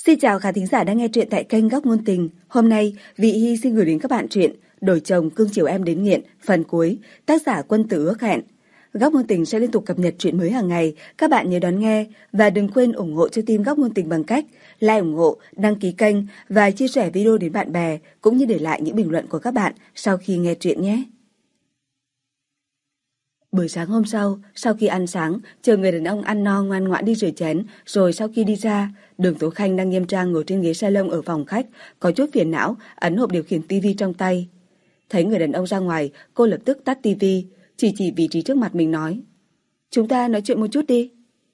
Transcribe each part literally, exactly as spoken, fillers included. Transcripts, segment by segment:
Xin chào khán thính giả đang nghe truyện tại kênh Góc Ngôn Tình. Hôm nay, Vị Hy xin gửi đến các bạn truyện Đổi chồng cưng chiều em đến nghiện, phần cuối, tác giả Quân Tử Ước Hẹn. Góc Ngôn Tình sẽ liên tục cập nhật truyện mới hàng ngày, các bạn nhớ đón nghe và đừng quên ủng hộ cho team Góc Ngôn Tình bằng cách like ủng hộ, đăng ký kênh và chia sẻ video đến bạn bè, cũng như để lại những bình luận của các bạn sau khi nghe truyện nhé. Buổi sáng hôm sau, sau khi ăn sáng, chờ người đàn ông ăn no ngoan ngoãn đi rửa chén, rồi sau khi đi ra, Đường Tố Khanh đang nghiêm trang ngồi trên ghế salon ở phòng khách, có chút phiền não, ấn hộp điều khiển tivi trong tay. Thấy người đàn ông ra ngoài, cô lập tức tắt tivi, chỉ chỉ vị trí trước mặt mình nói: "Chúng ta nói chuyện một chút đi."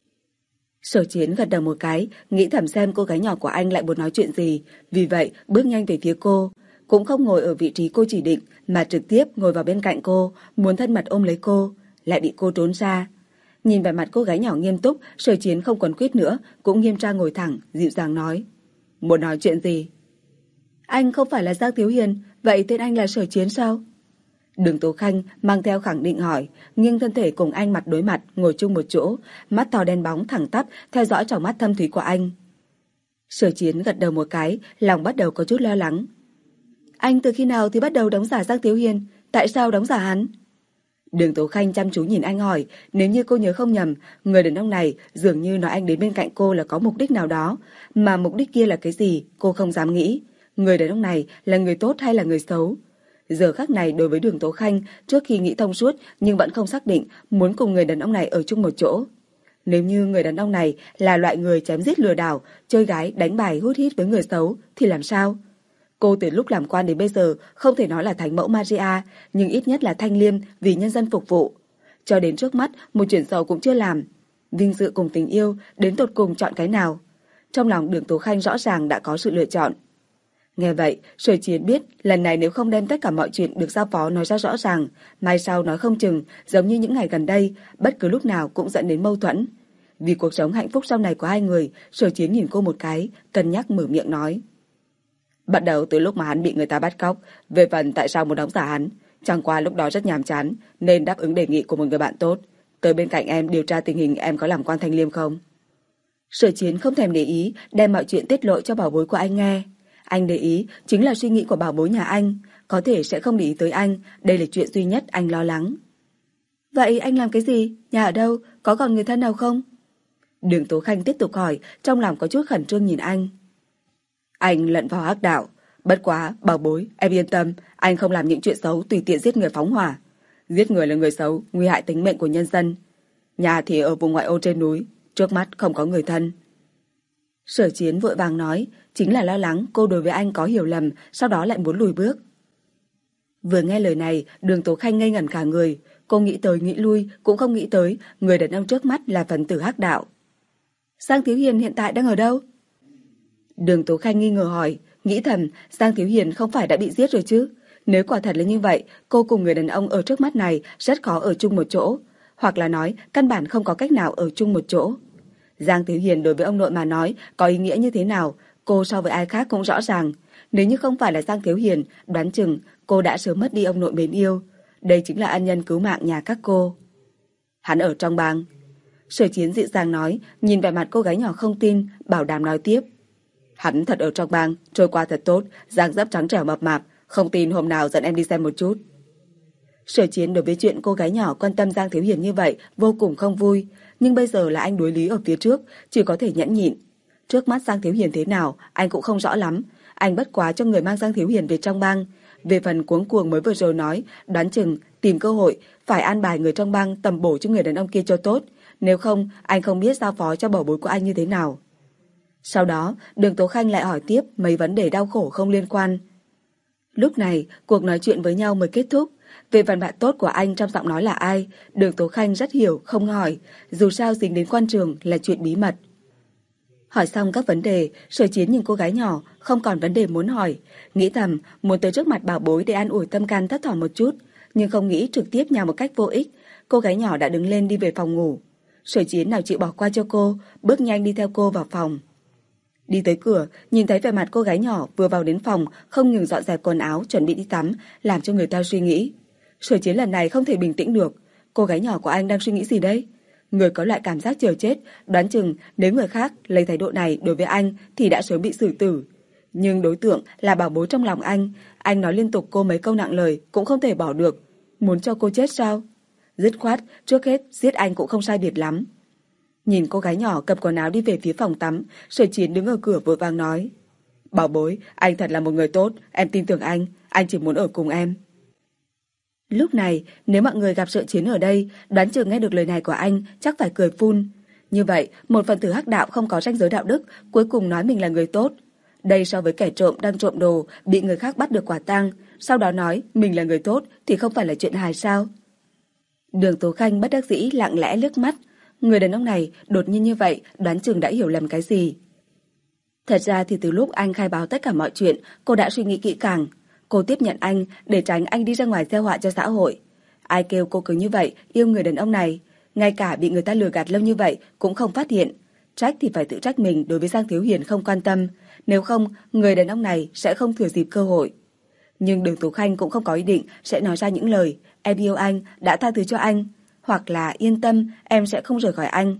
Sở Chiến gật đầu một cái, nghĩ thầm xem cô gái nhỏ của anh lại muốn nói chuyện gì, vì vậy bước nhanh về phía cô, cũng không ngồi ở vị trí cô chỉ định, mà trực tiếp ngồi vào bên cạnh cô, muốn thân mật ôm lấy cô, lại bị cô trốn ra. Nhìn vẻ mặt cô gái nhỏ nghiêm túc, Sở Chiến không còn quyết nữa, cũng nghiêm trang ngồi thẳng, dịu dàng nói: "Muốn nói chuyện gì?" "Anh không phải là Giang Thiếu Hiền, vậy tên anh là Sở Chiến sao?" Đường Tố Khanh mang theo khẳng định hỏi, nghiêng thân thể cùng anh mặt đối mặt, ngồi chung một chỗ, mắt to đen bóng thẳng tắp theo dõi trong mắt thâm thúy của anh. Sở Chiến gật đầu một cái, lòng bắt đầu có chút lo lắng. "Anh từ khi nào thì bắt đầu đóng giả Giang Thiếu Hiền? Tại sao đóng giả hắn?" Đường Tố Khanh chăm chú nhìn anh hỏi, nếu như cô nhớ không nhầm, người đàn ông này dường như nói anh đến bên cạnh cô là có mục đích nào đó, mà mục đích kia là cái gì, cô không dám nghĩ. Người đàn ông này là người tốt hay là người xấu? Giờ khắc này đối với Đường Tố Khanh, trước khi nghĩ thông suốt nhưng vẫn không xác định muốn cùng người đàn ông này ở chung một chỗ. Nếu như người đàn ông này là loại người chém giết lừa đảo, chơi gái, đánh bài, hút hít với người xấu thì làm sao? Cô từ lúc làm quan đến bây giờ không thể nói là thánh mẫu Maria, nhưng ít nhất là thanh liêm vì nhân dân phục vụ. Cho đến trước mắt, một chuyện xấu cũng chưa làm. Vinh dự cùng tình yêu, đến tột cùng chọn cái nào? Trong lòng Đường Tố Khanh rõ ràng đã có sự lựa chọn. Nghe vậy, Sở Chiến biết lần này nếu không đem tất cả mọi chuyện được giao phó nói ra rõ ràng, mai sau nói không chừng, giống như những ngày gần đây, bất cứ lúc nào cũng dẫn đến mâu thuẫn. Vì cuộc sống hạnh phúc sau này của hai người, Sở Chiến nhìn cô một cái, cân nhắc mở miệng nói: "Bắt đầu từ lúc mà hắn bị người ta bắt cóc, về phần tại sao muốn đóng giả hắn, chẳng qua lúc đó rất nhàm chán nên đáp ứng đề nghị của một người bạn tốt, tới bên cạnh em điều tra tình hình em có làm quan thanh liêm không." Sở Chiến không thèm để ý đem mọi chuyện tiết lộ cho bảo bối của anh nghe. Anh để ý chính là suy nghĩ của bảo bối nhà anh, có thể sẽ không để ý tới anh, đây là chuyện duy nhất anh lo lắng. "Vậy anh làm cái gì? Nhà ở đâu? Có còn người thân nào không?" Đường Tố Khanh tiếp tục hỏi, trong lòng có chút khẩn trương nhìn anh. "Anh lẫn vào hắc đạo, bất quá, bảo bối, em yên tâm, anh không làm những chuyện xấu tùy tiện giết người phóng hỏa. Giết người là người xấu, nguy hại tính mệnh của nhân dân. Nhà thì ở vùng ngoại ô trên núi, trước mắt không có người thân." Sở Chiến vội vàng nói, chính là lo lắng cô đối với anh có hiểu lầm, sau đó lại muốn lùi bước. Vừa nghe lời này, Đường Tố Khanh ngây ngẩn cả người, cô nghĩ tới nghĩ lui, cũng không nghĩ tới người đàn ông trước mắt là phần tử hắc đạo. "Giang Thiếu Hiền hiện tại đang ở đâu?" Đường Tố Khanh nghi ngờ hỏi, nghĩ thầm Giang Thiếu Hiền không phải đã bị giết rồi chứ? Nếu quả thật là như vậy, cô cùng người đàn ông ở trước mắt này rất khó ở chung một chỗ, hoặc là nói căn bản không có cách nào ở chung một chỗ. Giang Thiếu Hiền đối với ông nội mà nói có ý nghĩa như thế nào, cô so với ai khác cũng rõ ràng. Nếu như không phải là Giang Thiếu Hiền, đoán chừng cô đã sớm mất đi ông nội mến yêu. Đây chính là ân nhân cứu mạng nhà các cô. "Hắn ở trong bang." Sở Chiến dịu dàng nói, nhìn vẻ mặt cô gái nhỏ không tin, bảo đảm nói tiếp: "Hắn thật ở trong bang, trôi qua thật tốt, dáng dấp trắng trẻo mập mạp, không tin hôm nào dẫn em đi xem một chút." Sở Chiến đối với chuyện cô gái nhỏ quan tâm Giang Thiếu Hiền như vậy vô cùng không vui, nhưng bây giờ là anh đối lý ở phía trước, chỉ có thể nhẫn nhịn. Trước mắt Giang Thiếu Hiền thế nào, anh cũng không rõ lắm, anh bất quá cho người mang Giang Thiếu Hiền về trong bang. Về phần cuống cuồng mới vừa rồi nói, đoán chừng tìm cơ hội phải an bài người trong bang tầm bổ cho người đàn ông kia cho tốt, nếu không anh không biết giao phó cho bảo bối của anh như thế nào. Sau đó, Đường Tố Khanh lại hỏi tiếp mấy vấn đề đau khổ không liên quan. Lúc này, cuộc nói chuyện với nhau mới kết thúc. Về phần bạn tốt của anh trong giọng nói là ai, Đường Tố Khanh rất hiểu, không hỏi, dù sao dính đến quan trường là chuyện bí mật. Hỏi xong các vấn đề, Sở Chiến nhìn cô gái nhỏ, không còn vấn đề muốn hỏi, nghĩ thầm muốn tới trước mặt bảo bối để an ủi tâm can thất thỏm một chút, nhưng không nghĩ trực tiếp nhào một cách vô ích. Cô gái nhỏ đã đứng lên đi về phòng ngủ. Sở Chiến nào chịu bỏ qua cho cô, bước nhanh đi theo cô vào phòng. Đi tới cửa, nhìn thấy vẻ mặt cô gái nhỏ vừa vào đến phòng, không ngừng dọn dẹp quần áo, chuẩn bị đi tắm, làm cho người ta suy nghĩ. Sở Chiến lần này không thể bình tĩnh được. Cô gái nhỏ của anh đang suy nghĩ gì đấy? Người có loại cảm giác chờ chết, đoán chừng nếu người khác lấy thái độ này đối với anh thì đã sớm bị xử tử. Nhưng đối tượng là bảo bối trong lòng anh, anh nói liên tục cô mấy câu nặng lời cũng không thể bỏ được. Muốn cho cô chết sao? Dứt khoát, trước hết giết anh cũng không sai biệt lắm. Nhìn cô gái nhỏ cầm quần áo đi về phía phòng tắm, Sở Chiến đứng ở cửa vội vàng nói: Bảo bối, anh thật là một người tốt, em tin tưởng anh, anh chỉ muốn ở cùng em. Lúc này, nếu mọi người gặp Sở Chiến ở đây, đoán chừng nghe được lời này của anh chắc phải cười phun. Như vậy, một phần tử hắc đạo không có ranh giới đạo đức, cuối cùng nói mình là người tốt. Đây so với kẻ trộm đang trộm đồ, bị người khác bắt được quả tang, sau đó nói mình là người tốt thì không phải là chuyện hài sao? Đường Tố Khanh bất đắc dĩ lặng lẽ liếc mắt. Người đàn ông này đột nhiên như vậy, đoán chừng đã hiểu lầm cái gì. Thật ra thì từ lúc anh khai báo tất cả mọi chuyện, cô đã suy nghĩ kỹ càng. Cô tiếp nhận anh để tránh anh đi ra ngoài gieo họa cho xã hội. Ai kêu cô cứ như vậy yêu người đàn ông này, ngay cả bị người ta lừa gạt lâu như vậy cũng không phát hiện. Trách thì phải tự trách mình đối với Giang Thiếu Hiền không quan tâm, nếu không người đàn ông này sẽ không thừa dịp cơ hội. Nhưng Đường Tú Khanh cũng không có ý định sẽ nói ra những lời em yêu anh, đã tha thứ cho anh, hoặc là yên tâm em sẽ không rời khỏi anh.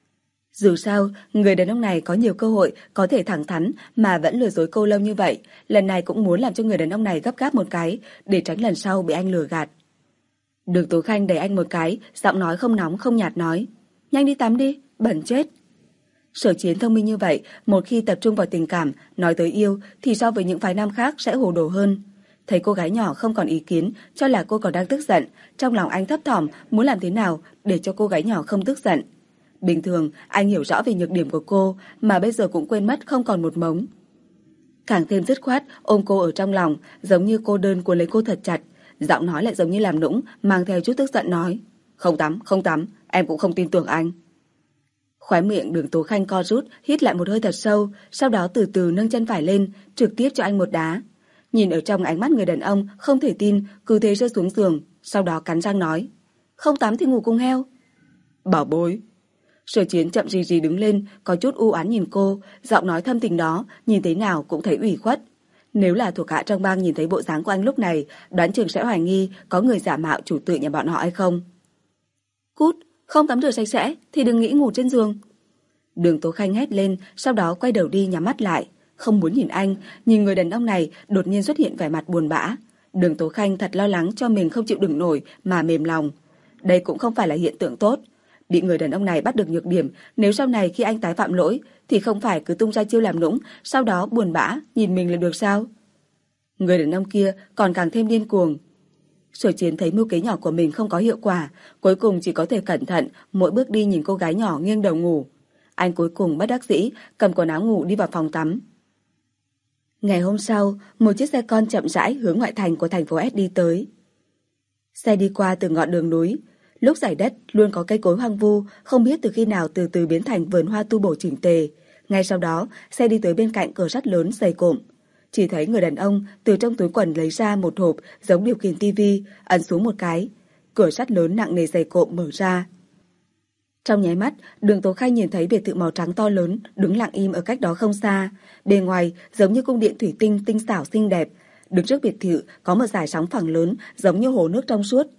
Dù sao, người đàn ông này có nhiều cơ hội có thể thẳng thắn mà vẫn lừa dối cô lâu như vậy, lần này cũng muốn làm cho người đàn ông này gấp gáp một cái để tránh lần sau bị anh lừa gạt. Đường Tố Khanh đẩy anh một cái, giọng nói không nóng không nhạt nói: Nhanh đi tắm đi, bẩn chết. Sở Chiến thông minh như vậy, một khi tập trung vào tình cảm, nói tới yêu thì so với những phái nam khác sẽ hồ đồ hơn. Thấy cô gái nhỏ không còn ý kiến, cho là cô còn đang tức giận, trong lòng anh thấp thỏm muốn làm thế nào để cho cô gái nhỏ không tức giận. Bình thường anh hiểu rõ về nhược điểm của cô, mà bây giờ cũng quên mất không còn một mống. Càng thêm dứt khoát ôm cô ở trong lòng, giống như cô đơn cuốn lấy cô thật chặt, giọng nói lại giống như làm nũng, mang theo chút tức giận nói: Không tắm, không tắm, em cũng không tin tưởng anh. Khóe miệng Đường Tố Khanh co rút, hít lại một hơi thật sâu, sau đó từ từ nâng chân phải lên, trực tiếp cho anh một đá. Nhìn ở trong ánh mắt người đàn ông không thể tin, cứ thế rơi xuống giường, sau đó cắn răng nói: Không tắm thì ngủ cùng heo. Bảo bối. Sở Chiến chậm gì gì đứng lên, có chút u oán nhìn cô, giọng nói thâm tình đó, nhìn thế nào cũng thấy ủy khuất. Nếu là thuộc hạ trong bang nhìn thấy bộ dáng của anh lúc này, đoán chừng sẽ hoài nghi có người giả mạo chủ tự nhà bọn họ hay không. Cút, không tắm rửa sạch sẽ thì đừng nghĩ ngủ trên giường. Đường Tố Khanh hét lên, sau đó quay đầu đi nhắm mắt lại, không muốn nhìn anh, nhìn người đàn ông này đột nhiên xuất hiện vẻ mặt buồn bã. Đường Tố Khanh thật lo lắng cho mình không chịu đựng nổi mà mềm lòng. Đây cũng không phải là hiện tượng tốt. Bị người đàn ông này bắt được nhược điểm, nếu sau này khi anh tái phạm lỗi thì không phải cứ tung ra chiêu làm nũng, sau đó buồn bã nhìn mình là được sao? Người đàn ông kia còn càng thêm điên cuồng. Sở Chiến thấy mưu kế nhỏ của mình không có hiệu quả, cuối cùng chỉ có thể cẩn thận mỗi bước đi nhìn cô gái nhỏ nghiêng đầu ngủ. Anh cuối cùng bất đắc dĩ cầm quần áo ngủ đi vào phòng tắm. Ngày hôm sau, một chiếc xe con chậm rãi hướng ngoại thành của thành phố S đi tới. Xe đi qua từng ngọn đường núi. Lúc dải đất luôn có cây cối hoang vu, không biết từ khi nào từ từ biến thành vườn hoa tu bổ chỉnh tề. Ngay sau đó, xe đi tới bên cạnh cửa sắt lớn dày cộm. Chỉ thấy người đàn ông từ trong túi quần lấy ra một hộp giống điều khiển tivi, ấn xuống một cái. Cửa sắt lớn nặng nề dày cộm mở ra. Trong nháy mắt, Đường Tố Khanh nhìn thấy biệt thự màu trắng to lớn đứng lặng im ở cách đó không xa. Bề ngoài giống như cung điện thủy tinh tinh xảo xinh đẹp. Đứng trước biệt thự có một dải sóng phẳng lớn giống như hồ nước trong suốt.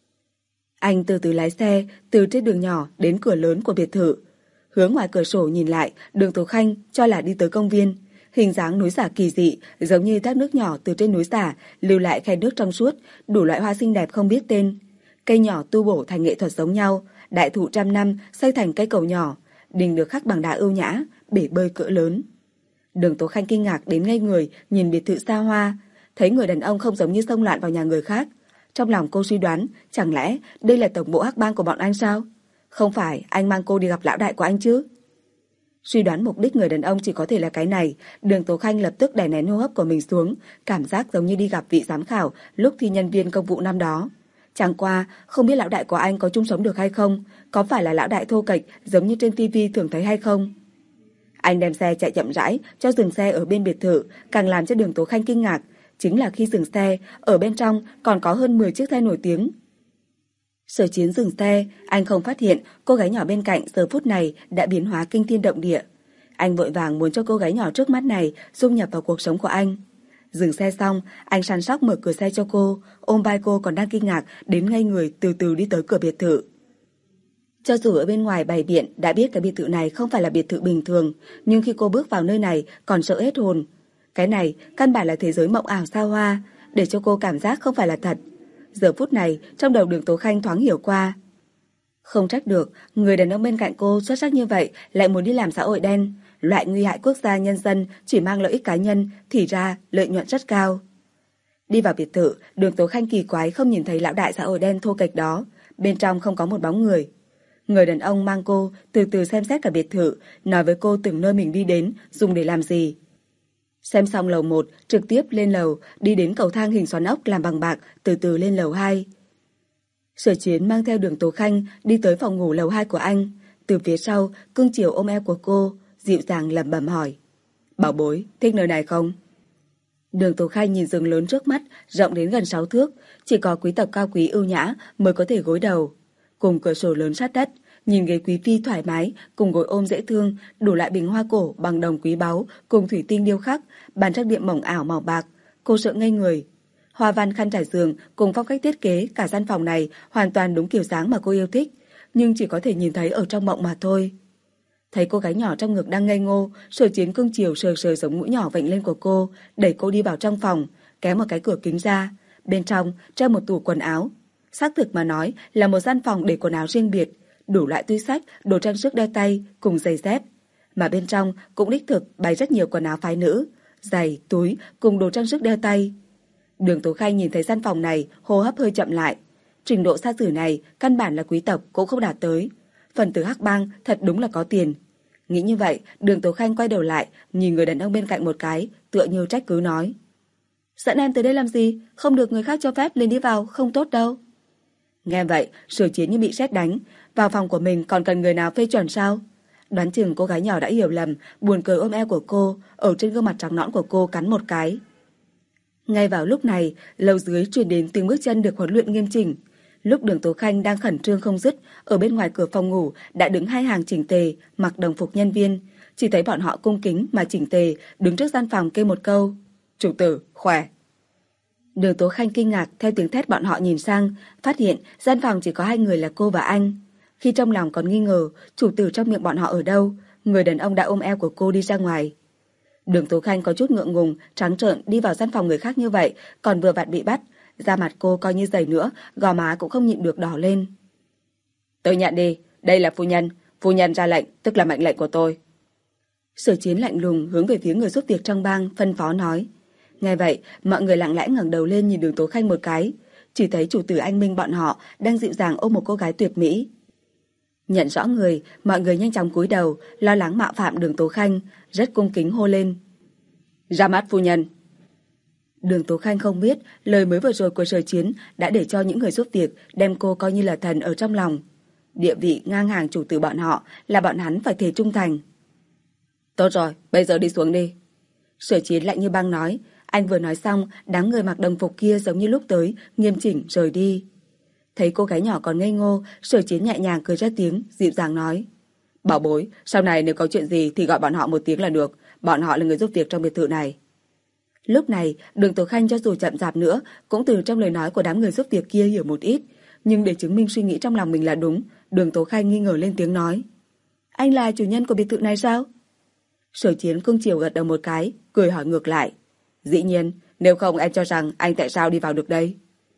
Anh từ từ lái xe từ trên đường nhỏ đến cửa lớn của biệt thự. Hướng ngoài cửa sổ nhìn lại, Đường Tố Khanh cho là đi tới công viên. Hình dáng núi xả kỳ dị, giống như thác nước nhỏ từ trên núi xả lưu lại khe nước trong suốt, đủ loại hoa xinh đẹp không biết tên. Cây nhỏ tu bổ thành nghệ thuật giống nhau, đại thụ trăm năm xây thành cây cầu nhỏ, đình được khắc bằng đá ưu nhã, bể bơi cỡ lớn. Đường Tố Khanh kinh ngạc đến ngây người nhìn biệt thự xa hoa, thấy người đàn ông không giống như xông loạn vào nhà người khác. Trong lòng cô suy đoán, chẳng lẽ đây là tổng bộ hắc bang của bọn anh sao? Không phải anh mang cô đi gặp lão đại của anh chứ? Suy đoán mục đích người đàn ông chỉ có thể là cái này, Đường Tố Khanh lập tức đè nén hô hấp của mình xuống, cảm giác giống như đi gặp vị giám khảo lúc thi nhân viên công vụ năm đó. Chẳng qua, không biết lão đại của anh có chung sống được hay không, có phải là lão đại thô kệch giống như trên tivi thường thấy hay không? Anh đem xe chạy chậm rãi, cho dừng xe ở bên biệt thự, càng làm cho Đường Tố Khanh kinh ngạc. Chính là khi dừng xe, ở bên trong còn có hơn mười chiếc xe nổi tiếng. Sở Chiến dừng xe, anh không phát hiện cô gái nhỏ bên cạnh giờ phút này đã biến hóa kinh thiên động địa. Anh vội vàng muốn cho cô gái nhỏ trước mắt này dung nhập vào cuộc sống của anh. Dừng xe xong, anh săn sóc mở cửa xe cho cô, ôm vai cô còn đang kinh ngạc đến ngây người từ từ đi tới cửa biệt thự. Cho dù ở bên ngoài bày biện đã biết cái biệt thự này không phải là biệt thự bình thường, nhưng khi cô bước vào nơi này còn sợ hết hồn. Cái này căn bản là thế giới mộng ảo xa hoa, để cho cô cảm giác không phải là thật. Giờ phút này trong đầu Đường Tố Khanh thoáng hiểu qua. Không trách được, người đàn ông bên cạnh cô xuất sắc như vậy lại muốn đi làm xã hội đen. Loại nguy hại quốc gia nhân dân chỉ mang lợi ích cá nhân, thì ra lợi nhuận rất cao. Đi vào biệt thự, Đường Tố Khanh kỳ quái không nhìn thấy lão đại xã hội đen thô kệch đó. Bên trong không có một bóng người. Người đàn ông mang cô từ từ xem xét cả biệt thự, nói với cô từng nơi mình đi đến dùng để làm gì. Xem xong lầu một, trực tiếp lên lầu, đi đến cầu thang hình xoắn ốc làm bằng bạc, từ từ lên lầu hai. Sở Chiến mang theo Đường Tố Khanh đi tới phòng ngủ lầu hai của anh. Từ phía sau, cưng chiều ôm eo của cô, dịu dàng lẩm bẩm hỏi: "Bảo bối, thích nơi này không?" Đường Tố Khanh nhìn giường lớn trước mắt, rộng đến gần sáu thước, chỉ có quý tộc cao quý ưu nhã mới có thể gối đầu. Cùng cửa sổ lớn sát đất, nhìn ghế quý phi thoải mái, cùng gối ôm dễ thương, đủ loại bình hoa cổ bằng đồng quý báu, cùng thủy tinh điêu khắc, bàn trang điểm mỏng ảo màu bạc, cô sợ ngây người. Hoa văn khăn trải giường cùng phong cách thiết kế cả gian phòng này hoàn toàn đúng kiểu dáng mà cô yêu thích, nhưng chỉ có thể nhìn thấy ở trong mộng mà thôi. Thấy cô gái nhỏ trong ngực đang ngây ngô, Sở Chiến cưng chiều sờ sờ sống mũi nhỏ vểnh lên của cô, đẩy cô đi vào trong phòng, kéo một cái cửa kính ra. Bên trong treo một tủ quần áo. Xác thực mà nói là một gian phòng để quần áo riêng biệt, đủ loại túi xách, đồ trang sức đeo tay cùng giày dép. Mà bên trong cũng đích thực bày rất nhiều quần áo phái nữ, giày, túi cùng đồ trang sức đeo tay. Đường Tố Khanh nhìn thấy gian phòng này, hô hấp hơi chậm lại. Trình độ xa xỉ này căn bản là quý tộc cũng không đạt tới. Phần tử hắc bang thật đúng là có tiền. Nghĩ như vậy, Đường Tố Khanh quay đầu lại, nhìn người đàn ông bên cạnh một cái, tựa như trách cứ nói: "Dẫn em tới đây làm gì? Không được người khác cho phép lên đi vào, không tốt đâu." Nghe vậy, Sở Chiến như bị sét đánh, vào phòng của mình còn cần người nào phê chuẩn sao? Đoán chừng cô gái nhỏ đã hiểu lầm, buồn cười ôm eo của cô, ở trên gương mặt trắng nõn của cô cắn một cái. Ngay vào lúc này, lầu dưới truyền đến tiếng bước chân được huấn luyện nghiêm chỉnh. Lúc Đường Tố Khanh đang khẩn trương không dứt, ở bên ngoài cửa phòng ngủ đã đứng hai hàng chỉnh tề, mặc đồng phục nhân viên. Chỉ thấy bọn họ cung kính mà chỉnh tề, đứng trước gian phòng kêu một câu: "Chủ tử, khỏe." Đường Tố Khanh kinh ngạc theo tiếng thét bọn họ nhìn sang, phát hiện gian phòng chỉ có hai người là cô và anh. Khi trong lòng còn nghi ngờ chủ tử trong miệng bọn họ ở đâu, người đàn ông đã ôm eo của cô đi ra ngoài. Đường Tố Khanh có chút ngượng ngùng, trắng trợn đi vào gian phòng người khác như vậy, còn vừa vặn bị bắt, da mặt cô coi như dày nữa, gò má cũng không nhịn được đỏ lên. "Tôi nhận đi, đây là phu nhân, phu nhân ra lệnh, tức là mệnh lệnh của tôi." Sở Chiến lạnh lùng hướng về phía người giúp việc trong bang phân phó nói. Nghe vậy, mọi người lặng lẽ ngẩng đầu lên nhìn Đường Tố Khanh một cái, chỉ thấy chủ tử anh Minh bọn họ đang dịu dàng ôm một cô gái tuyệt mỹ. Nhận rõ người, mọi người nhanh chóng cúi đầu, lo lắng mạo phạm Đường Tố Khanh, rất cung kính hô lên: "Ra mắt phu nhân." Đường Tố Khanh không biết lời mới vừa rồi của Sở Chiến đã để cho những người giúp việc đem cô coi như là thần ở trong lòng. Địa vị ngang hàng chủ tử bọn họ là bọn hắn phải thề trung thành. "Tốt rồi, bây giờ đi xuống đi." Sở Chiến lạnh như băng nói. Anh vừa nói xong, đám người mặc đồng phục kia giống như lúc tới, nghiêm chỉnh rời đi. Thấy cô gái nhỏ còn ngây ngô, Sở Chiến nhẹ nhàng cười ra tiếng, dịu dàng nói: "Bảo bối, sau này nếu có chuyện gì thì gọi bọn họ một tiếng là được, bọn họ là người giúp việc trong biệt thự này." Lúc này, Đường Tố Khanh cho dù chậm rạp nữa, cũng từ trong lời nói của đám người giúp việc kia hiểu một ít, nhưng để chứng minh suy nghĩ trong lòng mình là đúng, Đường Tố Khanh nghi ngờ lên tiếng nói: "Anh là chủ nhân của biệt thự này sao?" Sở Chiến cưng chiều gật đầu một cái, cười hỏi ngược lại: "Dĩ nhiên, nếu không em cho rằng anh tại sao đi vào được đây?"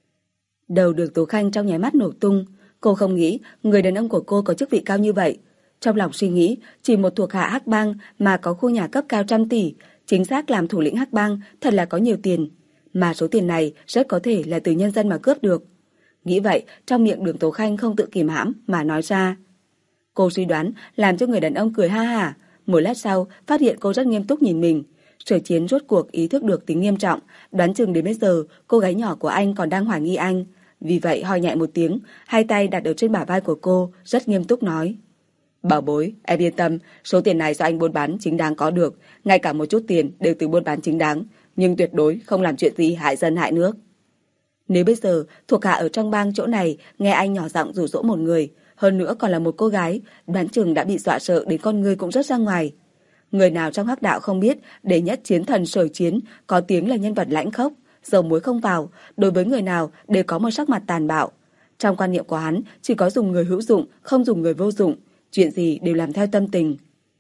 Đầu Đường Tố Khanh trong nháy mắt nổ tung, cô không nghĩ người đàn ông của cô có chức vị cao như vậy. Trong lòng suy nghĩ, chỉ một thuộc hạ hắc bang mà có khu nhà cấp cao trăm tỷ, chính xác làm thủ lĩnh hắc bang thật là có nhiều tiền, mà số tiền này rất có thể là từ nhân dân mà cướp được. Nghĩ vậy, trong miệng Đường Tố Khanh không tự kìm hãm mà nói ra. Cô suy đoán làm cho người đàn ông cười ha hả, một lát sau phát hiện cô rất nghiêm túc nhìn mình. Sở Chiến rốt cuộc ý thức được tính nghiêm trọng, đoán chừng đến bây giờ cô gái nhỏ của anh còn đang hoài nghi anh, vì vậy ho nhẹ một tiếng, hai tay đặt ở trên bả vai của cô, rất nghiêm túc nói: "Bảo bối, em yên tâm, số tiền này do anh buôn bán chính đáng có được, ngay cả một chút tiền đều từ buôn bán chính đáng, nhưng tuyệt đối không làm chuyện gì hại dân hại nước." Nếu bây giờ thuộc hạ ở trong bang chỗ này nghe anh nhỏ giọng rủ rỗ một người, hơn nữa còn là một cô gái, đoán chừng đã bị dọa sợ đến con người cũng rớt ra ngoài. Người nào trong hắc đạo không biết đệ nhất chiến thần Sở Chiến có tiếng là nhân vật lãnh khốc, dầu muối không vào, đối với người nào đều có một sắc mặt tàn bạo. Trong quan niệm của hắn, chỉ có dùng người hữu dụng, không dùng người vô dụng. Chuyện gì đều làm theo tâm tình.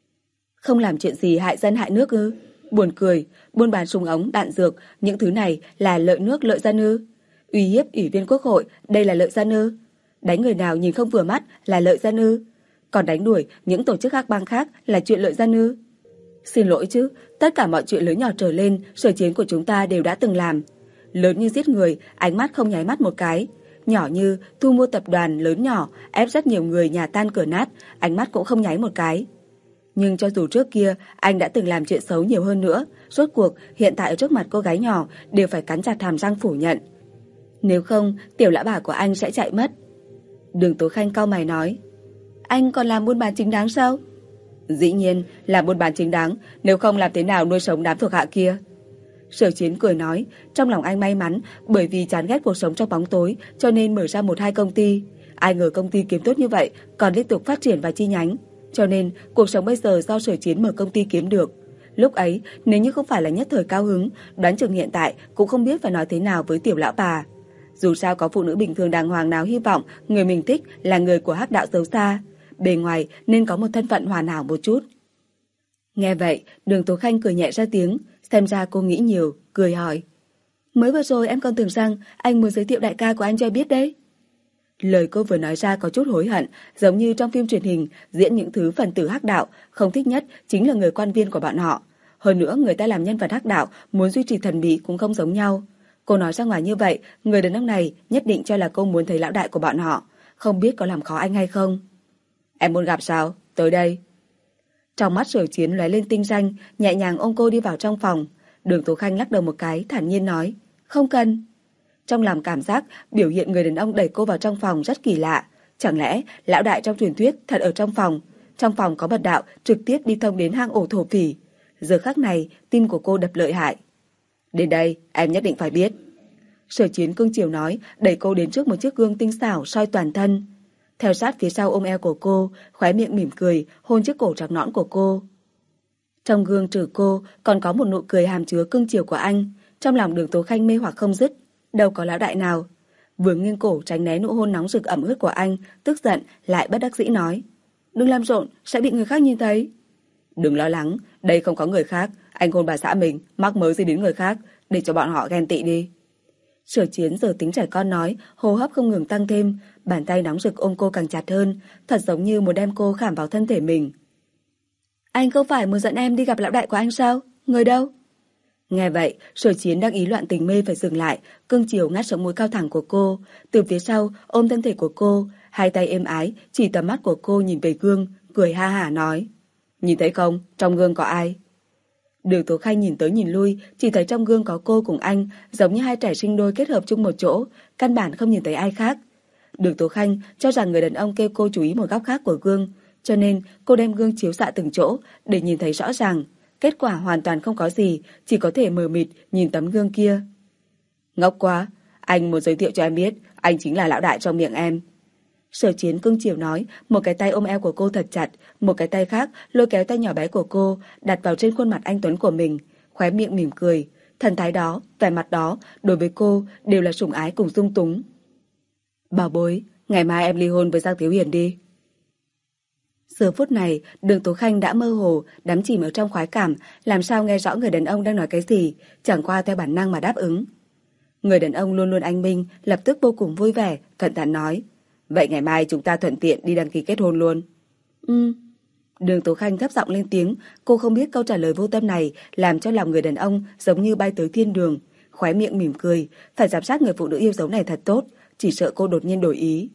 Không làm chuyện gì hại dân hại nước ư? Buồn cười, buôn bán súng ống, đạn dược, những thứ này là lợi nước lợi dân ư? Uy hiếp ủy viên quốc hội, đây là lợi dân ư? Đánh người nào nhìn không vừa mắt là lợi dân ư? Còn đánh đuổi những tổ chức hắc bang khác là chuyện lợi dân ư? Xin lỗi chứ, tất cả mọi chuyện lớn nhỏ trở lên, Sở Chiến của chúng ta đều đã từng làm. Lớn như giết người, ánh mắt không nháy mắt một cái. Nhỏ như thu mua tập đoàn lớn nhỏ, ép rất nhiều người nhà tan cửa nát, ánh mắt cũng không nháy một cái. Nhưng cho dù trước kia anh đã từng làm chuyện xấu nhiều hơn nữa, rốt cuộc hiện tại ở trước mặt cô gái nhỏ đều phải cắn chặt hàm răng phủ nhận. Nếu không, tiểu lão bà của anh sẽ chạy mất. Đường Tố Khanh cau mày nói, anh còn làm buôn bán chính đáng sao? Dĩ nhiên là buôn bán chính đáng, nếu không làm thế nào nuôi sống đám thuộc hạ kia. Sở Chiến cười nói, trong lòng anh may mắn bởi vì chán ghét cuộc sống trong bóng tối cho nên mở ra một hai công ty. Ai ngờ công ty kiếm tốt như vậy còn liên tục phát triển và chi nhánh. Cho nên cuộc sống bây giờ do Sở Chiến mở công ty kiếm được. Lúc ấy nếu như không phải là nhất thời cao hứng, đoán chừng hiện tại cũng không biết phải nói thế nào với tiểu lão bà. Dù sao có phụ nữ bình thường đàng hoàng nào hy vọng người mình thích là người của hắc đạo xấu xa. Bề ngoài nên có một thân phận hoàn hảo một chút. Nghe vậy, Đường Tố Khanh cười nhẹ ra tiếng, xem ra cô nghĩ nhiều, cười hỏi. Mới vừa rồi em còn tưởng rằng anh muốn giới thiệu đại ca của anh cho biết đấy. Lời cô vừa nói ra có chút hối hận, giống như trong phim truyền hình diễn những thứ phần tử hắc đạo, không thích nhất chính là người quan viên của bọn họ. Hơn nữa người ta làm nhân vật hắc đạo muốn duy trì thần bí cũng không giống nhau. Cô nói ra ngoài như vậy, người đàn ông này nhất định cho là cô muốn thấy lão đại của bọn họ, không biết có làm khó anh hay không. Em muốn gặp sao? Tới đây. Trong mắt Sở Chiến lóe lên tinh danh, nhẹ nhàng ôm cô đi vào trong phòng. Đường Tố Khanh lắc đầu một cái, thản nhiên nói, không cần. Trong lòng cảm giác biểu hiện người đàn ông đẩy cô vào trong phòng rất kỳ lạ. Chẳng lẽ lão đại trong truyền thuyết thật ở trong phòng? Trong phòng có bật đạo trực tiếp đi thông đến hang ổ thổ phỉ. Giờ khắc này tim của cô đập lợi hại. Đến đây em nhất định phải biết. Sở Chiến cương chiều nói, đẩy cô đến trước một chiếc gương tinh xảo soi toàn thân. Theo sát phía sau ôm eo của cô, khóe miệng mỉm cười, hôn chiếc cổ trắng nõn của cô. Trong gương trừ cô, còn có một nụ cười hàm chứa cưng chiều của anh. Trong lòng Đường Tố Khanh mê hoặc không dứt, đâu có lão đại nào. Vừa nghiêng cổ tránh né nụ hôn nóng rực ẩm ướt của anh, tức giận lại bất đắc dĩ nói, đừng làm rộn, sẽ bị người khác nhìn thấy. Đừng lo lắng, đây không có người khác, anh hôn bà xã mình, mắc mớ gì đến người khác, để cho bọn họ ghen tị đi. Sở Chiến giờ tính trẻ con nói, hô hấp không ngừng tăng thêm, bàn tay nóng rực ôm cô càng chặt hơn, thật giống như muốn đem cô khảm vào thân thể mình. Anh không phải muốn dẫn em đi gặp lão đại của anh sao? Người đâu? Nghe vậy, Sở Chiến đang ý loạn tình mê phải dừng lại, cưng chiều ngắt sống mũi cao thẳng của cô, từ phía sau ôm thân thể của cô, hai tay êm ái chỉ tầm mắt của cô nhìn về gương, cười ha hả nói, nhìn thấy không, trong gương có ai? Đường Tố Khanh nhìn tới nhìn lui, chỉ thấy trong gương có cô cùng anh, giống như hai trẻ sinh đôi kết hợp chung một chỗ, căn bản không nhìn thấy ai khác. Đường Tố Khanh cho rằng người đàn ông kêu cô chú ý một góc khác của gương, cho nên cô đem gương chiếu xạ từng chỗ để nhìn thấy rõ ràng. Kết quả hoàn toàn không có gì, chỉ có thể mờ mịt nhìn tấm gương kia. Ngốc quá, anh muốn giới thiệu cho em biết, anh chính là lão đại trong miệng em. Sở Chiến cưng chiều nói, một cái tay ôm eo của cô thật chặt, một cái tay khác lôi kéo tay nhỏ bé của cô, đặt vào trên khuôn mặt anh tuấn của mình, khóe miệng mỉm cười. Thần thái đó, vẻ mặt đó, đối với cô đều là sủng ái cùng dung túng. Bảo bối, ngày mai em ly hôn với Giang Thiếu Hiền đi. Giờ phút này, Đường Tố Khanh đã mơ hồ, đắm chìm ở trong khoái cảm, làm sao nghe rõ người đàn ông đang nói cái gì, chẳng qua theo bản năng mà đáp ứng. Người đàn ông luôn luôn anh minh, lập tức vô cùng vui vẻ, cẩn thận nói, vậy ngày mai chúng ta thuận tiện đi đăng ký kết hôn luôn. Ừ. Đường Tố Khanh thấp giọng lên tiếng, cô không biết câu trả lời vô tâm này làm cho lòng người đàn ông giống như bay tới thiên đường, khóe miệng mỉm cười, phải giám sát người phụ nữ yêu dấu này thật tốt, chỉ sợ cô đột nhiên đổi ý.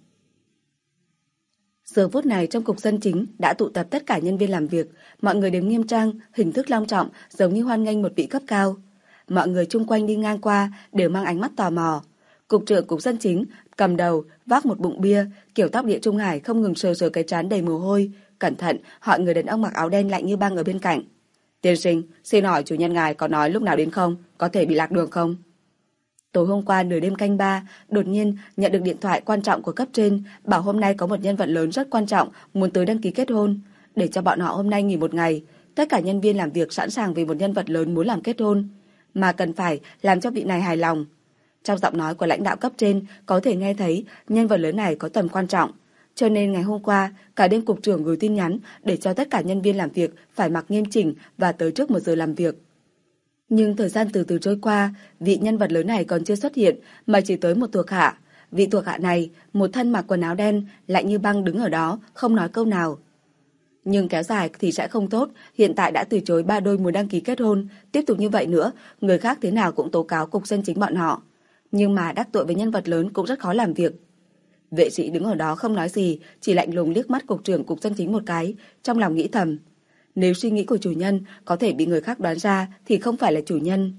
Giờ phút này trong cục dân chính đã tụ tập tất cả nhân viên làm việc, mọi người đều nghiêm trang, hình thức long trọng, giống như hoan nghênh một vị cấp cao. Mọi người chung quanh đi ngang qua đều mang ánh mắt tò mò. Cục trưởng cục dân chính cầm đầu vác một bụng bia, kiểu tóc Địa Trung Hải không ngừng sờ sờ cái trán đầy mồ hôi, cẩn thận hỏi người đàn ông mặc áo đen lạnh như băng ở bên cạnh. Tiên sinh, xin hỏi chủ nhân ngài có nói lúc nào đến không? Có thể bị lạc đường không? Tối hôm qua nửa đêm canh ba, đột nhiên nhận được điện thoại quan trọng của cấp trên, bảo hôm nay có một nhân vật lớn rất quan trọng muốn tới đăng ký kết hôn, để cho bọn họ hôm nay nghỉ một ngày. Tất cả nhân viên làm việc sẵn sàng vì một nhân vật lớn muốn làm kết hôn, mà cần phải làm cho vị này hài lòng. Trong giọng nói của lãnh đạo cấp trên có thể nghe thấy nhân vật lớn này có tầm quan trọng. Cho nên ngày hôm qua, cả đêm cục trưởng gửi tin nhắn để cho tất cả nhân viên làm việc phải mặc nghiêm chỉnh và tới trước một giờ làm việc. Nhưng thời gian từ từ trôi qua, vị nhân vật lớn này còn chưa xuất hiện mà chỉ tới một thuộc hạ. Vị thuộc hạ này, một thân mặc quần áo đen, lạnh như băng đứng ở đó, không nói câu nào. Nhưng kéo dài thì sẽ không tốt, hiện tại đã từ chối ba đôi muốn đăng ký kết hôn, tiếp tục như vậy nữa, người khác thế nào cũng tố cáo cục dân chính bọn họ. Nhưng mà đắc tội với nhân vật lớn cũng rất khó làm việc. Vệ sĩ đứng ở đó không nói gì, chỉ lạnh lùng liếc mắt cục trưởng cục dân chính một cái, trong lòng nghĩ thầm. Nếu suy nghĩ của chủ nhân có thể bị người khác đoán ra thì không phải là chủ nhân.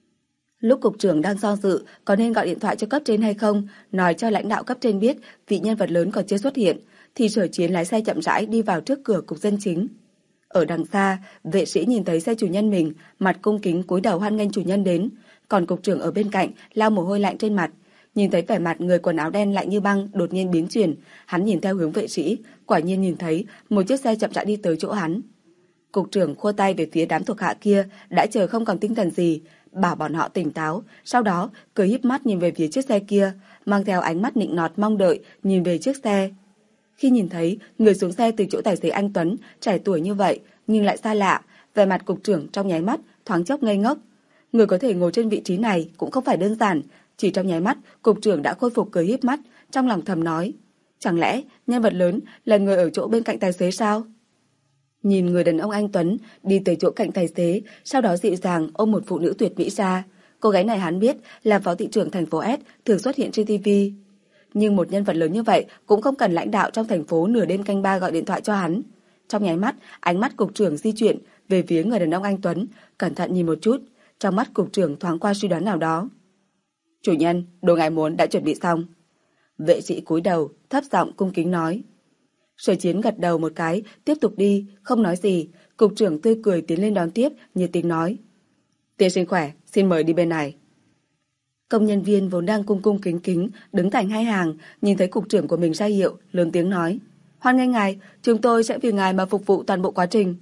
Lúc cục trưởng đang do dự có nên gọi điện thoại cho cấp trên hay không, nói cho lãnh đạo cấp trên biết vị nhân vật lớn còn chưa xuất hiện, thì Sở Chiến lái xe chậm rãi đi vào trước cửa cục dân chính. Ở đằng xa, vệ sĩ nhìn thấy xe chủ nhân mình, mặt cung kính cúi đầu hoan nghênh chủ nhân đến, còn cục trưởng ở bên cạnh lau mồ hôi lạnh trên mặt. Nhìn thấy vẻ mặt người quần áo đen lạnh như băng đột nhiên biến chuyển, hắn nhìn theo hướng vệ sĩ, quả nhiên nhìn thấy một chiếc xe chậm rãi đi tới chỗ hắn. Cục trưởng khua tay về phía đám thuộc hạ kia đã chờ không còn tinh thần gì, bảo bọn họ tỉnh táo, sau đó cười híp mắt nhìn về phía chiếc xe kia, mang theo ánh mắt nịnh nọt mong đợi nhìn về chiếc xe. Khi nhìn thấy người xuống xe từ chỗ tài xế anh Tuấn, trẻ tuổi như vậy nhưng lại xa lạ, vẻ mặt cục trưởng trong nháy mắt thoáng chốc ngây ngốc. Người có thể ngồi trên vị trí này cũng không phải đơn giản, chỉ trong nháy mắt cục trưởng đã khôi phục cười híp mắt, trong lòng thầm nói, chẳng lẽ nhân vật lớn là người ở chỗ bên cạnh tài xế sao? Nhìn người đàn ông anh Tuấn đi tới chỗ cạnh tài xế, sau đó dịu dàng ôm một phụ nữ tuyệt mỹ ra. Cô gái này hắn biết là phó thị trưởng thành phố S, thường xuất hiện trên ti vi. Nhưng một nhân vật lớn như vậy cũng không cần lãnh đạo trong thành phố nửa đêm canh ba gọi điện thoại cho hắn. Trong nháy mắt, ánh mắt cục trưởng di chuyển về phía người đàn ông anh Tuấn, cẩn thận nhìn một chút, trong mắt cục trưởng thoáng qua suy đoán nào đó. Chủ nhân, đồ ngài muốn đã chuẩn bị xong. Vệ sĩ cúi đầu, thấp giọng cung kính nói. Sở Chiến gật đầu một cái, tiếp tục đi, không nói gì. Cục trưởng tươi cười tiến lên đón tiếp, nhiệt tình nói. Tiên sinh khỏe, xin mời đi bên này. Công nhân viên vốn đang cung cung kính kính, đứng thành hai hàng, nhìn thấy cục trưởng của mình ra hiệu, lớn tiếng nói. Hoan nghênh ngài, chúng tôi sẽ vì ngài mà phục vụ toàn bộ quá trình.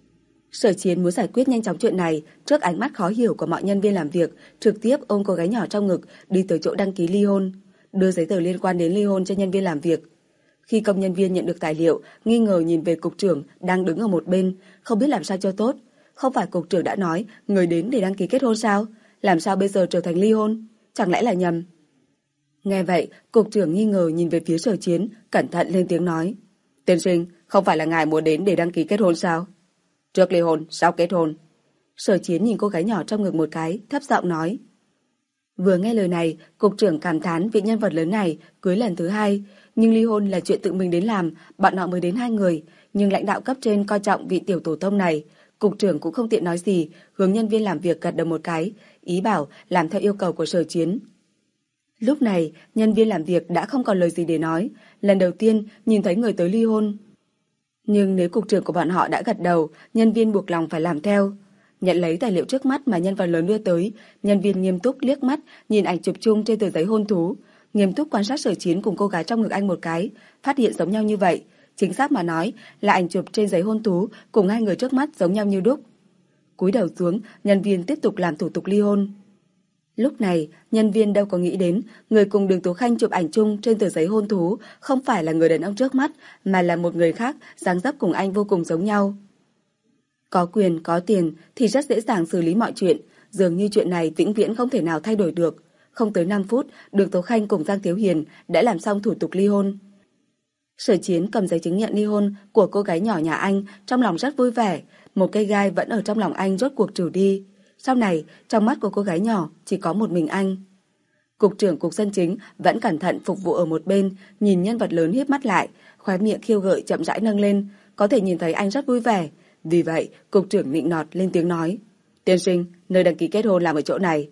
Sở Chiến muốn giải quyết nhanh chóng chuyện này, trước ánh mắt khó hiểu của mọi nhân viên làm việc, trực tiếp ôm cô gái nhỏ trong ngực, đi tới chỗ đăng ký ly hôn, đưa giấy tờ liên quan đến ly hôn cho nhân viên làm việc. Khi công nhân viên nhận được tài liệu, nghi ngờ nhìn về cục trưởng đang đứng ở một bên, không biết làm sao cho tốt. Không phải cục trưởng đã nói người đến để đăng ký kết hôn sao? Làm sao bây giờ trở thành ly hôn? Chẳng lẽ là nhầm? Nghe vậy, cục trưởng nghi ngờ nhìn về phía Sở Chiến, cẩn thận lên tiếng nói. Tiên sinh, không phải là ngài muốn đến để đăng ký kết hôn sao? Trước ly hôn, sau kết hôn. Sở Chiến nhìn cô gái nhỏ trong ngực một cái, thấp giọng nói. Vừa nghe lời này, cục trưởng cảm thán vị nhân vật lớn này cưới lần thứ hai, nhưng ly hôn là chuyện tự mình đến làm, bọn họ mới đến hai người, nhưng lãnh đạo cấp trên coi trọng vị tiểu tổ tông này, cục trưởng cũng không tiện nói gì, hướng nhân viên làm việc gật đầu một cái, ý bảo làm theo yêu cầu của Sở Chiến. Lúc này, nhân viên làm việc đã không còn lời gì để nói, lần đầu tiên nhìn thấy người tới ly hôn. Nhưng nếu cục trưởng của bọn họ đã gật đầu, nhân viên buộc lòng phải làm theo. Nhận lấy tài liệu trước mắt mà nhân vật lớn đưa tới, nhân viên nghiêm túc liếc mắt nhìn ảnh chụp chung trên tờ giấy hôn thú, nghiêm túc quan sát Sở Chiến cùng cô gái trong ngực anh một cái, phát hiện giống nhau như vậy, chính xác mà nói là ảnh chụp trên giấy hôn thú cùng hai người trước mắt giống nhau như đúc. Cúi đầu xuống, nhân viên tiếp tục làm thủ tục ly hôn. Lúc này, nhân viên đâu có nghĩ đến người cùng Đường Tú Khanh chụp ảnh chung trên tờ giấy hôn thú không phải là người đàn ông trước mắt, mà là một người khác dáng dấp cùng anh vô cùng giống nhau. Có quyền, có tiền thì rất dễ dàng xử lý mọi chuyện, dường như chuyện này vĩnh viễn không thể nào thay đổi được. Không tới năm phút, Đường Tố Khanh cùng Giang Thiếu Hiền đã làm xong thủ tục ly hôn. Sở Chiến cầm giấy chứng nhận ly hôn của cô gái nhỏ nhà anh, trong lòng rất vui vẻ, một cây gai vẫn ở trong lòng anh rốt cuộc trừ đi. Sau này, trong mắt của cô gái nhỏ chỉ có một mình anh. Cục trưởng cục dân chính vẫn cẩn thận phục vụ ở một bên, nhìn nhân vật lớn híp mắt lại, khóe miệng khiêu gợi chậm rãi nâng lên, có thể nhìn thấy anh rất vui vẻ. Vì vậy, cục trưởng nịnh nọt lên tiếng nói. Tiên sinh, nơi đăng ký kết hôn làm ở chỗ này.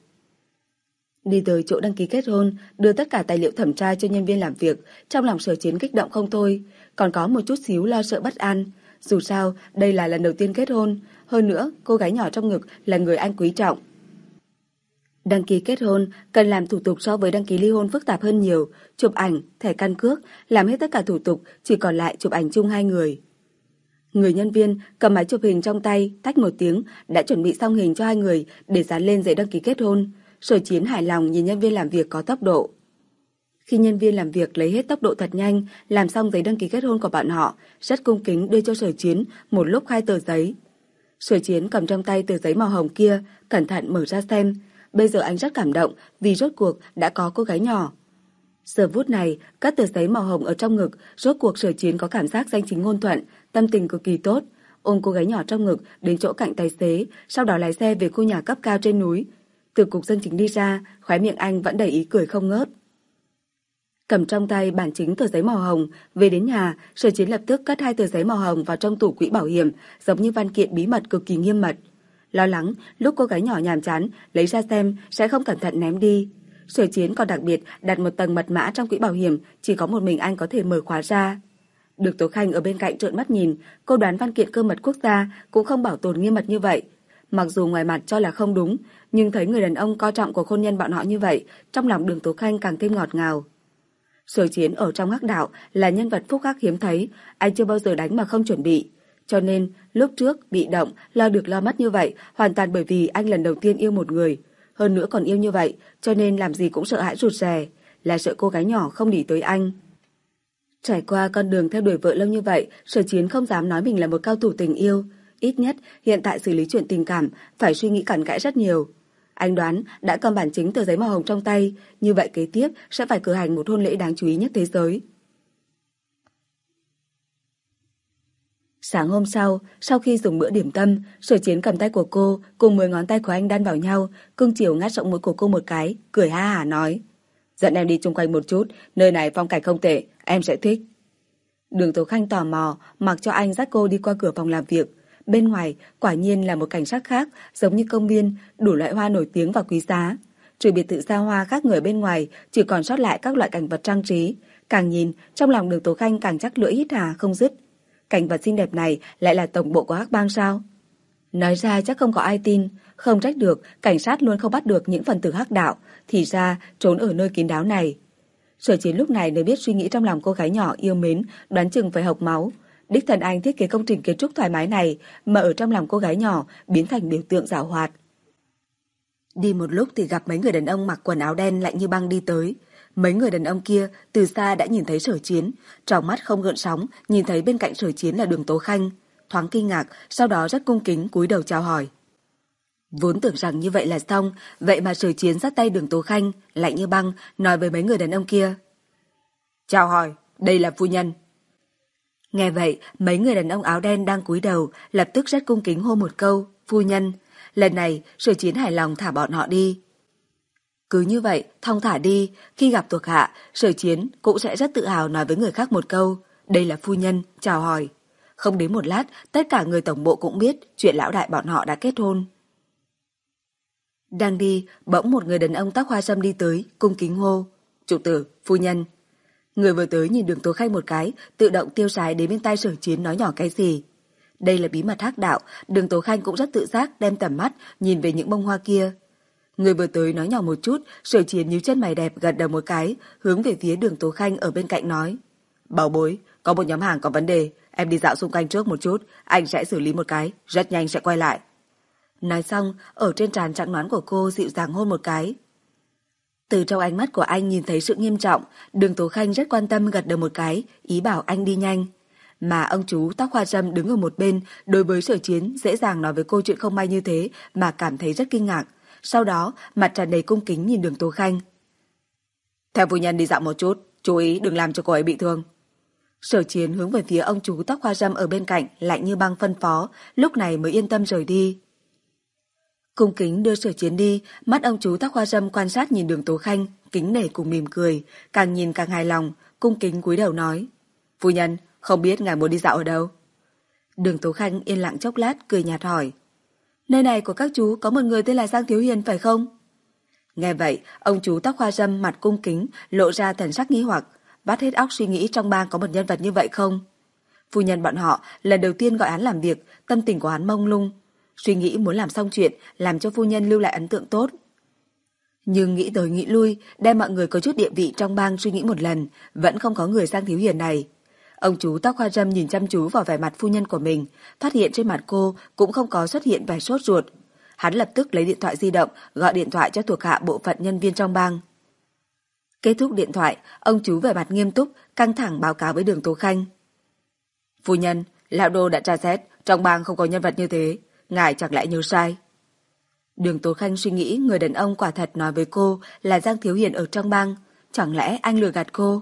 Đi tới chỗ đăng ký kết hôn, đưa tất cả tài liệu thẩm tra cho nhân viên làm việc, trong lòng Sở Chiến kích động không thôi, còn có một chút xíu lo sợ bất an. Dù sao, đây là lần đầu tiên kết hôn, hơn nữa cô gái nhỏ trong ngực là người anh quý trọng. Đăng ký kết hôn cần làm thủ tục so với đăng ký ly hôn phức tạp hơn nhiều, chụp ảnh, thẻ căn cước, làm hết tất cả thủ tục, chỉ còn lại chụp ảnh chung hai người. Người nhân viên cầm máy chụp hình trong tay, tách một tiếng, đã chuẩn bị xong hình cho hai người để dán lên giấy đăng ký kết hôn. Sở Chiến hài lòng nhìn nhân viên làm việc có tốc độ. Khi nhân viên làm việc lấy hết tốc độ thật nhanh, làm xong giấy đăng ký kết hôn của bọn họ, rất cung kính đưa cho Sở Chiến một lúc hai tờ giấy. Sở Chiến cầm trong tay tờ giấy màu hồng kia, cẩn thận mở ra xem. Bây giờ anh rất cảm động vì rốt cuộc đã có cô gái nhỏ. Giờ phút này, các tờ giấy màu hồng ở trong ngực, rốt cuộc Sở Chiến có cảm giác danh chính ngôn thuận, tâm tình cực kỳ tốt. Ôm cô gái nhỏ trong ngực đến chỗ cạnh tài xế, sau đó lái xe về khu nhà cấp cao trên núi. Từ cục dân chính đi ra, khóe miệng anh vẫn đầy ý cười không ngớt. Cầm trong tay bản chính tờ giấy màu hồng, về đến nhà, Sở Chiến lập tức cất hai tờ giấy màu hồng vào trong tủ quỹ bảo hiểm, giống như văn kiện bí mật cực kỳ nghiêm mật. Lo lắng, lúc cô gái nhỏ nhàm chán, lấy ra xem sẽ không cẩn thận ném đi. Sở Chiến còn đặc biệt đặt một tầng mật mã trong quỹ bảo hiểm, chỉ có một mình anh có thể mở khóa ra. Được Tố Khanh ở bên cạnh trợn mắt nhìn, cô đoán văn kiện cơ mật quốc gia cũng không bảo tồn nghiêm mật như vậy. Mặc dù ngoài mặt cho là không đúng, nhưng thấy người đàn ông coi trọng cuộc hôn nhân bọn họ như vậy, trong lòng Đường Tố Khanh càng thêm ngọt ngào. Sở Chiến ở trong hắc đạo là nhân vật phúc hắc hiếm thấy, anh chưa bao giờ đánh mà không chuẩn bị. Cho nên, lúc trước bị động, lo được lo mất như vậy, hoàn toàn bởi vì anh lần đầu tiên yêu một người. Hơn nữa còn yêu như vậy, cho nên làm gì cũng sợ hãi rụt rè, là sợ cô gái nhỏ không để tới anh. Trải qua con đường theo đuổi vợ lâu như vậy, Sở Chiến không dám nói mình là một cao thủ tình yêu. Ít nhất, hiện tại xử lý chuyện tình cảm, phải suy nghĩ cẩn kẽ rất nhiều. Anh đoán đã cầm bản chính tờ giấy màu hồng trong tay, như vậy kế tiếp sẽ phải cử hành một hôn lễ đáng chú ý nhất thế giới. Sáng hôm sau, sau khi dùng bữa điểm tâm, Sở Chiến cầm tay của cô cùng mười ngón tay của anh đan vào nhau, cưng chiều ngắt rộng mũi của cô một cái, cười ha hả nói: "Dẫn em đi chung quanh một chút, nơi này phong cảnh không tệ, em sẽ thích." Đường Tố Khanh tò mò, mặc cho anh dắt cô đi qua cửa phòng làm việc. Bên ngoài, quả nhiên là một cảnh sắc khác, giống như công viên, đủ loại hoa nổi tiếng và quý giá. Trừ biệt thự xa hoa khác người bên ngoài, chỉ còn sót lại các loại cảnh vật trang trí. Càng nhìn, trong lòng Đường Tố Khanh càng chắc lưỡi hít hà không dứt. Cảnh vật xinh đẹp này lại là tổng bộ của Hắc Bang sao? Nói ra chắc không có ai tin, không trách được, cảnh sát luôn không bắt được những phần tử hắc đạo, thì ra trốn ở nơi kín đáo này. Sở Chiến lúc này mới biết suy nghĩ trong lòng cô gái nhỏ yêu mến, đoán chừng phải hộc máu. Đích thân anh thiết kế công trình kiến trúc thoải mái này mà ở trong lòng cô gái nhỏ biến thành biểu tượng giảo hoạt. Đi một lúc thì gặp mấy người đàn ông mặc quần áo đen lạnh như băng đi tới. Mấy người đàn ông kia từ xa đã nhìn thấy Sở Chiến, trong mắt không gợn sóng, nhìn thấy bên cạnh Sở Chiến là Đường Tố Khanh, thoáng kinh ngạc, sau đó rất cung kính cúi đầu chào hỏi. Vốn tưởng rằng như vậy là xong, vậy mà Sở Chiến dắt tay Đường Tố Khanh, lạnh như băng, nói với mấy người đàn ông kia: "Chào hỏi, đây là phu nhân." Nghe vậy, mấy người đàn ông áo đen đang cúi đầu, lập tức rất cung kính hô một câu: "Phu nhân." Lần này, Sở Chiến hài lòng thả bọn họ đi. Cứ như vậy, thong thả đi, khi gặp thuộc hạ, Sở Chiến cũng sẽ rất tự hào nói với người khác một câu: "Đây là phu nhân, chào hỏi." Không đến một lát, tất cả người tổng bộ cũng biết chuyện lão đại bọn họ đã kết hôn. Đang đi, bỗng một người đàn ông tóc hoa râm đi tới, cung kính hô: "Chủ tử, phu nhân." Người vừa tới nhìn Đường Tố Khanh một cái, tự động tiêu sái đến bên tai Sở Chiến nói nhỏ cái gì. Đây là bí mật hắc đạo, Đường Tố Khanh cũng rất tự giác đem tầm mắt nhìn về những bông hoa kia. Người vừa tới nói nhỏ một chút, Sở Chiến nhíu chân mày đẹp gật đầu một cái, hướng về phía Đường Tố Khanh ở bên cạnh nói: "Bảo bối, có một nhóm hàng có vấn đề, em đi dạo xung quanh trước một chút, anh sẽ xử lý một cái, rất nhanh sẽ quay lại." Nói xong, ở trên trán trắng nõn của cô dịu dàng hôn một cái. Từ trong ánh mắt của anh nhìn thấy sự nghiêm trọng, Đường Tố Khanh rất quan tâm gật đầu một cái, ý bảo anh đi nhanh. Mà ông chú tóc hoa râm đứng ở một bên, đối với Sở Chiến dễ dàng nói với cô chuyện không may như thế mà cảm thấy rất kinh ngạc. Sau đó, mặt tràn đầy cung kính nhìn Đường Tố Khanh. "Theo phu nhân đi dạo một chút, chú ý đừng làm cho cô ấy bị thương." Sở Chiến hướng về phía ông chú tóc hoa râm ở bên cạnh, lạnh như băng phân phó, lúc này mới yên tâm rời đi. Cung kính đưa Sở Chiến đi, mắt ông chú tóc hoa râm quan sát nhìn Đường Tố Khanh, kính nể cùng mỉm cười, càng nhìn càng hài lòng, cung kính cúi đầu nói: "Phu nhân, không biết ngài muốn đi dạo ở đâu?" Đường Tố Khanh yên lặng chốc lát, cười nhạt hỏi: "Nơi này của các chú có một người tên là Giang Thiếu Hiền phải không?" Nghe vậy, ông chú tóc hoa râm mặt cung kính, lộ ra thần sắc nghi hoặc, vắt hết óc suy nghĩ trong bang có một nhân vật như vậy không. Phu nhân bọn họ lần đầu tiên gọi hắn làm việc, tâm tình của hắn mông lung, suy nghĩ muốn làm xong chuyện, làm cho phu nhân lưu lại ấn tượng tốt. Nhưng nghĩ tới nghĩ lui, đem mọi người có chút địa vị trong bang suy nghĩ một lần, vẫn không có người Giang Thiếu Hiền này. Ông chú tóc hoa râm nhìn chăm chú vào vẻ mặt phu nhân của mình, phát hiện trên mặt cô cũng không có xuất hiện vẻ sốt ruột. hắn lập tức lấy điện thoại di động gọi điện thoại cho thuộc hạ bộ phận nhân viên trong bang. Kết thúc điện thoại, ông chú vẻ mặt nghiêm túc, căng thẳng báo cáo với Đường Tố Khanh. Phu nhân, lão đô đã tra xét, trong bang không có nhân vật như thế, ngài chẳng lẽ nhớ sai? Đường Tố Khanh suy nghĩ người đàn ông quả thật nói với cô là Giang Thiếu Hiền ở trong bang, chẳng lẽ anh lừa gạt cô?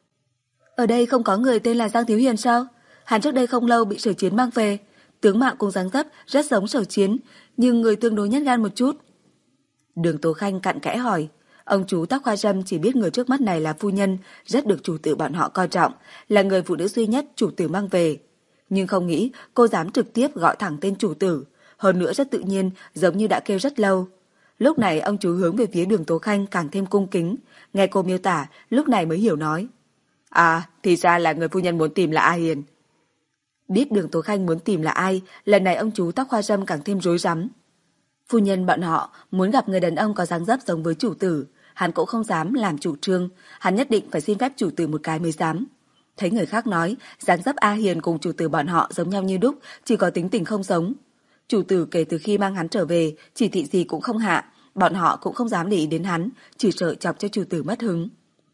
Ở đây không có người tên là Giang Thiếu Hiền sao? Hắn trước đây không lâu bị Sở Chiến mang về, tướng mạo cùng dáng dấp rất giống Sở Chiến, nhưng người tương đối nhát gan một chút. Đường Tố Khanh cặn kẽ hỏi. Ông chú tóc hoa râm chỉ biết người trước mắt này là phu nhân, rất được chủ tử bọn họ coi trọng, là người phụ nữ duy nhất chủ tử mang về. Nhưng không nghĩ cô dám trực tiếp gọi thẳng tên chủ tử, hơn nữa rất tự nhiên, giống như đã kêu rất lâu. Lúc này ông chú hướng về phía Đường Tố Khanh càng thêm cung kính, nghe cô miêu tả, lúc này mới hiểu nói. À, thì ra là người phu nhân muốn tìm là A Hiền. Biết Đường Tố Khanh muốn tìm là ai, lần này ông chú tóc hoa râm càng thêm rối rắm. Phu nhân bọn họ muốn gặp người đàn ông có dáng dấp giống với chủ tử, hắn cũng không dám làm chủ trương, hắn nhất định phải xin phép chủ tử một cái mới dám. Thấy người khác nói, dáng dấp A Hiền cùng chủ tử bọn họ giống nhau như đúc, chỉ có tính tình không giống. Chủ tử kể từ khi mang hắn trở về, chỉ thị gì cũng không hạ, bọn họ cũng không dám để ý đến hắn, chỉ sợ chọc cho chủ tử mất hứng.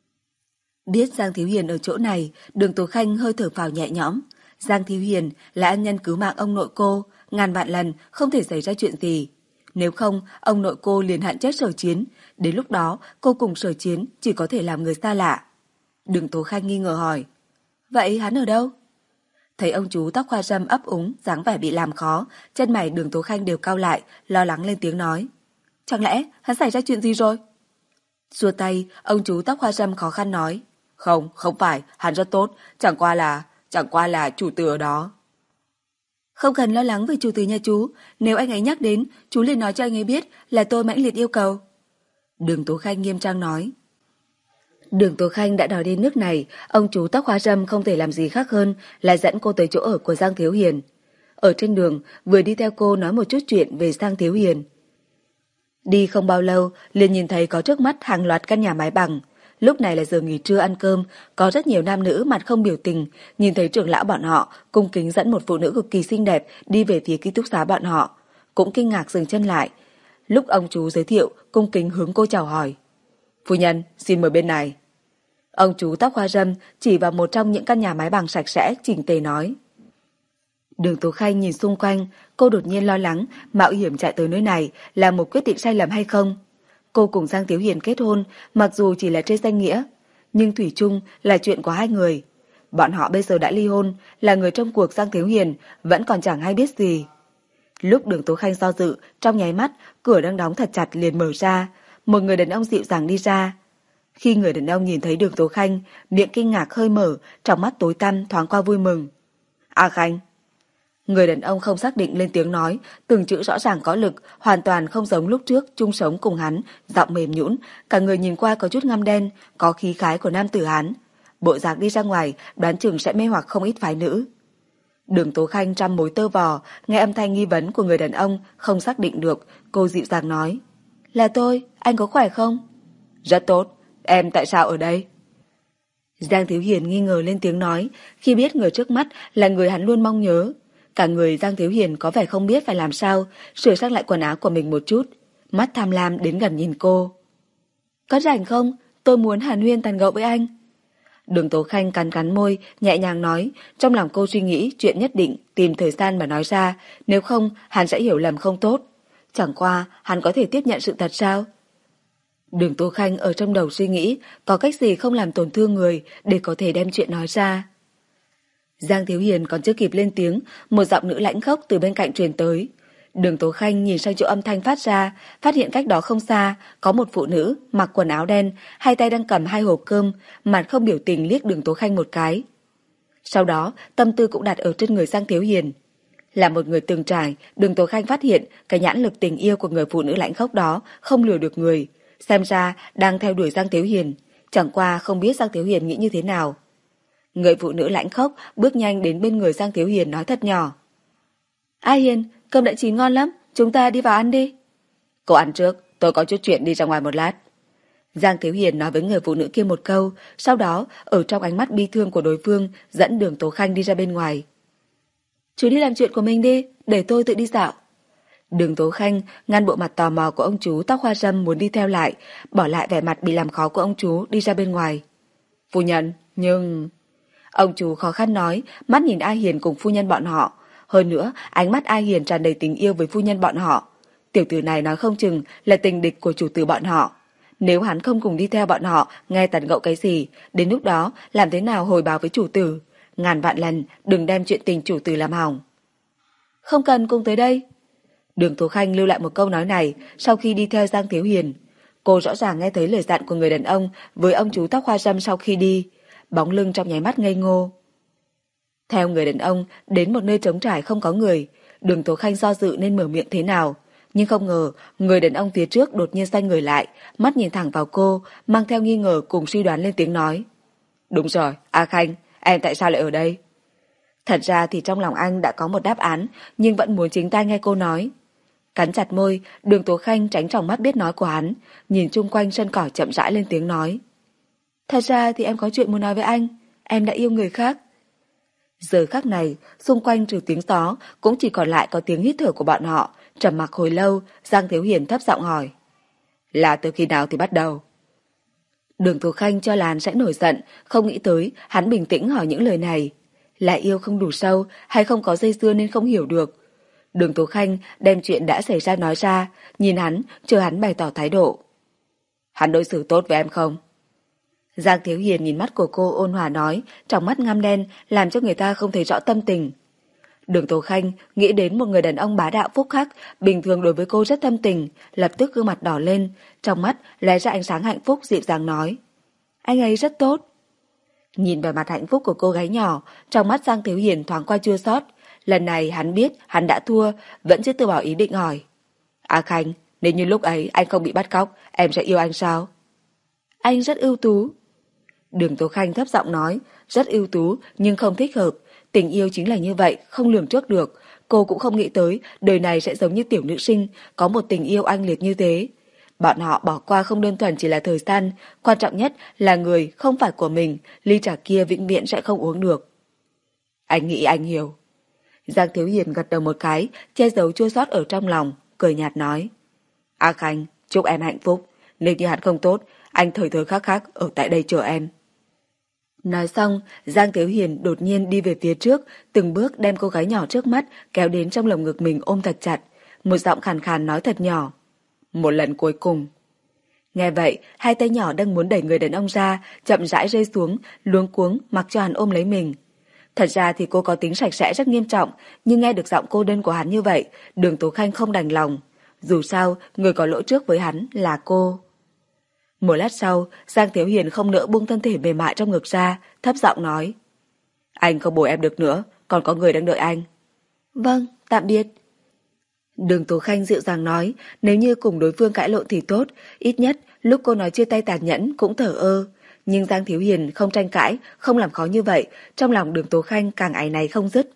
Biết Giang Thiếu Hiền ở chỗ này, Đường Tố Khanh hơi thở phào nhẹ nhõm. Giang Thiếu Hiền là ân nhân cứu mạng ông nội cô, ngàn vạn lần không thể xảy ra chuyện gì. Nếu không, ông nội cô liền hận chết Sở Chiến, đến lúc đó cô cùng Sở Chiến chỉ có thể làm người xa lạ. Đường Tố Khanh nghi ngờ hỏi, vậy hắn ở đâu? Thấy ông chú tóc hoa râm ấp úng, dáng vẻ bị làm khó, chân mày Đường Tố Khanh đều cau lại, lo lắng lên tiếng nói, chẳng lẽ hắn xảy ra chuyện gì rồi? Xua tay, ông chú tóc hoa râm khó khăn nói, không, không phải, hắn rất tốt, chẳng qua là, chẳng qua là chủ tử ở đó. Không cần lo lắng về chủ tử nhà chú, nếu anh ấy nhắc đến, chú liền nói cho anh ấy biết là tôi mãnh liệt yêu cầu. Đường Tố Khanh nghiêm trang nói. Đường Tố Khanh đã đòi đến nước này, ông chú tóc hoa râm không thể làm gì khác hơn là dẫn cô tới chỗ ở của Giang Thiếu Hiền. Ở trên đường, vừa đi theo cô nói một chút chuyện về Giang Thiếu Hiền. Đi không bao lâu, liền nhìn thấy có trước mắt hàng loạt căn nhà mái bằng. Lúc này là giờ nghỉ trưa ăn cơm, có rất nhiều nam nữ mặt không biểu tình, nhìn thấy trưởng lão bọn họ cung kính dẫn một phụ nữ cực kỳ xinh đẹp đi về phía ký túc xá bọn họ, cũng kinh ngạc dừng chân lại. Lúc ông chú giới thiệu, cung kính hướng cô chào hỏi. Phu nhân, xin mời bên này. Ông chú tóc hoa râm chỉ vào một trong những căn nhà mái bằng sạch sẽ, chỉnh tề nói. Đường Tố Khanh nhìn xung quanh, cô đột nhiên lo lắng mạo hiểm chạy tới nơi này là một quyết định sai lầm hay không. Cô cùng Giang Thiếu Hiền kết hôn, mặc dù chỉ là trên danh nghĩa, nhưng thủy chung là chuyện của hai người. Bọn họ bây giờ đã ly hôn, là người trong cuộc Giang Thiếu Hiền vẫn còn chẳng hay biết gì. Lúc Đường Tố Khanh do dự, trong nháy mắt, cửa đang đóng thật chặt liền mở ra, một người đàn ông dịu dàng đi ra. Khi người đàn ông nhìn thấy Đường Tố Khanh, miệng kinh ngạc hơi mở, trong mắt tối tăm thoáng qua vui mừng. A Khanh. Người đàn ông không xác định lên tiếng nói, từng chữ rõ ràng có lực, hoàn toàn không giống lúc trước chung sống cùng hắn, giọng mềm nhũn, cả người nhìn qua có chút ngăm đen, có khí khái của nam tử Hán. Bộ dáng đi ra ngoài, đoán chừng sẽ mê hoặc không ít phái nữ. Đường Tố Khanh trăm mối tơ vò, nghe âm thanh nghi vấn của người đàn ông, không xác định được, cô dịu dàng nói. Là tôi, anh có khỏe không? Rất tốt, em tại sao ở đây? Giang Thiếu Hiền nghi ngờ lên tiếng nói, khi biết người trước mắt là người hắn luôn mong nhớ. Cả người Giang Thiếu Hiền có vẻ không biết phải làm sao, sửa sang lại quần áo của mình một chút, mắt tham lam đến gần nhìn cô. Có rảnh không? Tôi muốn hàn huyên tàn gẫu với anh. Đường Tố Khanh cắn cắn môi, nhẹ nhàng nói, trong lòng cô suy nghĩ chuyện nhất định tìm thời gian mà nói ra, nếu không hắn sẽ hiểu lầm không tốt. Chẳng qua hắn có thể tiếp nhận sự thật sao? Đường Tố Khanh ở trong đầu suy nghĩ có cách gì không làm tổn thương người để có thể đem chuyện nói ra. Giang Thiếu Hiền còn chưa kịp lên tiếng, một giọng nữ lãnh khốc từ bên cạnh truyền tới. Đường Tố Khanh nhìn sang chỗ âm thanh phát ra, phát hiện cách đó không xa có một phụ nữ mặc quần áo đen, hai tay đang cầm hai hộp cơm, mặt không biểu tình liếc Đường Tố Khanh một cái. Sau đó tâm tư cũng đặt ở trên người Giang Thiếu Hiền. Là một người từng trải, Đường Tố Khanh phát hiện cái nhãn lực tình yêu của người phụ nữ lãnh khốc đó không lừa được người, xem ra đang theo đuổi Giang Thiếu Hiền, chẳng qua không biết Giang Thiếu Hiền nghĩ như thế nào. Người phụ nữ lãnh khốc bước nhanh đến bên người Giang Thiếu Hiền nói thật nhỏ. A Hiền, cơm đã chín ngon lắm, chúng ta đi vào ăn đi. Cô ăn trước, tôi có chút chuyện đi ra ngoài một lát. Giang Thiếu Hiền nói với người phụ nữ kia một câu, sau đó ở trong ánh mắt bi thương của đối phương dẫn Đường Tố Khanh đi ra bên ngoài. Chú đi làm chuyện của mình đi, để tôi tự đi dạo. Đường Tố Khanh ngăn bộ mặt tò mò của ông chú tóc hoa râm muốn đi theo lại, bỏ lại vẻ mặt bị làm khó của ông chú đi ra bên ngoài. Phu nhân, nhưng... Ông chú khó khăn nói, mắt nhìn A Hiền cùng phu nhân bọn họ. Hơn nữa, ánh mắt A Hiền tràn đầy tình yêu với phu nhân bọn họ. Tiểu tử này nói không chừng là tình địch của chủ tử bọn họ. Nếu hắn không cùng đi theo bọn họ nghe tần gẫu cái gì, đến lúc đó làm thế nào hồi báo với chủ tử. Ngàn vạn lần đừng đem chuyện tình chủ tử làm hỏng. Không cần cùng tới đây. Đường Tố Khanh lưu lại một câu nói này sau khi đi theo Giang Thiếu Hiền. Cô rõ ràng nghe thấy lời dặn của người đàn ông với ông chú tóc hoa râm sau khi đi. Bóng lưng trong nháy mắt ngây ngô. Theo người đàn ông đến một nơi trống trải không có người, Đường Tố Khanh do dự nên mở miệng thế nào. Nhưng không ngờ, người đàn ông phía trước đột nhiên xoay người lại, mắt nhìn thẳng vào cô, mang theo nghi ngờ cùng suy đoán lên tiếng nói. Đúng rồi, A Khanh, em tại sao lại ở đây? Thật ra thì trong lòng anh đã có một đáp án, nhưng vẫn muốn chính tai nghe cô nói. Cắn chặt môi, Đường Tố Khanh tránh tròng mắt biết nói của hắn, nhìn chung quanh sân cỏ chậm rãi lên tiếng nói. Thật ra thì em có chuyện muốn nói với anh, em đã yêu người khác. Giờ khắc này, xung quanh trừ tiếng gió, cũng chỉ còn lại có tiếng hít thở của bọn họ. Trầm mặc hồi lâu, Giang Thiếu Hiền thấp giọng hỏi. Là từ khi nào thì bắt đầu? Đường Tố Khanh cho là hắn sẽ nổi giận, không nghĩ tới hắn bình tĩnh hỏi những lời này. Là yêu không đủ sâu hay không có dây dưa nên không hiểu được. Đường Tố Khanh đem chuyện đã xảy ra nói ra, nhìn hắn, chờ hắn bày tỏ thái độ. Hắn đối xử tốt với em không? Giang Thiếu Hiền nhìn mắt của cô ôn hòa nói, trong mắt ngăm đen làm cho người ta không thấy rõ tâm tình. Đường Tố Khanh nghĩ đến một người đàn ông bá đạo phúc khắc, bình thường đối với cô rất thâm tình, lập tức gương mặt đỏ lên, trong mắt lóe ra ánh sáng hạnh phúc dịu dàng nói. Anh ấy rất tốt. Nhìn vào mặt hạnh phúc của cô gái nhỏ, trong mắt Giang Thiếu Hiền thoáng qua chua xót. Lần này hắn biết hắn đã thua, vẫn chưa từ bỏ ý định hỏi. A Khanh, nếu như lúc ấy anh không bị bắt cóc, em sẽ yêu anh sao? Anh rất ưu tú. Đường Tố Khanh thấp giọng nói, rất ưu tú nhưng không thích hợp. Tình yêu chính là như vậy, không lường trước được. Cô cũng không nghĩ tới đời này sẽ giống như tiểu nữ sinh, có một tình yêu anh liệt như thế. Bọn họ bỏ qua không đơn thuần chỉ là thời gian, quan trọng nhất là người không phải của mình, ly trà kia vĩnh viễn sẽ không uống được. Anh nghĩ anh hiểu. Giang Thiếu Hiền gật đầu một cái, che giấu chua xót ở trong lòng, cười nhạt nói. A Khanh, chúc em hạnh phúc. Nếu như hắn không tốt, anh thời thời khắc khắc ở tại đây chờ em. Nói xong, Giang Thiếu Hiền đột nhiên đi về phía trước, từng bước đem cô gái nhỏ trước mắt kéo đến trong lồng ngực mình ôm thật chặt. Một giọng khàn khàn nói thật nhỏ. Một lần cuối cùng. Nghe vậy, hai tay nhỏ đang muốn đẩy người đàn ông ra, chậm rãi rơi xuống, luống cuống mặc cho hắn ôm lấy mình. Thật ra thì cô có tính sạch sẽ rất nghiêm trọng, nhưng nghe được giọng cô đơn của hắn như vậy, Đường Tố Khanh không đành lòng. Dù sao, người có lỗi trước với hắn là cô. Một lát sau, Giang Thiếu Hiền không nỡ buông thân thể mềm mại trong ngực ra, thấp giọng nói. Anh không bồi em được nữa, còn có người đang đợi anh. Vâng, tạm biệt. Đường Tố Khanh dịu dàng nói, nếu như cùng đối phương cãi lộn thì tốt, ít nhất lúc cô nói chia tay tàn nhẫn cũng thở ơ. Nhưng Giang Thiếu Hiền không tranh cãi, không làm khó như vậy, trong lòng Đường Tố Khanh càng áy náy không dứt.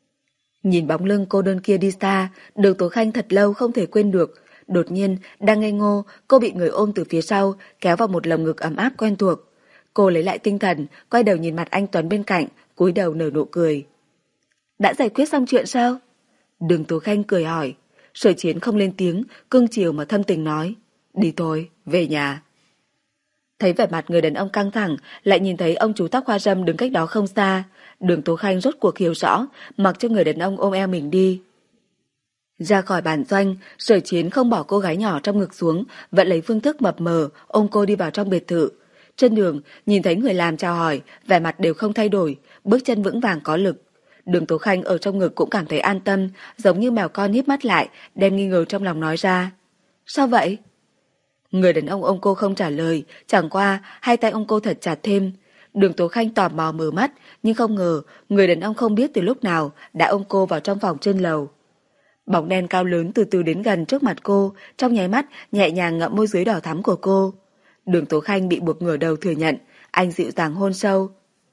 Nhìn bóng lưng cô đơn kia đi xa, Đường Tố Khanh thật lâu không thể quên được. Đột nhiên, đang ngây ngô, cô bị người ôm từ phía sau, kéo vào một lồng ngực ấm áp quen thuộc. Cô lấy lại tinh thần, quay đầu nhìn mặt anh Tuấn bên cạnh, cúi đầu nở nụ cười. Đã giải quyết xong chuyện sao? Đường Tố Khanh cười hỏi. Sở Chiến không lên tiếng, cưng chiều mà thâm tình nói. Đi thôi, về nhà. Thấy vẻ mặt người đàn ông căng thẳng, lại nhìn thấy ông chú tóc hoa râm đứng cách đó không xa. Đường Tố Khanh rốt cuộc hiểu rõ, mặc cho người đàn ông ôm eo mình đi. Ra khỏi bản doanh, Sở Chiến không bỏ cô gái nhỏ trong ngực xuống, vẫn lấy phương thức mập mờ, ôm cô đi vào trong biệt thự. Trên đường, nhìn thấy người làm chào hỏi, vẻ mặt đều không thay đổi, bước chân vững vàng có lực. Đường Tố Khanh ở trong ngực cũng cảm thấy an tâm, giống như mèo con híp mắt lại, đem nghi ngờ trong lòng nói ra. Sao vậy? Người đàn ông ôm cô không trả lời, chẳng qua hai tay ôm cô thật chặt thêm. Đường Tố Khanh tò mò mở mắt, nhưng không ngờ người đàn ông không biết từ lúc nào đã ôm cô vào trong phòng trên lầu. Bóng đen cao lớn từ từ đến gần trước mặt cô, trong nháy mắt nhẹ nhàng ngậm môi dưới đỏ thắm của cô. Đường Tố Khanh bị buộc ngửa đầu thừa nhận, anh dịu dàng hôn sâu.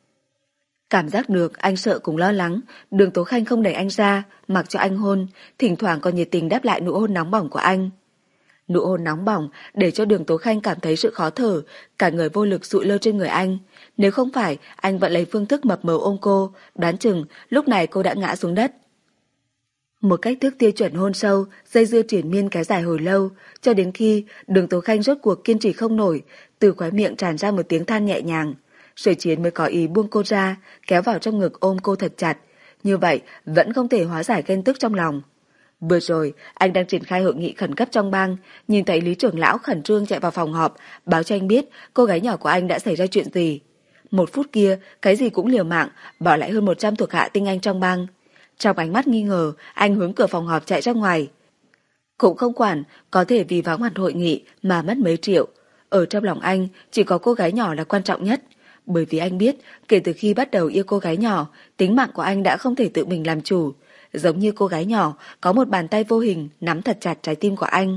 Cảm giác được anh sợ cùng lo lắng, Đường Tố Khanh không đẩy anh ra, mặc cho anh hôn, thỉnh thoảng còn nhiệt tình đáp lại nụ hôn nóng bỏng của anh. Nụ hôn nóng bỏng để cho Đường Tố Khanh cảm thấy sự khó thở, cả người vô lực sụi lơ trên người anh. Nếu không phải anh vẫn lấy phương thức mập mờ ôm cô, đoán chừng lúc này cô đã ngã xuống đất. Một cách thức tiêu chuẩn hôn sâu, dây dưa triền miên kéo dài hồi lâu, cho đến khi Đường Tố Khanh rốt cuộc kiên trì không nổi, từ khóe miệng tràn ra một tiếng than nhẹ nhàng. Sở Chiến mới có ý buông cô ra, kéo vào trong ngực ôm cô thật chặt. Như vậy vẫn không thể hóa giải ghen tức trong lòng. Vừa rồi, anh đang triển khai hội nghị khẩn cấp trong bang, nhìn thấy Lý trưởng lão khẩn trương chạy vào phòng họp, báo cho anh biết cô gái nhỏ của anh đã xảy ra chuyện gì. Một phút kia, cái gì cũng liều mạng, bỏ lại hơn một trăm thuộc hạ tinh anh trong bang. Trong ánh mắt nghi ngờ, anh hướng cửa phòng họp chạy ra ngoài. Cũng không quản, có thể vì vắng mặt hội nghị mà mất mấy triệu. Ở trong lòng anh, chỉ có cô gái nhỏ là quan trọng nhất. Bởi vì anh biết, kể từ khi bắt đầu yêu cô gái nhỏ, tính mạng của anh đã không thể tự mình làm chủ. Giống như cô gái nhỏ, có một bàn tay vô hình nắm thật chặt trái tim của anh.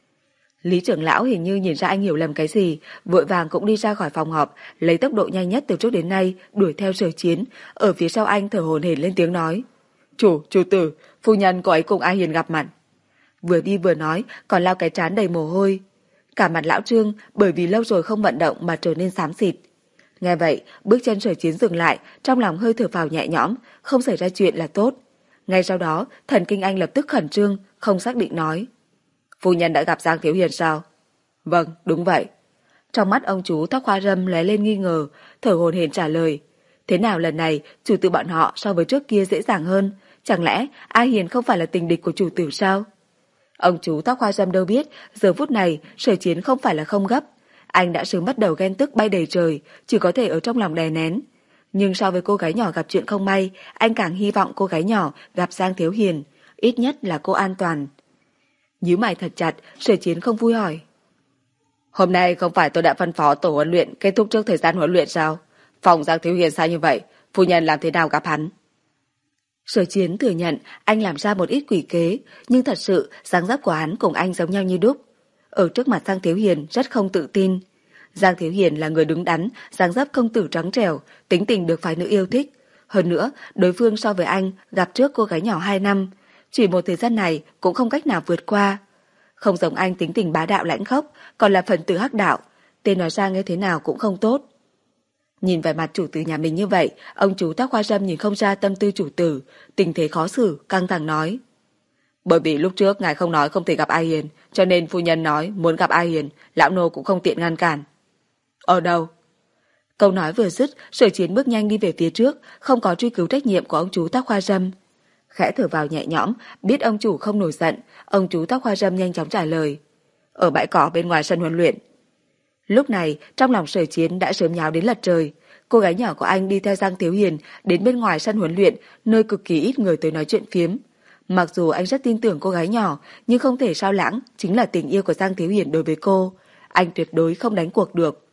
Lý trưởng lão hình như nhìn ra anh hiểu lầm cái gì, vội vàng cũng đi ra khỏi phòng họp, lấy tốc độ nhanh nhất từ trước đến nay, đuổi theo Sở Chiến, ở phía sau anh thở hổn hển lên tiếng nói. Chủ, chủ tử, phu nhân cô ấy cùng A Hiền gặp mặt. Vừa đi vừa nói, còn lau cái trán đầy mồ hôi. Cả mặt lão Trương bởi vì lâu rồi không vận động mà trở nên xám xịt. Nghe vậy, bước chân Sở Chiến dừng lại, trong lòng hơi thở phào nhẹ nhõm, không xảy ra chuyện là tốt. Ngay sau đó, thần kinh anh lập tức khẩn trương, không xác định nói. Phu nhân đã gặp Giang Thiếu Hiền sao? Vâng, đúng vậy. Trong mắt ông chú tóc hoa râm lóe lên nghi ngờ, thở hổn hển trả lời. Thế nào lần này, chủ tử bọn họ so với trước kia dễ dàng hơn? Chẳng lẽ A Hiền không phải là tình địch của chủ tử sao? Ông chú tóc hoa râm đâu biết, giờ phút này Sở Chiến không phải là không gấp. Anh đã sớm bắt đầu ghen tức bay đầy trời, chỉ có thể ở trong lòng đè nén. Nhưng so với cô gái nhỏ gặp chuyện không may, anh càng hy vọng cô gái nhỏ gặp Giang Thiếu Hiền, ít nhất là cô an toàn. Nhíu mày thật chặt, Sở Chiến không vui hỏi. Hôm nay không phải tôi đã phân phó tổ huấn luyện kết thúc trước thời gian huấn luyện sao? Phòng Giang Thiếu Hiền sao như vậy? Phu nhân làm thế nào gặp hắn? Sở Chiến thừa nhận anh làm ra một ít quỷ kế, nhưng thật sự dáng dấp của hắn cùng anh giống nhau như đúc. Ở trước mặt Giang Thiếu Hiền rất không tự tin. Giang Thiếu Hiền là người đứng đắn, dáng dấp công tử trắng trẻo, tính tình được phái nữ yêu thích. Hơn nữa, đối phương so với anh gặp trước cô gái nhỏ hai năm, chỉ một thời gian này cũng không cách nào vượt qua. Không giống anh tính tình bá đạo lãnh khốc, còn là phần tử hắc đạo, tên nói ra nghe thế nào cũng không tốt. Nhìn vẻ mặt chủ tử nhà mình như vậy, ông chú tóc hoa râm nhìn không ra tâm tư chủ tử, tình thế khó xử, căng thẳng nói. Bởi vì lúc trước ngài không nói không thể gặp A Hiền, cho nên phu nhân nói muốn gặp A Hiền, lão nô cũng không tiện ngăn cản. Ở đâu? Câu nói vừa dứt, Sở Chiến bước nhanh đi về phía trước, không có truy cứu trách nhiệm của ông chú tóc hoa râm. Khẽ thở vào nhẹ nhõm, biết ông chủ không nổi giận, ông chú tóc hoa râm nhanh chóng trả lời. Ở bãi cỏ bên ngoài sân huấn luyện. Lúc này, trong lòng Sở Chiến đã sớm nháo đến lật trời. Cô gái nhỏ của anh đi theo Giang Thiếu Hiền đến bên ngoài sân huấn luyện, nơi cực kỳ ít người tới nói chuyện phiếm. Mặc dù anh rất tin tưởng cô gái nhỏ, nhưng không thể sao lãng chính là tình yêu của Giang Thiếu Hiền đối với cô. Anh tuyệt đối không đánh cuộc được.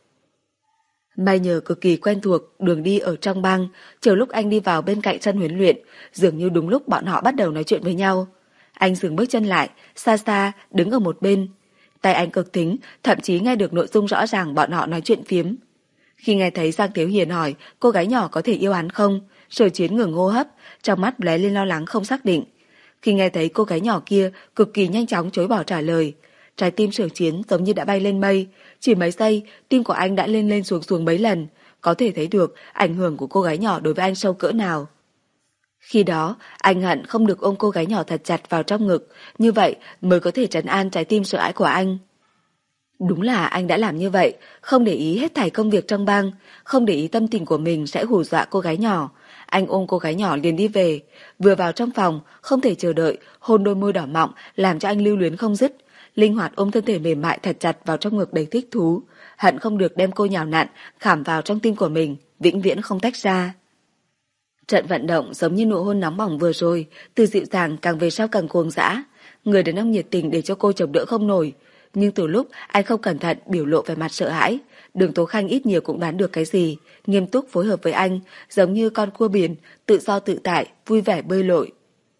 May nhờ cực kỳ quen thuộc đường đi ở trong bang, chờ lúc anh đi vào bên cạnh sân huấn luyện, dường như đúng lúc bọn họ bắt đầu nói chuyện với nhau. Anh dừng bước chân lại, xa xa, đứng ở một bên. Tay anh cực thính, thậm chí nghe được nội dung rõ ràng bọn họ nói chuyện phiếm. Khi nghe thấy Giang Thiếu Hiền hỏi cô gái nhỏ có thể yêu hắn không, Sở Chiến ngừng hô hấp, trong mắt lóe lên lo lắng không xác định. Khi nghe thấy cô gái nhỏ kia cực kỳ nhanh chóng chối bỏ trả lời, trái tim Sở Chiến giống như đã bay lên mây. Chỉ mấy giây, tim của anh đã lên lên xuống xuống mấy lần, có thể thấy được ảnh hưởng của cô gái nhỏ đối với anh sâu cỡ nào. Khi đó, anh hận không được ôm cô gái nhỏ thật chặt vào trong ngực, như vậy mới có thể trấn an trái tim sợ hãi của anh. Đúng là anh đã làm như vậy, không để ý hết thảy công việc trong bang, không để ý tâm tình của mình sẽ hù dọa cô gái nhỏ. Anh ôm cô gái nhỏ liền đi về, vừa vào trong phòng, không thể chờ đợi, hôn đôi môi đỏ mọng làm cho anh lưu luyến không dứt, linh hoạt ôm thân thể mềm mại thật chặt vào trong ngực đầy thích thú, hận không được đem cô nhào nặn khảm vào trong tim của mình, vĩnh viễn không tách ra. Trận vận động giống như nụ hôn nóng bỏng vừa rồi, từ dịu dàng càng về sau càng cuồng dã. Người đàn ông nhiệt tình để cho cô chống đỡ không nổi, nhưng từ lúc anh không cẩn thận biểu lộ về mặt sợ hãi, Đường Tố Khanh ít nhiều cũng đoán được cái gì, nghiêm túc phối hợp với anh, giống như con cua biển, tự do tự tại, vui vẻ bơi lội.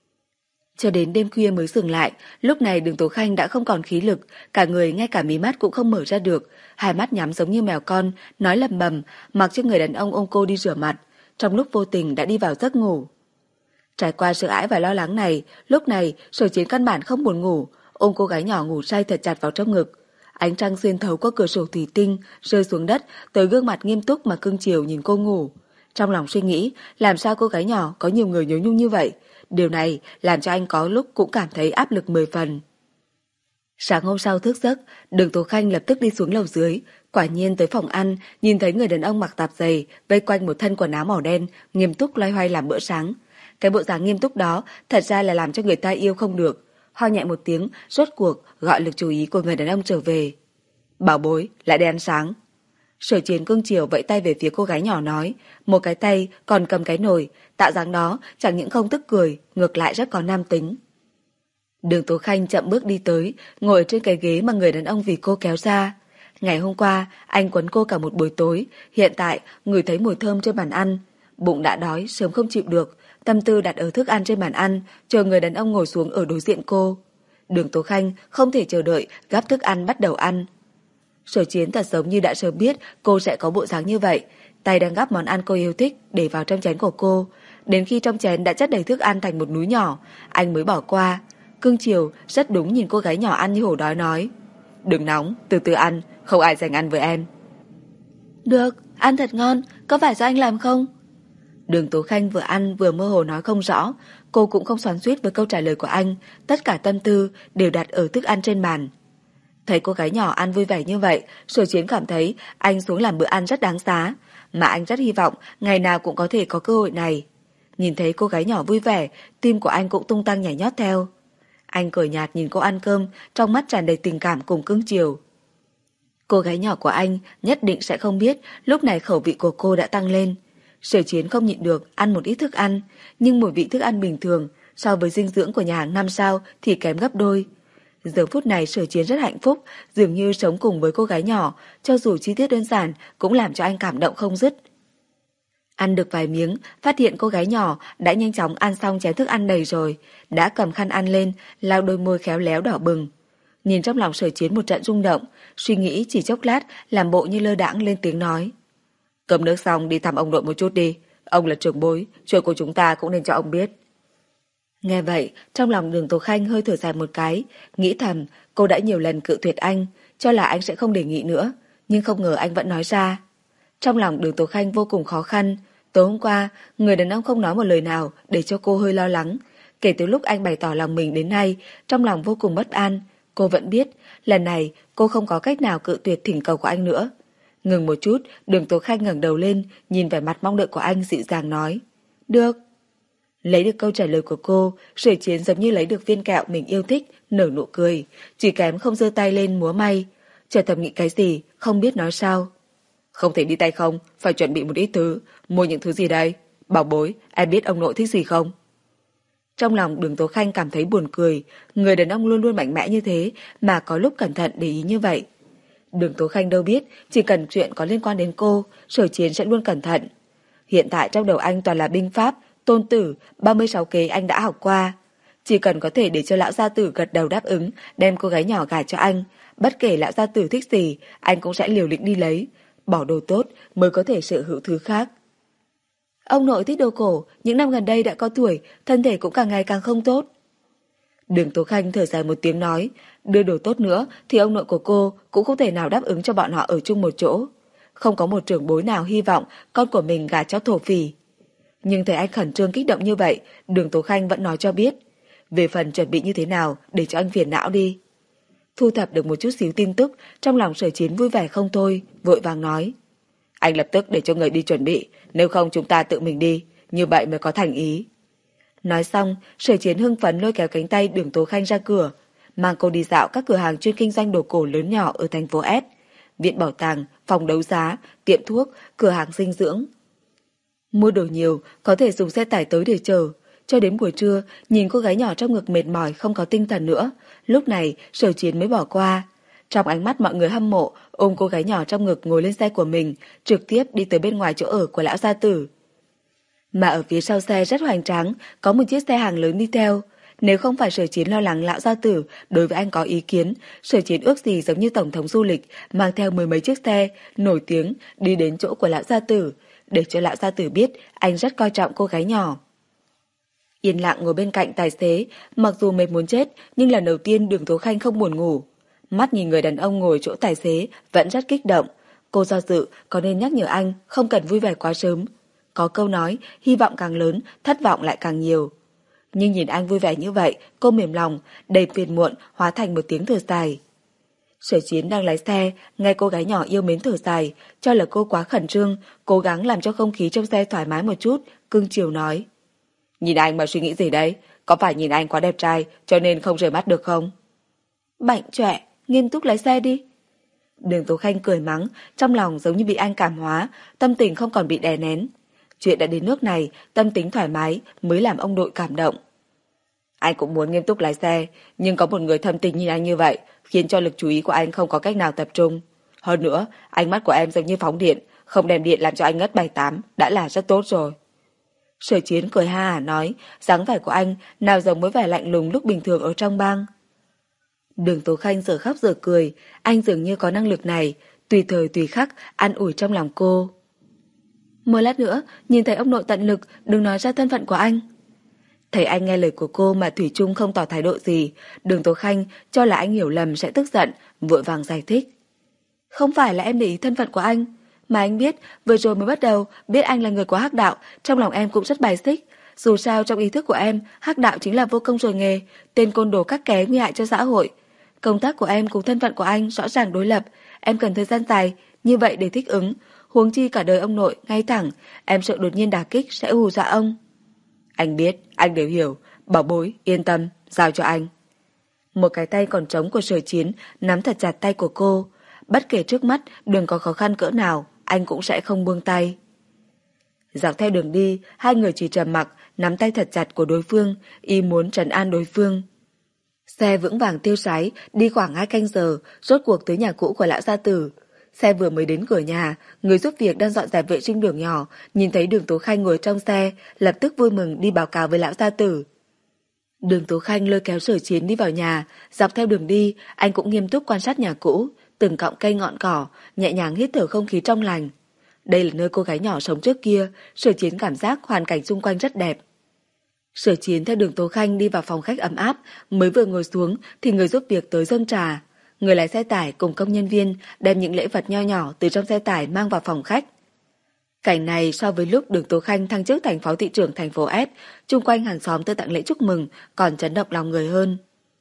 Cho đến đêm khuya mới dừng lại, lúc này Đường Tố Khanh đã không còn khí lực, cả người ngay cả mí mắt cũng không mở ra được, hai mắt nhắm giống như mèo con, nói lầm bầm, mặc cho người đàn ông ôm cô đi rửa mặt, trong lúc vô tình đã đi vào giấc ngủ. Trải qua sợ hãi và lo lắng này, lúc này Sở Chiến căn bản không buồn ngủ, ôm cô gái nhỏ ngủ say thật chặt vào trong ngực. Ánh trăng xuyên thấu qua cửa sổ thủy tinh rơi xuống đất, tới gương mặt nghiêm túc mà cưng chiều nhìn cô ngủ. Trong lòng suy nghĩ, làm sao cô gái nhỏ có nhiều người nhớ nhung như vậy, Điều này làm cho anh có lúc cũng cảm thấy áp lực mười phần. Sáng hôm sau thức giấc, Đường Tố Khanh lập tức đi xuống lầu dưới. Quả nhiên tới phòng ăn, nhìn thấy người đàn ông mặc tạp dề, vây quanh một thân quần áo màu đen, nghiêm túc loay hoay làm bữa sáng. Cái bộ dáng nghiêm túc đó thật ra là làm cho người ta yêu không được. Ho nhẹ một tiếng, rốt cuộc gọi lực chú ý của người đàn ông trở về. Bảo bối, lại đi ăn sáng. Sở Chiến cưng chiều vẫy tay về phía cô gái nhỏ nói, một cái tay còn cầm cái nồi, tạo dáng đó chẳng những không tức cười, ngược lại rất có nam tính. Đường Tố Khanh chậm bước đi tới, ngồi trên cái ghế mà người đàn ông vì cô kéo ra. Ngày hôm qua, anh quấn cô cả một buổi tối, hiện tại ngửi thấy mùi thơm trên bàn ăn. Bụng đã đói, sớm không chịu được, tâm tư đặt ở thức ăn trên bàn ăn, chờ người đàn ông ngồi xuống ở đối diện cô. Đường Tố Khanh không thể chờ đợi, gắp thức ăn bắt đầu ăn. Sở Chiến thật giống như đã sớm biết cô sẽ có bộ dáng như vậy, tay đang gắp món ăn cô yêu thích để vào trong chén của cô. Đến khi trong chén đã chất đầy thức ăn thành một núi nhỏ, anh mới bỏ qua. Cưng chiều rất đúng nhìn cô gái nhỏ ăn như hổ đói nói, đừng nóng, từ từ ăn, không ai giành ăn với em. Được, ăn thật ngon, có phải do anh làm không? Đường Tố Khanh vừa ăn vừa mơ hồ nói không rõ, cô cũng không xoắn xuýt với câu trả lời của anh, tất cả tâm tư đều đặt ở thức ăn trên bàn. Thấy cô gái nhỏ ăn vui vẻ như vậy, Sở Chiến cảm thấy anh xuống làm bữa ăn rất đáng giá, mà anh rất hy vọng ngày nào cũng có thể có cơ hội này. Nhìn thấy cô gái nhỏ vui vẻ, tim của anh cũng tung tăng nhảy nhót theo. Anh cười nhạt nhìn cô ăn cơm, trong mắt tràn đầy tình cảm cùng cưng chiều. Cô gái nhỏ của anh nhất định sẽ không biết lúc này khẩu vị của cô đã tăng lên. Sở Chiến không nhịn được ăn một ít thức ăn, nhưng mùi vị thức ăn bình thường so với dinh dưỡng của nhà hàng năm sao thì kém gấp đôi. Giờ phút này Sở Chiến rất hạnh phúc, dường như sống cùng với cô gái nhỏ, cho dù chi tiết đơn giản cũng làm cho anh cảm động không dứt. Ăn được vài miếng, phát hiện cô gái nhỏ đã nhanh chóng ăn xong chén thức ăn đầy rồi, đã cầm khăn ăn lên, lau đôi môi khéo léo đỏ bừng. Nhìn trong lòng Sở Chiến một trận rung động, suy nghĩ chỉ chốc lát, làm bộ như lơ đãng lên tiếng nói. Cầm nước xong đi thăm ông nội một chút đi, ông là trưởng bối, chuyện của chúng ta cũng nên cho ông biết. Nghe vậy, trong lòng Đường Tố Khanh hơi thở dài một cái, nghĩ thầm cô đã nhiều lần cự tuyệt anh, cho là anh sẽ không đề nghị nữa, nhưng không ngờ anh vẫn nói ra. Trong lòng Đường Tố Khanh vô cùng khó khăn, tối hôm qua, người đàn ông không nói một lời nào để cho cô hơi lo lắng. Kể từ lúc anh bày tỏ lòng mình đến nay, trong lòng vô cùng bất an, cô vẫn biết, lần này cô không có cách nào cự tuyệt thỉnh cầu của anh nữa. Ngừng một chút, Đường Tố Khanh ngẩng đầu lên, nhìn vẻ mặt mong đợi của anh dịu dàng nói. Được. Lấy được câu trả lời của cô, Sở Chiến giống như lấy được viên kẹo mình yêu thích, nở nụ cười, chỉ kém không giơ tay lên múa may. Chờ thầm nghĩ cái gì, không biết nói sao. Không thể đi tay không, phải chuẩn bị một ít thứ, mua những thứ gì đây? Bảo bối, em biết ông nội thích gì không? Trong lòng Đường Tố Khanh cảm thấy buồn cười, người đàn ông luôn luôn mạnh mẽ như thế mà có lúc cẩn thận để ý như vậy. Đường Tố Khanh đâu biết, chỉ cần chuyện có liên quan đến cô, Sở Chiến sẽ luôn cẩn thận. Hiện tại trong đầu anh toàn là binh pháp, tôn tử, ba mươi sáu kế anh đã học qua. Chỉ cần có thể để cho lão gia tử gật đầu đáp ứng, đem cô gái nhỏ gả cho anh, bất kể lão gia tử thích gì, anh cũng sẽ liều lĩnh đi lấy. Bỏ đồ tốt mới có thể sở hữu thứ khác. Ông nội thích đồ cổ, những năm gần đây đã có tuổi, thân thể cũng càng ngày càng không tốt. Đường Tố Khanh thở dài một tiếng nói, đưa đồ tốt nữa thì ông nội của cô cũng không thể nào đáp ứng cho bọn họ ở chung một chỗ. Không có một trưởng bối nào hy vọng con của mình gả cho thổ phỉ. Nhưng thấy anh khẩn trương kích động như vậy, Đường Tố Khanh vẫn nói cho biết. Về phần chuẩn bị như thế nào để cho anh phiền não đi. Thu thập được một chút xíu tin tức, trong lòng Sở Chiến vui vẻ không thôi, vội vàng nói. Anh lập tức để cho người đi chuẩn bị, nếu không chúng ta tự mình đi, như vậy mới có thành ý. Nói xong, Sở Chiến hưng phấn lôi kéo cánh tay Đường Tố Khanh ra cửa, mang cô đi dạo các cửa hàng chuyên kinh doanh đồ cổ lớn nhỏ ở thành phố S, viện bảo tàng, phòng đấu giá, tiệm thuốc, cửa hàng dinh dưỡng. Mua đồ nhiều, có thể dùng xe tải tới để chờ. Cho đến buổi trưa, nhìn cô gái nhỏ trong ngực mệt mỏi không có tinh thần nữa, lúc này Sở Chiến mới bỏ qua. Trong ánh mắt mọi người hâm mộ, ôm cô gái nhỏ trong ngực ngồi lên xe của mình, trực tiếp đi tới bên ngoài chỗ ở của lão gia tử. Mà ở phía sau xe rất hoành tráng, có một chiếc xe hàng lớn đi theo. Nếu không phải Sở Chiến lo lắng lão gia tử đối với anh có ý kiến, Sở Chiến ước gì giống như tổng thống du lịch, mang theo mười mấy chiếc xe nổi tiếng đi đến chỗ của lão gia tử, để cho lão gia tử biết anh rất coi trọng cô gái nhỏ. Yên lặng ngồi bên cạnh tài xế, mặc dù mệt muốn chết, nhưng lần đầu tiên Đường Tố Khanh không buồn ngủ. Mắt nhìn người đàn ông ngồi chỗ tài xế vẫn rất kích động. Cô do dự có nên nhắc nhở anh không cần vui vẻ quá sớm. Có câu nói, hy vọng càng lớn, thất vọng lại càng nhiều. Nhưng nhìn anh vui vẻ như vậy, cô mềm lòng, đầy phiền muộn hóa thành một tiếng thở dài. Sở Chiến đang lái xe, nghe cô gái nhỏ yêu mến thở dài, cho là cô quá khẩn trương, cố gắng làm cho không khí trong xe thoải mái một chút, cưng chiều nói. Nhìn anh mà suy nghĩ gì đấy? Có phải nhìn anh quá đẹp trai cho nên không rời mắt được không? Bảnh chọe, nghiêm túc lái xe đi. Đường Tố Khanh cười mắng, trong lòng giống như bị anh cảm hóa, tâm tình không còn bị đè nén. Chuyện đã đến nước này, tâm tính thoải mái mới làm ông nội cảm động. Anh cũng muốn nghiêm túc lái xe, nhưng có một người thâm tình như anh như vậy, khiến cho lực chú ý của anh không có cách nào tập trung. Hơn nữa, ánh mắt của em giống như phóng điện, không đem điện làm cho anh ngất bảy tám, đã là rất tốt rồi. Sở Chiến cười ha hả nói, dáng vẻ của anh nào giống với vẻ lạnh lùng lúc bình thường ở trong bang. Đường Tố Khanh giờ khóc giờ cười, anh dường như có năng lực này, tùy thời tùy khắc an ủi trong lòng cô. Một lát nữa, nhìn thấy ông nội tận lực, đừng nói ra thân phận của anh. Thấy anh nghe lời của cô mà thủy chung không tỏ thái độ gì, Đường Tố Khanh cho là anh hiểu lầm sẽ tức giận, vội vàng giải thích. Không phải là em để ý thân phận của anh, mà anh biết, vừa rồi mới bắt đầu biết anh là người của Hắc Đạo, trong lòng em cũng rất bài xích. Dù sao trong ý thức của em, Hắc Đạo chính là vô công rồi nghề, tên côn đồ các ké nguy hại cho xã hội. Công tác của em cùng thân phận của anh rõ ràng đối lập, em cần thời gian dài như vậy để thích ứng, huống chi cả đời ông nội ngay thẳng, em sợ đột nhiên đả kích sẽ hù dọa ông. Anh biết, anh đều hiểu, bảo bối, yên tâm, giao cho anh. Một cái tay còn trống của Sở Chiến nắm thật chặt tay của cô, bất kể trước mắt đừng có khó khăn cỡ nào, anh cũng sẽ không buông tay. Dọc theo đường đi, hai người chỉ trầm mặc, nắm tay thật chặt của đối phương, y muốn trấn an đối phương. Xe vững vàng tiêu sái, đi khoảng hai canh giờ, rốt cuộc tới nhà cũ của lão gia tử. Xe vừa mới đến cửa nhà, người giúp việc đang dọn dẹp vệ sinh đường nhỏ, nhìn thấy Đường Tố Khanh ngồi trong xe, lập tức vui mừng đi báo cáo với lão gia tử. Đường Tố Khanh lôi kéo Sở Chiến đi vào nhà, dọc theo đường đi, anh cũng nghiêm túc quan sát nhà cũ, từng cọng cây ngọn cỏ, nhẹ nhàng hít thở không khí trong lành. Đây là nơi cô gái nhỏ sống trước kia, Sở Chiến cảm giác hoàn cảnh xung quanh rất đẹp. Sở Chiến theo Đường Tố Khanh đi vào phòng khách ấm áp, mới vừa ngồi xuống thì người giúp việc tới dâng trà. Người lái xe tải cùng công nhân viên đem những lễ vật nho nhỏ từ trong xe tải mang vào phòng khách. Cảnh này so với lúc Đường Tố Khanh thăng chức thành phó thị trưởng thành phố S, chung quanh hàng xóm tới tặng lễ chúc mừng còn chấn động lòng người hơn.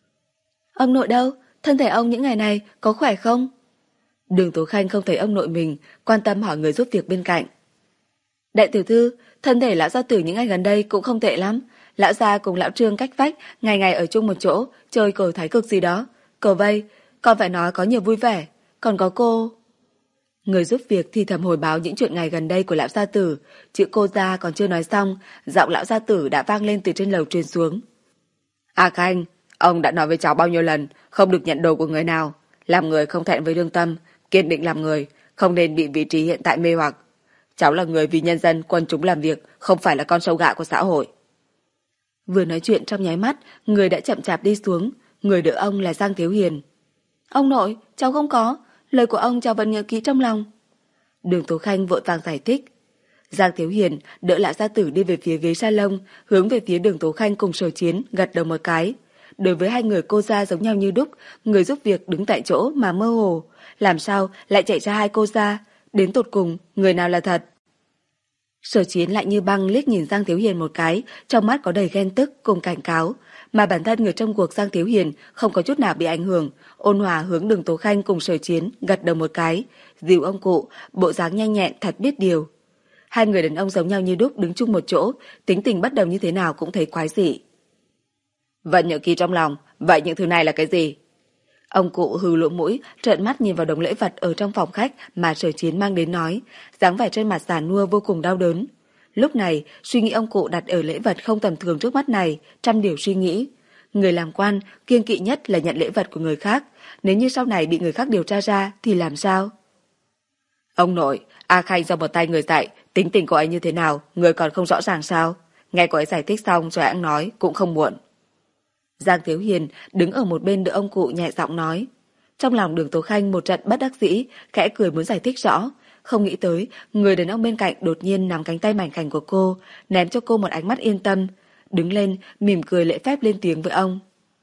Ông nội đâu? Thân thể ông những ngày này có khỏe không? Đường Tố Khanh không thấy ông nội mình, quan tâm hỏi người giúp việc bên cạnh. Đại tiểu thư, thân thể lão gia tử những ngày gần đây cũng không tệ lắm. Lão gia cùng lão Trương cách vách, ngày ngày ở chung một chỗ, chơi cờ thái cực gì đó. Cờ vây, còn phải nói có nhiều vui vẻ. Còn có cô... Người giúp việc thì thầm hồi báo những chuyện ngày gần đây của lão gia tử. Chữ cô ra còn chưa nói xong, giọng lão gia tử đã vang lên từ trên lầu truyền xuống. À Khanh, ông đã nói với cháu bao nhiêu lần, không được nhận đồ của người nào. Làm người không thẹn với lương tâm, kiên định làm người, không nên bị vị trí hiện tại mê hoặc. Cháu là người vì nhân dân, quân chúng làm việc, không phải là con sâu gạ của xã hội. Vừa nói chuyện trong nháy mắt, người đã chậm chạp đi xuống, người đỡ ông là Giang Thiếu Hiền. Ông nội, cháu không có, lời của ông cháu vẫn nhớ kỹ trong lòng. Đường Tố Khanh vội vàng giải thích. Giang Thiếu Hiền đỡ lão gia tử đi về phía ghế salon, hướng về phía Đường Tố Khanh cùng Sở Chiến gật đầu một cái. Đối với hai người cô gia giống nhau như đúc, người giúp việc đứng tại chỗ mà mơ hồ, làm sao lại chạy ra hai cô gia, đến tột cùng người nào là thật. Sở Chiến lại như băng liếc nhìn Giang Thiếu Hiền một cái, trong mắt có đầy ghen tức cùng cảnh cáo, mà bản thân người trong cuộc Giang Thiếu Hiền không có chút nào bị ảnh hưởng, ôn hòa hướng Đường Tố Khanh cùng Sở Chiến gật đầu một cái, dìu ông cụ, bộ dáng nhanh nhẹn thật biết điều. Hai người đàn ông giống nhau như đúc đứng chung một chỗ, tính tình bất đồng như thế nào cũng thấy quái dị. Vẫn nhớ kỹ trong lòng, vậy những thứ này là cái gì? Ông cụ hừ lỗ mũi, trợn mắt nhìn vào đống lễ vật ở trong phòng khách mà Sở Chiến mang đến nói, dáng vẻ trên mặt già nua vô cùng đau đớn. Lúc này, suy nghĩ ông cụ đặt ở lễ vật không tầm thường trước mắt này, trăm điều suy nghĩ. Người làm quan, kiêng kỵ nhất là nhận lễ vật của người khác, nếu như sau này bị người khác điều tra ra thì làm sao? Ông nội, A Khanh do một tay người dạy, tính tình cô ấy như thế nào, người còn không rõ ràng sao? Nghe cô ấy giải thích xong rồi ăn nói, cũng không muộn. Giang Thiếu Hiền đứng ở một bên đỡ ông cụ nhẹ giọng nói. Trong lòng Đường Tố Khanh một trận bất đắc dĩ, khẽ cười muốn giải thích rõ. Không nghĩ tới, người đàn ông bên cạnh đột nhiên nắm cánh tay mảnh khảnh của cô, ném cho cô một ánh mắt yên tâm. Đứng lên, mỉm cười lễ phép lên tiếng với ông.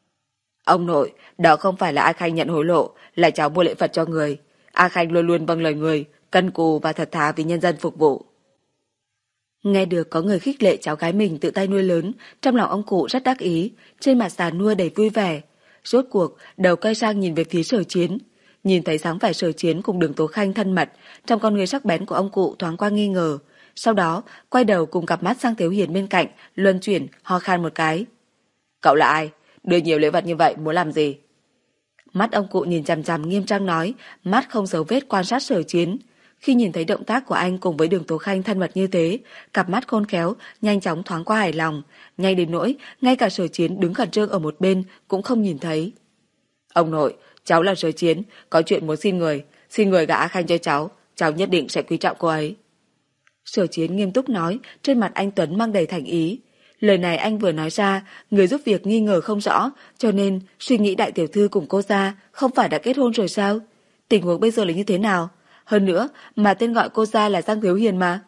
Ông nội, đó không phải là A Khanh nhận hối lộ, là cháu mua lễ vật cho người. A Khanh luôn luôn vâng lời người, cân cù và thật thà vì nhân dân phục vụ. Nghe được có người khích lệ cháu gái mình tự tay nuôi lớn, trong lòng ông cụ rất đắc ý, trên mặt già nua đầy vui vẻ. Rốt cuộc, đầu quay sang nhìn về phía Sở Chiến. Nhìn thấy dáng vẻ Sở Chiến cùng Đường Tố Khanh thân mật, trong con người sắc bén của ông cụ thoáng qua nghi ngờ. Sau đó, quay đầu cùng cặp mắt sang Thiếu Hiền bên cạnh, luân chuyển, ho khan một cái. Cậu là ai? Đưa nhiều lễ vật như vậy muốn làm gì? Mắt ông cụ nhìn chằm chằm nghiêm trang nói, mắt không giấu vết quan sát Sở Chiến. Khi nhìn thấy động tác của anh cùng với Đường Tố Khanh thân mật như thế, cặp mắt khôn khéo nhanh chóng thoáng qua hài lòng, nhanh đến nỗi ngay cả Sở Chiến đứng khẩn trương ở một bên cũng không nhìn thấy. Ông nội, cháu là Sở Chiến, có chuyện muốn xin người, xin người gả A Khanh cho cháu, cháu nhất định sẽ quý trọng cô ấy. Sở Chiến nghiêm túc nói, trên mặt anh Tuấn mang đầy thành ý. Lời này anh vừa nói ra, người giúp việc nghi ngờ không rõ, cho nên suy nghĩ đại tiểu thư cùng cô ra không phải đã kết hôn rồi sao? Tình huống bây giờ là như thế nào? Hơn nữa, mà tên gọi cô ra là Giang Thiếu Hiền mà.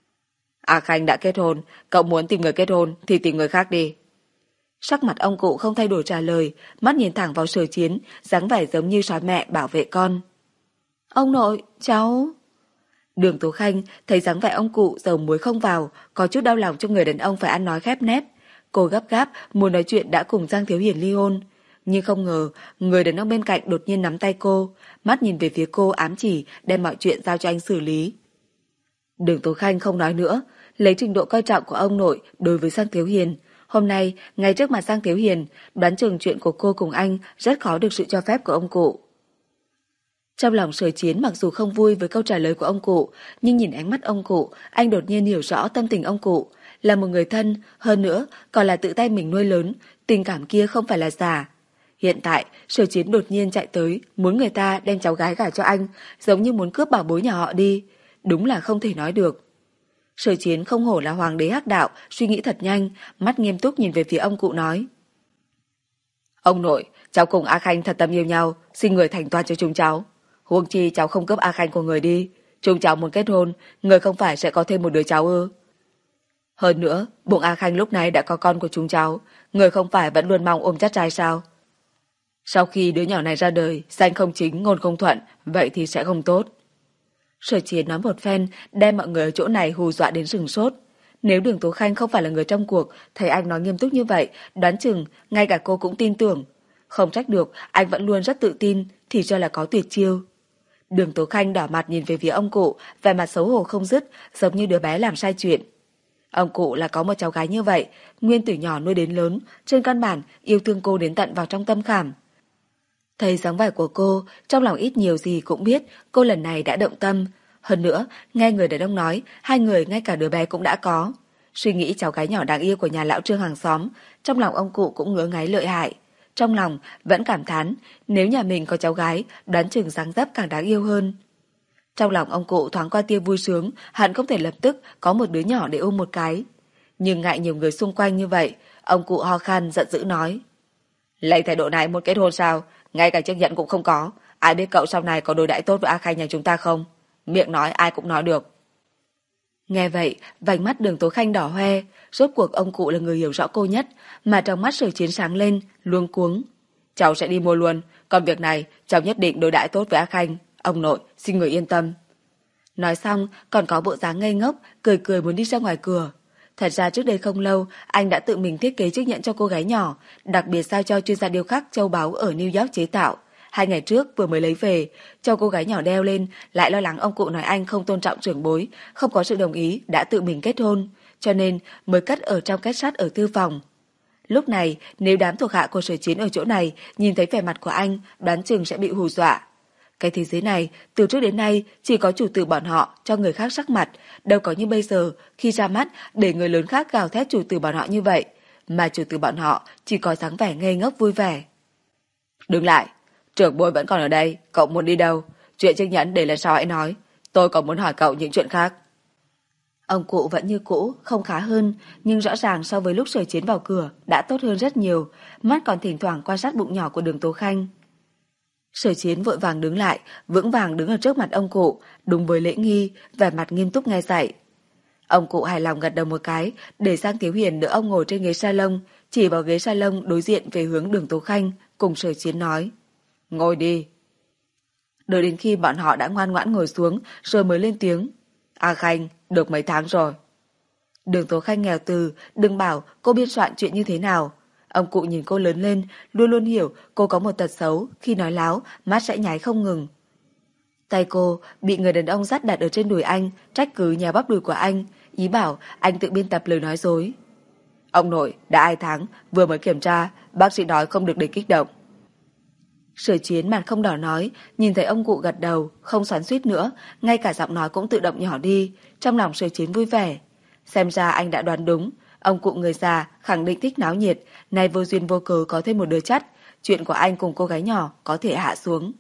A Khanh đã kết hôn, cậu muốn tìm người kết hôn thì tìm người khác đi. Sắc mặt ông cụ không thay đổi trả lời, mắt nhìn thẳng vào Sở Chiến, dáng vẻ giống như sói mẹ bảo vệ con. Ông nội, cháu... Đường Tố Khanh thấy dáng vẻ ông cụ dầu muối không vào, có chút đau lòng cho người đàn ông phải ăn nói khép nép. Cô gấp gáp muốn nói chuyện đã cùng Giang Thiếu Hiền ly hôn, nhưng không ngờ người đàn ông bên cạnh đột nhiên nắm tay cô, mắt nhìn về phía cô ám chỉ đem mọi chuyện giao cho anh xử lý. Đường Tố Khanh không nói nữa, lấy trình độ coi trọng của ông nội đối với Giang Thiếu Hiền, hôm nay ngay trước mặt Giang Thiếu Hiền, đoán chừng chuyện của cô cùng anh rất khó được sự cho phép của ông cụ. Trong lòng Sở Chiến mặc dù không vui với câu trả lời của ông cụ, nhưng nhìn ánh mắt ông cụ, anh đột nhiên hiểu rõ tâm tình ông cụ. Là một người thân, hơn nữa còn là tự tay mình nuôi lớn, tình cảm kia không phải là giả. Hiện tại, Sở Chiến đột nhiên chạy tới, muốn người ta đem cháu gái gả cho anh, giống như muốn cướp bảo bối nhà họ đi. Đúng là không thể nói được. Sở Chiến không hổ là hoàng đế hắc đạo, suy nghĩ thật nhanh, mắt nghiêm túc nhìn về phía ông cụ nói. Ông nội, cháu cùng A Khanh thật tâm yêu nhau, xin người thành toàn cho chúng cháu. Huống chi cháu không cướp A Khanh của người đi, chúng cháu muốn kết hôn, người không phải sẽ có thêm một đứa cháu ư? Hơn nữa, bụng A Khanh lúc này đã có con của chúng cháu, người không phải vẫn luôn mong ôm chắc trai sao? Sau khi đứa nhỏ này ra đời, danh không chính, ngôn không thuận, vậy thì sẽ không tốt. Sở Chiến nói một phen, đem mọi người ở chỗ này hù dọa đến sừng sốt. Nếu Đường Tố Khanh không phải là người trong cuộc, thấy anh nói nghiêm túc như vậy, đoán chừng ngay cả cô cũng tin tưởng. Không trách được, anh vẫn luôn rất tự tin, thì cho là có tuyệt chiêu. Đường Tố Khanh đỏ mặt nhìn về phía ông cụ, vẻ mặt xấu hổ không dứt, giống như đứa bé làm sai chuyện. Ông cụ là có một cháu gái như vậy, nguyên từ nhỏ nuôi đến lớn, trên căn bản yêu thương cô đến tận vào trong tâm khảm. Thấy dáng vẻ của cô, trong lòng ít nhiều gì cũng biết cô lần này đã động tâm. Hơn nữa, nghe người đàn ông nói, hai người ngay cả đứa bé cũng đã có. Suy nghĩ cháu gái nhỏ đáng yêu của nhà lão Trương hàng xóm, trong lòng ông cụ cũng ngứa ngáy lợi hại. Trong lòng vẫn cảm thán, nếu nhà mình có cháu gái, đoán chừng dáng dấp càng đáng yêu hơn. Trong lòng ông cụ thoáng qua tia vui sướng, hận không thể lập tức có một đứa nhỏ để ôm một cái. Nhưng ngại nhiều người xung quanh như vậy, ông cụ ho khan giận dữ nói. Lấy thái độ này muốn kết hôn sao? Ngay cả chứng nhận cũng không có. Ai biết cậu sau này có đối đãi tốt với A Khanh nhà chúng ta không? Miệng nói ai cũng nói được. Nghe vậy, vành mắt Đường Tố Khanh đỏ hoe. Rốt cuộc ông cụ là người hiểu rõ cô nhất, mà trong mắt Sở Chiến sáng lên, luống cuống. Cháu sẽ đi mua luôn, còn việc này cháu nhất định đối đãi tốt với A Khanh. Ông nội, xin người yên tâm. Nói xong, còn có bộ dáng ngây ngốc, cười cười muốn đi ra ngoài cửa. Thật ra trước đây không lâu, anh đã tự mình thiết kế chiếc nhẫn cho cô gái nhỏ, đặc biệt sao cho chuyên gia điêu khắc châu báu ở New York chế tạo. Hai ngày trước vừa mới lấy về, cho cô gái nhỏ đeo lên, lại lo lắng ông cụ nói anh không tôn trọng trưởng bối, không có sự đồng ý, đã tự mình kết hôn, cho nên mới cất ở trong két sắt ở thư phòng. Lúc này, nếu đám thuộc hạ của Sở Chiến ở chỗ này nhìn thấy vẻ mặt của anh, đoán chừng sẽ bị hù dọa. Cái thế giới này, từ trước đến nay, chỉ có chủ tử bọn họ cho người khác sắc mặt, đâu có như bây giờ, khi ra mắt, để người lớn khác gào thét chủ tử bọn họ như vậy, mà chủ tử bọn họ chỉ có dáng vẻ ngây ngốc vui vẻ. Đứng lại, trưởng bối vẫn còn ở đây, cậu muốn đi đâu? Chuyện chiếc nhẫn để lần sau hãy nói, tôi còn muốn hỏi cậu những chuyện khác. Ông cụ vẫn như cũ, không khá hơn, nhưng rõ ràng so với lúc Sở Chiến vào cửa đã tốt hơn rất nhiều, mắt còn thỉnh thoảng quan sát bụng nhỏ của Đường Tố Khanh. Sở Chiến vội vàng đứng lại, vững vàng đứng ở trước mặt ông cụ, đúng với lễ nghi, vẻ mặt nghiêm túc nghe dạy. Ông cụ hài lòng gật đầu một cái, để Giang Thiếu Hiền đỡ ông ngồi trên ghế salon, chỉ vào ghế salon đối diện về hướng Đường Tố Khanh, cùng Sở Chiến nói: "Ngồi đi." Đợi đến khi bọn họ đã ngoan ngoãn ngồi xuống, rồi mới lên tiếng: "A Khanh, được mấy tháng rồi?" Đường Tố Khanh nghèo từ, đừng bảo cô biên soạn chuyện như thế nào. Ông cụ nhìn cô lớn lên, luôn luôn hiểu cô có một tật xấu, khi nói láo, mắt sẽ nháy không ngừng. Tay cô bị người đàn ông dắt đặt ở trên đùi anh, trách cứ nhà bắp đùi của anh, ý bảo anh tự biên tập lời nói dối. Ông nội, đã hai tháng, vừa mới kiểm tra, bác sĩ nói không được để kích động. Sở Chiến mặt không đỏ nói, nhìn thấy ông cụ gật đầu, không xoắn xuýt nữa, ngay cả giọng nói cũng tự động nhỏ đi, trong lòng Sở Chiến vui vẻ. Xem ra anh đã đoán đúng, ông cụ người già khẳng định thích náo nhiệt, nay vô duyên vô cớ có thêm một đứa chắt, chuyện của anh cùng cô gái nhỏ có thể hạ xuống.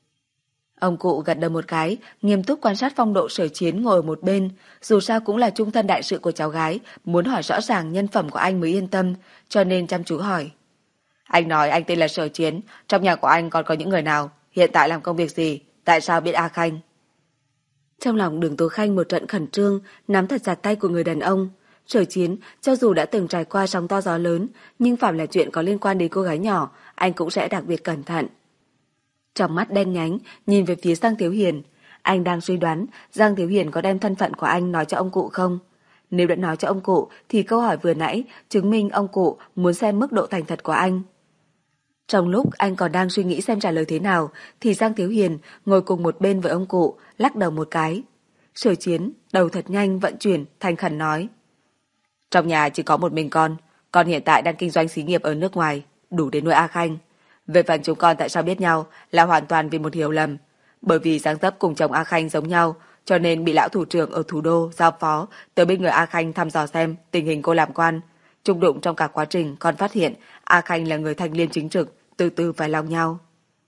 Ông cụ gật đầu một cái, nghiêm túc quan sát phong độ Sở Chiến ngồi ở một bên, dù sao cũng là trung thân đại sự của cháu gái, muốn hỏi rõ ràng nhân phẩm của anh mới yên tâm, cho nên chăm chú hỏi. Anh nói anh tên là Sở Chiến, trong nhà của anh còn có những người nào, hiện tại làm công việc gì, tại sao biết A Khanh? Trong lòng Đường Tố Khanh một trận khẩn trương, nắm thật chặt tay của người đàn ông. Sở Chiến, cho dù đã từng trải qua sóng to gió lớn, nhưng phạm là chuyện có liên quan đến cô gái nhỏ, anh cũng sẽ đặc biệt cẩn thận. Trong mắt đen nhánh, nhìn về phía Giang Thiếu Hiền, anh đang suy đoán Giang Thiếu Hiền có đem thân phận của anh nói cho ông cụ không? Nếu đã nói cho ông cụ, thì câu hỏi vừa nãy chứng minh ông cụ muốn xem mức độ thành thật của anh. Trong lúc anh còn đang suy nghĩ xem trả lời thế nào, thì Giang Thiếu Hiền ngồi cùng một bên với ông cụ, lắc đầu một cái. Sở Chiến, đầu thật nhanh vận chuyển, thành khẩn nói. Trong nhà chỉ có một mình con, con hiện tại đang kinh doanh xí nghiệp ở nước ngoài, đủ để nuôi A Khanh. Về phần chúng con tại sao biết nhau là hoàn toàn vì một hiểu lầm. Bởi vì dáng dấp cùng chồng A Khanh giống nhau, cho nên bị lão thủ trưởng ở thủ đô giao phó tới bên người A Khanh thăm dò xem tình hình cô làm quan. Trung đụng trong cả quá trình còn phát hiện A Khanh là người thanh liêm chính trực, từ từ phải lòng nhau.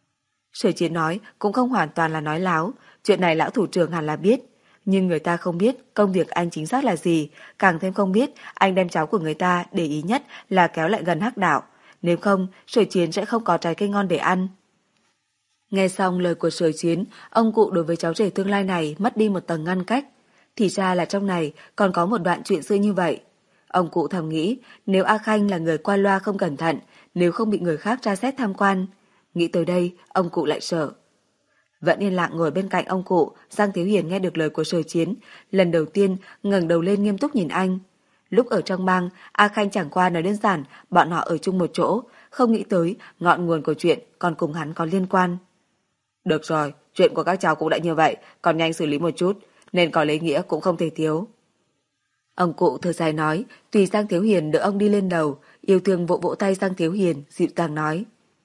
Sở Chiến nói cũng không hoàn toàn là nói láo, chuyện này lão thủ trưởng hẳn là biết. Nhưng người ta không biết công việc anh chính xác là gì, càng thêm không biết anh đem cháu của người ta để ý nhất là kéo lại gần hắc đạo. Nếu không, Sở Chiến sẽ không có trái cây ngon để ăn. Nghe xong lời của Sở Chiến, ông cụ đối với cháu rể tương lai này mất đi một tầng ngăn cách. Thì ra là trong này còn có một đoạn chuyện xưa như vậy. Ông cụ thầm nghĩ, nếu A Khanh là người qua loa không cẩn thận, nếu không bị người khác tra xét tham quan. Nghĩ tới đây, ông cụ lại sợ. Vẫn yên lặng ngồi bên cạnh ông cụ, Giang Thiếu Hiền nghe được lời của Sở Chiến, lần đầu tiên ngẩng đầu lên nghiêm túc nhìn anh. Lúc ở trong bang, A Khanh chẳng qua nói đơn giản bọn họ ở chung một chỗ, không nghĩ tới ngọn nguồn của chuyện còn cùng hắn có liên quan. Được rồi, chuyện của các cháu cũng đã như vậy, còn nhanh xử lý một chút, nên có lễ nghĩa cũng không thể thiếu. Ông cụ thở dài nói, tùy Giang Thiếu Hiền đỡ ông đi lên đầu, yêu thương vỗ vỗ tay Giang Thiếu Hiền, dịu dàng nói.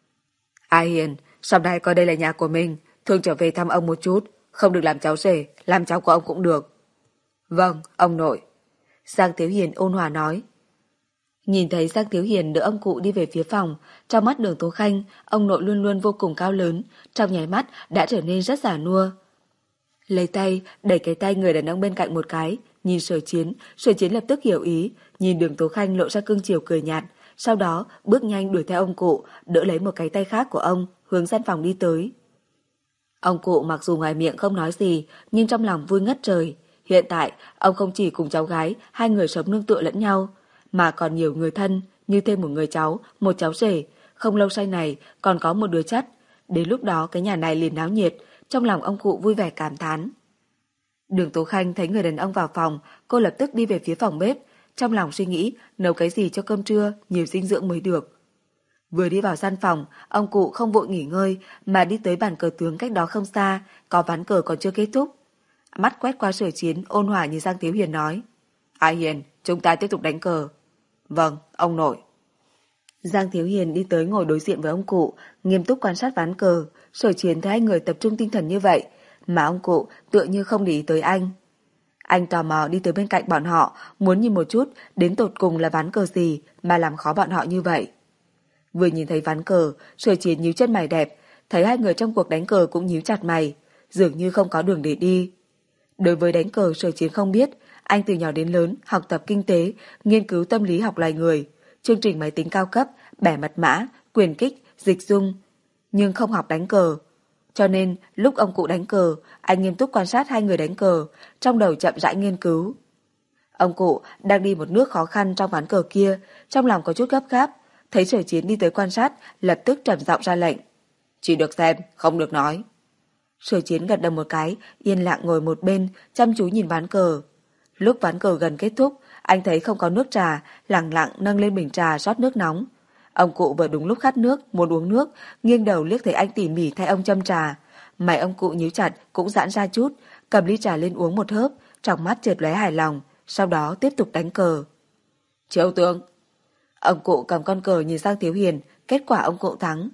A Hiền, sau này coi đây là nhà của mình, thường trở về thăm ông một chút, không được làm cháu rể, làm cháu của ông cũng được. Vâng, ông nội. Giang Thiếu Hiền ôn hòa nói. Nhìn thấy Giang Thiếu Hiền đỡ ông cụ đi về phía phòng, trong mắt Đường Tố Khanh, ông nội luôn luôn vô cùng cao lớn, trong nháy mắt đã trở nên rất già nua. Lấy tay, đẩy cái tay người đàn ông bên cạnh một cái, nhìn Sở Chiến, Sở Chiến lập tức hiểu ý, nhìn Đường Tố Khanh lộ ra cương chiều cười nhạt, sau đó bước nhanh đuổi theo ông cụ, đỡ lấy một cái tay khác của ông, hướng gian phòng đi tới. Ông cụ mặc dù ngoài miệng không nói gì, nhưng trong lòng vui ngất trời. Hiện tại, ông không chỉ cùng cháu gái, hai người sống nương tựa lẫn nhau, mà còn nhiều người thân, như thêm một người cháu, một cháu rể. Không lâu sau này, còn có một đứa chắt. Đến lúc đó, cái nhà này liền náo nhiệt, trong lòng ông cụ vui vẻ cảm thán. Đường Tố Khanh thấy người đàn ông vào phòng, cô lập tức đi về phía phòng bếp, trong lòng suy nghĩ nấu cái gì cho cơm trưa, nhiều dinh dưỡng mới được. Vừa đi vào gian phòng, ông cụ không vội nghỉ ngơi, mà đi tới bàn cờ tướng cách đó không xa, có ván cờ còn chưa kết thúc. Mắt quét qua Sở Chiến, ôn hòa như Giang Thiếu Hiền nói. A Hiền, chúng ta tiếp tục đánh cờ. Vâng, ông nội. Giang Thiếu Hiền đi tới ngồi đối diện với ông cụ, nghiêm túc quan sát ván cờ. Sở Chiến thấy hai người tập trung tinh thần như vậy, mà ông cụ tựa như không để ý tới anh. Anh tò mò đi tới bên cạnh bọn họ, muốn nhìn một chút đến tột cùng là ván cờ gì mà làm khó bọn họ như vậy. Vừa nhìn thấy ván cờ, Sở Chiến nhíu chân mày đẹp, thấy hai người trong cuộc đánh cờ cũng nhíu chặt mày, dường như không có đường để đi. Đối với đánh cờ, Sở Chiến không biết, anh từ nhỏ đến lớn học tập kinh tế, nghiên cứu tâm lý học loài người, chương trình máy tính cao cấp, bẻ mật mã, quyền kích, dịch dung, nhưng không học đánh cờ. Cho nên, lúc ông cụ đánh cờ, anh nghiêm túc quan sát hai người đánh cờ, trong đầu chậm rãi nghiên cứu. Ông cụ đang đi một nước khó khăn trong ván cờ kia, trong lòng có chút gấp gáp, thấy Sở Chiến đi tới quan sát, lập tức trầm giọng ra lệnh. Chỉ được xem, không được nói. Sở Chiến gật đầu một cái, yên lặng ngồi một bên, chăm chú nhìn ván cờ. Lúc ván cờ gần kết thúc, anh thấy không có nước trà, lẳng lặng nâng lên bình trà rót nước nóng. Ông cụ vừa đúng lúc khát nước, muốn uống nước, nghiêng đầu liếc thấy anh tỉ mỉ thay ông châm trà. Mày ông cụ nhíu chặt cũng giãn ra chút, cầm ly trà lên uống một hớp, trong mắt chợt lóe hài lòng, sau đó tiếp tục đánh cờ. Triệu tướng. Ông cụ cầm con cờ nhìn sang Thiếu Hiền, kết quả ông cụ thắng.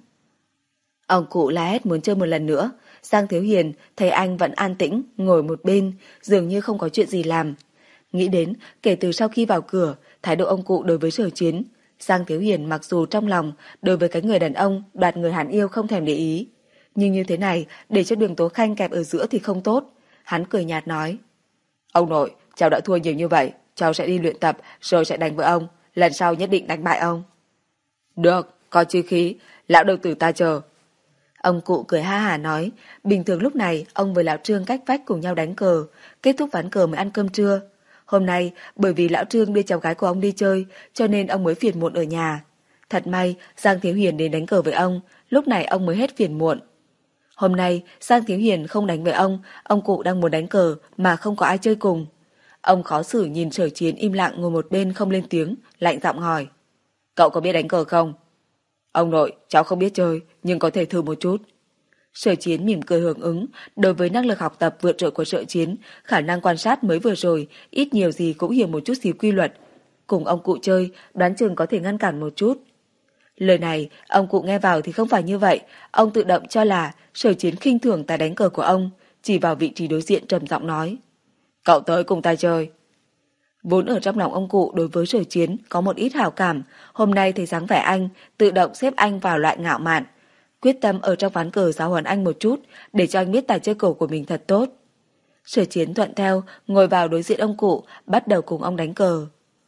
Ông cụ la hét muốn chơi một lần nữa. Giang Thiếu Hiền thấy anh vẫn an tĩnh, ngồi một bên, dường như không có chuyện gì làm. Nghĩ đến, kể từ sau khi vào cửa, thái độ ông cụ đối với Sở Chiến, Giang Thiếu Hiền mặc dù trong lòng đối với cái người đàn ông đoạt người hắn yêu không thèm để ý. Nhưng như thế này, để cho Đường Tố Khanh kẹp ở giữa thì không tốt. Hắn cười nhạt nói. Ông nội, cháu đã thua nhiều như vậy, cháu sẽ đi luyện tập rồi sẽ đánh với ông. Lần sau nhất định đánh bại ông. Được, có chí khí, lão đầu tử ta chờ. Ông cụ cười ha hả nói, bình thường lúc này ông với lão Trương cách vách cùng nhau đánh cờ, kết thúc ván cờ mới ăn cơm trưa. Hôm nay, bởi vì lão Trương đưa cháu gái của ông đi chơi, cho nên ông mới phiền muộn ở nhà. Thật may, Giang Thiếu Hiền đến đánh cờ với ông, lúc này ông mới hết phiền muộn. Hôm nay, Giang Thiếu Hiền không đánh với ông, ông cụ đang muốn đánh cờ mà không có ai chơi cùng. Ông khó xử nhìn Sở Chiến im lặng ngồi một bên không lên tiếng, lạnh giọng hỏi. Cậu có biết đánh cờ không? Ông nội, cháu không biết chơi, nhưng có thể thử một chút. Sở Chiến mỉm cười hưởng ứng, đối với năng lực học tập vượt trội của Sở Chiến, khả năng quan sát mới vừa rồi, ít nhiều gì cũng hiểu một chút xíu quy luật. Cùng ông cụ chơi, đoán chừng có thể ngăn cản một chút. Lời này, ông cụ nghe vào thì không phải như vậy, ông tự động cho là Sở Chiến khinh thường tài đánh cờ của ông, chỉ vào vị trí đối diện trầm giọng nói. Cậu tới cùng ta chơi. Vốn ở trong lòng ông cụ đối với Sở Chiến có một ít hảo cảm, hôm nay thấy dáng vẻ anh, tự động xếp anh vào loại ngạo mạn. Quyết tâm ở trong ván cờ giáo huấn anh một chút, để cho anh biết tài chơi cờ của mình thật tốt. Sở Chiến thuận theo, ngồi vào đối diện ông cụ, bắt đầu cùng ông đánh cờ.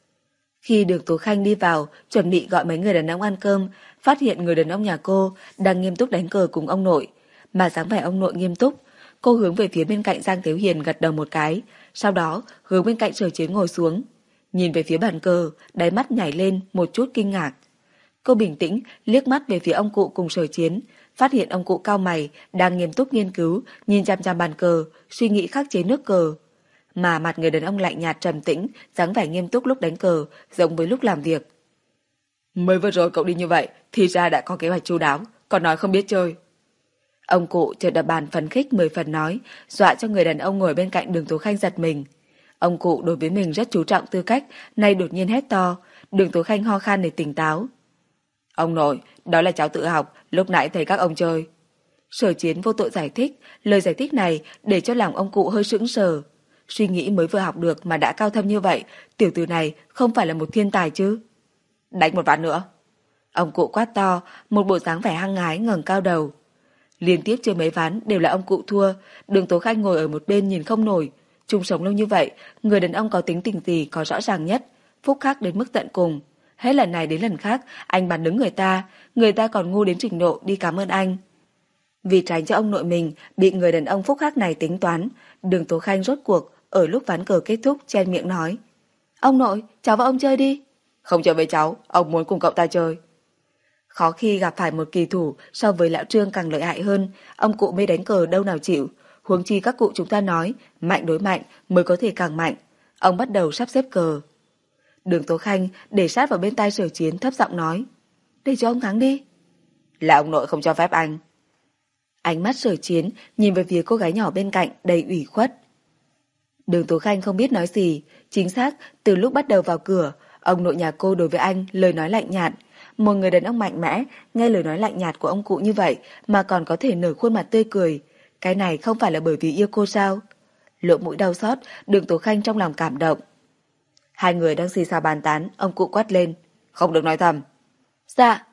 Khi Đường Tố Khanh đi vào, chuẩn bị gọi mấy người đàn ông ăn cơm, phát hiện người đàn ông nhà cô đang nghiêm túc đánh cờ cùng ông nội. Mà dáng vẻ ông nội nghiêm túc, cô hướng về phía bên cạnh Giang Thiếu Hiền gật đầu một cái, sau đó hướng bên cạnh Sở Chiến ngồi xuống. Nhìn về phía bàn cờ, đáy mắt nhảy lên một chút kinh ngạc. Cô bình tĩnh liếc mắt về phía ông cụ cùng Sở Chiến, phát hiện ông cụ cao mày đang nghiêm túc nghiên cứu, nhìn chằm chằm bàn cờ, suy nghĩ khắc chế nước cờ. Mà mặt người đàn ông lạnh nhạt trầm tĩnh, dáng vẻ nghiêm túc lúc đánh cờ, giống với lúc làm việc. Mới vừa rồi cậu đi như vậy, thì ra đã có kế hoạch chu đáo, còn nói không biết chơi. Ông cụ chợt đập bàn phấn khích mười phần nói, dọa cho người đàn ông ngồi bên cạnh Đường Tố Khanh giật mình. Ông cụ đối với mình rất chú trọng tư cách, nay đột nhiên hét to, Đường Tố Khanh ho khan để tỉnh táo. Ông nội, đó là cháu tự học, lúc nãy thấy các ông chơi. Sở Chiến vô tội giải thích, lời giải thích này để cho lòng ông cụ hơi sững sờ. Suy nghĩ mới vừa học được mà đã cao thâm như vậy, tiểu tử này không phải là một thiên tài chứ. Đánh một ván nữa. Ông cụ quát to, một bộ dáng vẻ hăng hái ngẩng cao đầu. Liên tiếp chơi mấy ván đều là ông cụ thua, Đường Tố Khanh ngồi ở một bên nhìn không nổi. Chung sống lâu như vậy, người đàn ông có tính tình gì có rõ ràng nhất, phúc khắc đến mức tận cùng. Hết lần này đến lần khác, anh bàn đứng người ta, người ta còn ngu đến trình độ đi cảm ơn anh. Vì tránh cho ông nội mình bị người đàn ông phúc khắc này tính toán, Đường Tố Khanh rốt cuộc ở lúc ván cờ kết thúc chen miệng nói. Ông nội, cháu và ông chơi đi. Không chơi với cháu, ông muốn cùng cậu ta chơi. Khó khi gặp phải một kỳ thủ so với lão Trương càng lợi hại hơn, ông cụ mới đánh cờ đâu nào chịu. Huống chi các cụ chúng ta nói, mạnh đối mạnh mới có thể càng mạnh. Ông bắt đầu sắp xếp cờ. Đường Tố Khanh để sát vào bên tai Sở Chiến thấp giọng nói. Để cho ông thắng đi. Là ông nội không cho phép anh. Ánh mắt Sở Chiến nhìn về phía cô gái nhỏ bên cạnh đầy ủy khuất. Đường Tố Khanh không biết nói gì. Chính xác, từ lúc bắt đầu vào cửa, ông nội nhà cô đối với anh lời nói lạnh nhạt. Một người đàn ông mạnh mẽ, nghe lời nói lạnh nhạt của ông cụ như vậy mà còn có thể nở khuôn mặt tươi cười. Cái này không phải là bởi vì yêu cô sao? Lỗ mũi đau xót, Đường Tố Khanh trong lòng cảm động. Hai người đang xì xào bàn tán, ông cụ quát lên. Không được nói thầm. Dạ.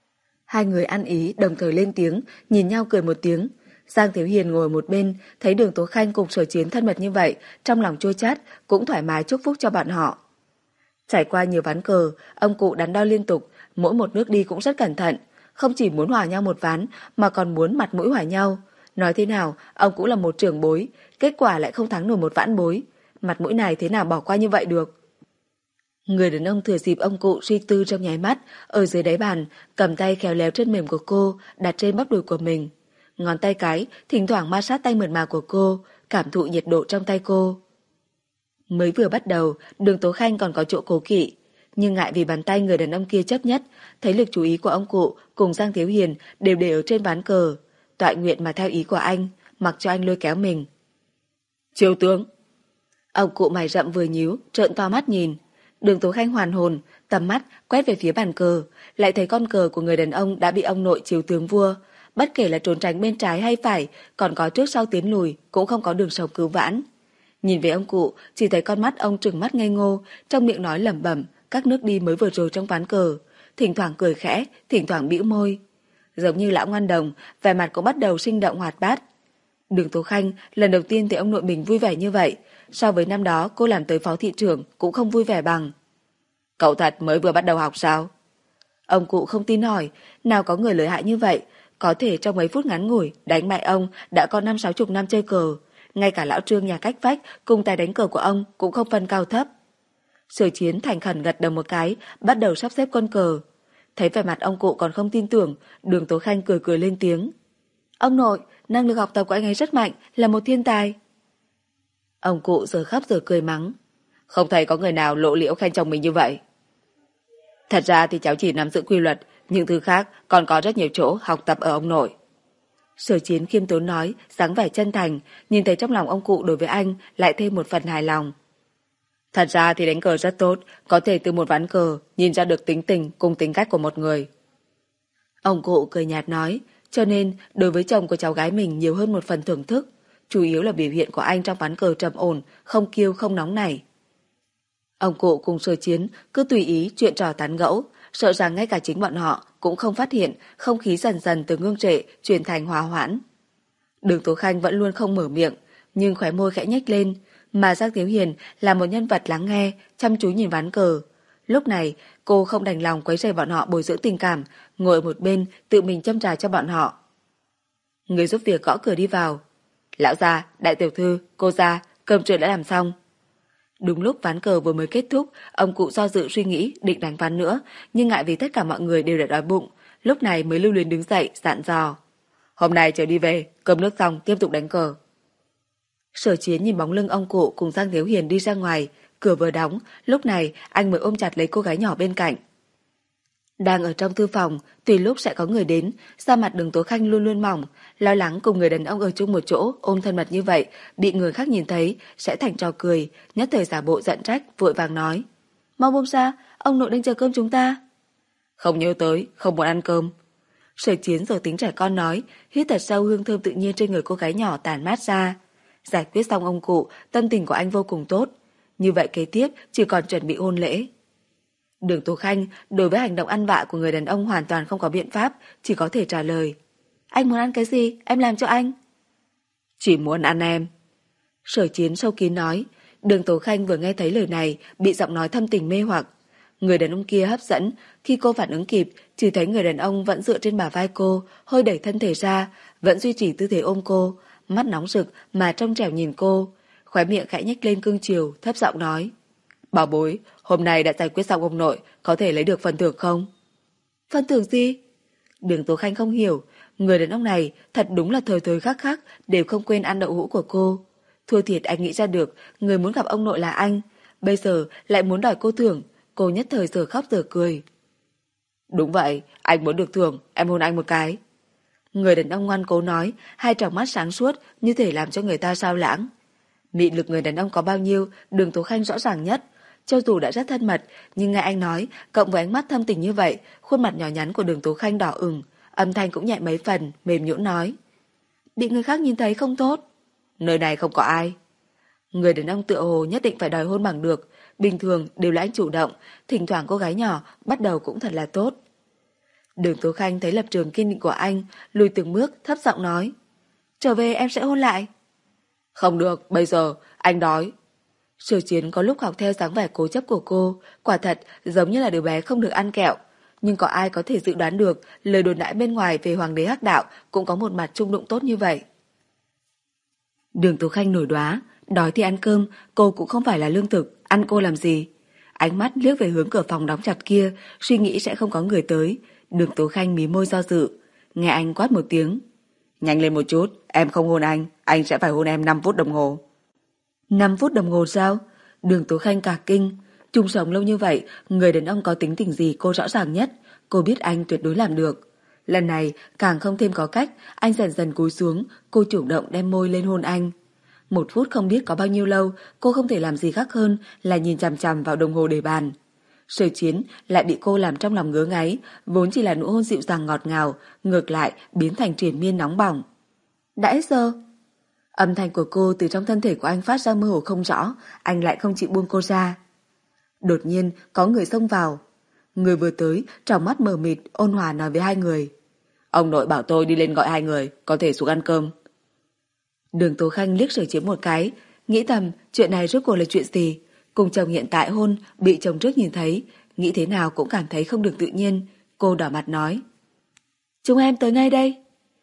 Hai người ăn ý đồng thời lên tiếng, nhìn nhau cười một tiếng. Giang Thiếu Hiền ngồi một bên, thấy Đường Tố Khanh cùng Sở Chiến thân mật như vậy, trong lòng chua chát, cũng thoải mái chúc phúc cho bọn họ. Trải qua nhiều ván cờ, ông cụ đắn đo liên tục, mỗi một nước đi cũng rất cẩn thận, không chỉ muốn hòa nhau một ván mà còn muốn mặt mũi hòa nhau. Nói thế nào, ông cũng là một trưởng bối, kết quả lại không thắng nổi một vãn bối. Mặt mũi này thế nào bỏ qua như vậy được? Người đàn ông thừa dịp ông cụ suy tư trong nháy mắt, ở dưới đáy bàn, cầm tay khéo léo chân mềm của cô, đặt trên bắp đùi của mình. Ngón tay cái thỉnh thoảng ma sát tay mượt mà của cô, cảm thụ nhiệt độ trong tay cô. Mới vừa bắt đầu, Đường Tố Khanh còn có chỗ cố kỵ, nhưng ngại vì bàn tay người đàn ông kia chấp nhất, thấy lực chú ý của ông cụ cùng Giang Thiếu Hiền đều để ở trên ván cờ, toại nguyện mà theo ý của anh, mặc cho anh lôi kéo mình. Triều tướng! Ông cụ mày rậm vừa nhíu, trợn to mắt nhìn. Đường Tố Khanh hoàn hồn, tầm mắt quét về phía bàn cờ, lại thấy con cờ của người đàn ông đã bị ông nội triều tướng vua, bất kể là trốn tránh bên trái hay phải, còn có trước sau tiến lùi, cũng không có đường sống cứu vãn. Nhìn về ông cụ, chỉ thấy con mắt ông trừng mắt ngây ngô, trong miệng nói lẩm bẩm các nước đi mới vừa rồi trong ván cờ, thỉnh thoảng cười khẽ, thỉnh thoảng bĩu môi. Giống như lão ngoan đồng, vẻ mặt cũng bắt đầu sinh động hoạt bát. Đường Tố Khanh lần đầu tiên thấy ông nội mình vui vẻ như vậy, so với năm đó cô làm tới phó thị trưởng cũng không vui vẻ bằng. Cậu thật mới vừa bắt đầu học sao? Ông cụ không tin hỏi, nào có người lợi hại như vậy, có thể trong mấy phút ngắn ngủi đánh bại ông đã có năm sáu chục năm chơi cờ. Ngay cả lão Trương nhà cách vách cùng tài đánh cờ của ông cũng không phân cao thấp. Sở Chiến thành khẩn gật đầu một cái, bắt đầu sắp xếp con cờ. Thấy vẻ mặt ông cụ còn không tin tưởng, Đường Tố Khanh cười cười lên tiếng. Ông nội, năng lực học tập của anh ấy rất mạnh, là một thiên tài. Ông cụ giờ khóc giờ cười mắng. Không thấy có người nào lộ liễu khen chồng mình như vậy. Thật ra thì cháu chỉ nắm giữ quy luật, những thứ khác còn có rất nhiều chỗ học tập ở ông nội. Sở Chiến khiêm tốn nói, dáng vẻ chân thành, nhìn thấy trong lòng ông cụ đối với anh lại thêm một phần hài lòng. Thật ra thì đánh cờ rất tốt, có thể từ một ván cờ nhìn ra được tính tình cùng tính cách của một người. Ông cụ cười nhạt nói, cho nên đối với chồng của cháu gái mình nhiều hơn một phần thưởng thức, chủ yếu là biểu hiện của anh trong ván cờ trầm ổn, không kiêu không nóng nảy. Ông cụ cùng Sở Chiến cứ tùy ý chuyện trò tán gẫu, sợ rằng ngay cả chính bọn họ cũng không phát hiện không khí dần dần từ ngưng trệ chuyển thành hòa hoãn. Đường Tố Khanh vẫn luôn không mở miệng, nhưng khóe môi khẽ nhếch lên, mà Giang Thiếu Hiền là một nhân vật lắng nghe, chăm chú nhìn ván cờ. Lúc này, cô không đành lòng quấy rầy bọn họ bồi dưỡng tình cảm, ngồi ở một bên tự mình châm trà cho bọn họ. Người giúp việc gõ cửa đi vào. Lão gia, đại tiểu thư, cô gia, cơm trưa đã làm xong. Đúng lúc ván cờ vừa mới kết thúc, ông cụ do dự suy nghĩ định đánh ván nữa, nhưng ngại vì tất cả mọi người đều đã đói bụng, lúc này mới lưu luyến đứng dậy dặn dò. Hôm nay chờ đi về, cơm nước xong tiếp tục đánh cờ. Sở Chiến nhìn bóng lưng ông cụ cùng Giang Thiếu Hiền đi ra ngoài, cửa vừa đóng, lúc này anh mới ôm chặt lấy cô gái nhỏ bên cạnh. Đang ở trong thư phòng, tùy lúc sẽ có người đến, da mặt Đường Tố Khanh luôn luôn mỏng, lo lắng cùng người đàn ông ở chung một chỗ ôm thân mật như vậy, bị người khác nhìn thấy sẽ thành trò cười, nhất thời giả bộ giận trách, vội vàng nói: "Mau buông ra, ông nội đang chờ cơm chúng ta." "Không nhớ tới, không muốn ăn cơm." Sở Chiến giờ tính trẻ con nói, hít thật sâu hương thơm tự nhiên trên người cô gái nhỏ tản mát ra. Giải quyết xong ông cụ, tâm tình của anh vô cùng tốt. Như vậy kế tiếp chỉ còn chuẩn bị hôn lễ. Đường Tố Khanh đối với hành động ăn vạ của người đàn ông hoàn toàn không có biện pháp, chỉ có thể trả lời: "Anh muốn ăn cái gì, em làm cho anh." "Chỉ muốn ăn em." Sở Chiến sâu kín nói. Đường Tố Khanh vừa nghe thấy lời này, bị giọng nói thâm tình mê hoặc. Người đàn ông kia hấp dẫn, khi cô phản ứng kịp, chỉ thấy người đàn ông vẫn dựa trên bả vai cô, hơi đẩy thân thể ra, vẫn duy trì tư thế ôm cô, mắt nóng rực mà trong trẻo nhìn cô, khóe miệng khẽ nhếch lên cương chiều, thấp giọng nói: "Bảo bối, hôm nay đã giải quyết xong ông nội, có thể lấy được phần thưởng không?" "Phần thưởng gì?" Đường Tố Khanh không hiểu, người đàn ông này thật đúng là thời thời khắc khắc đều không quên ăn đậu hũ của cô. Thua thiệt anh nghĩ ra được người muốn gặp ông nội là anh, bây giờ lại muốn đòi cô thưởng, cô nhất thời giờ khóc giờ cười. "Đúng vậy, anh muốn được thưởng, em hôn anh một cái." Người đàn ông ngoan cố nói, hai tròng mắt sáng suốt như thể làm cho người ta sao lãng. Mị lực người đàn ông có bao nhiêu, Đường Tố Khanh rõ ràng nhất. Cho dù đã rất thân mật, nhưng nghe anh nói, cộng với ánh mắt thâm tình như vậy, khuôn mặt nhỏ nhắn của Đường Tố Khanh đỏ ửng, âm thanh cũng nhẹ mấy phần, mềm nhũn nói: "Bị người khác nhìn thấy không tốt." "Nơi này không có ai." Người đàn ông tựa hồ nhất định phải đòi hôn bằng được, bình thường đều là anh chủ động, thỉnh thoảng cô gái nhỏ bắt đầu cũng thật là tốt. Đường Tố Khanh thấy lập trường kiên định của anh, lùi từng bước, thấp giọng nói: "Trở về em sẽ hôn lại." "Không được, bây giờ, anh đói." Sở Chiến có lúc học theo dáng vẻ cố chấp của cô, quả thật giống như là đứa bé không được ăn kẹo. Nhưng có ai có thể dự đoán được lời đồn đãi bên ngoài về Hoàng đế Hắc Đạo cũng có một mặt trung đụng tốt như vậy. Đường Tố Khanh nổi đoá, đói thì ăn cơm, cô cũng không phải là lương thực, ăn cô làm gì. Ánh mắt liếc về hướng cửa phòng đóng chặt kia, suy nghĩ sẽ không có người tới. Đường Tố Khanh mí môi do dự, nghe anh quát một tiếng: "Nhanh lên một chút, em không hôn anh, anh sẽ phải hôn em năm phút đồng hồ." năm phút đồng hồ sao? Đường Tố Khanh cả kinh. Chung sống lâu như vậy, người đàn ông có tính tình gì cô rõ ràng nhất. Cô biết anh tuyệt đối làm được. Lần này càng không thêm có cách, anh dần dần cúi xuống, cô chủ động đem môi lên hôn anh. Một phút không biết có bao nhiêu lâu, cô không thể làm gì khác hơn là nhìn chằm chằm vào đồng hồ để bàn. Sở Chiến lại bị cô làm trong lòng ngứa ngáy, vốn chỉ là nụ hôn dịu dàng ngọt ngào, ngược lại biến thành triền miên nóng bỏng. Đã hết giờ. Âm thanh của cô từ trong thân thể của anh phát ra mơ hồ không rõ, anh lại không chịu buông cô ra. Đột nhiên có người xông vào. Người vừa tới, tròng mắt mờ mịt, ôn hòa nói với hai người. Ông nội bảo tôi đi lên gọi hai người, có thể xuống ăn cơm. Đường Tố Khanh liếc Sở Chiến một cái, nghĩ thầm chuyện này rốt cuộc là chuyện gì. Cùng chồng hiện tại hôn, bị chồng trước nhìn thấy, nghĩ thế nào cũng cảm thấy không được tự nhiên. Cô đỏ mặt nói. Chúng em tới ngay đây.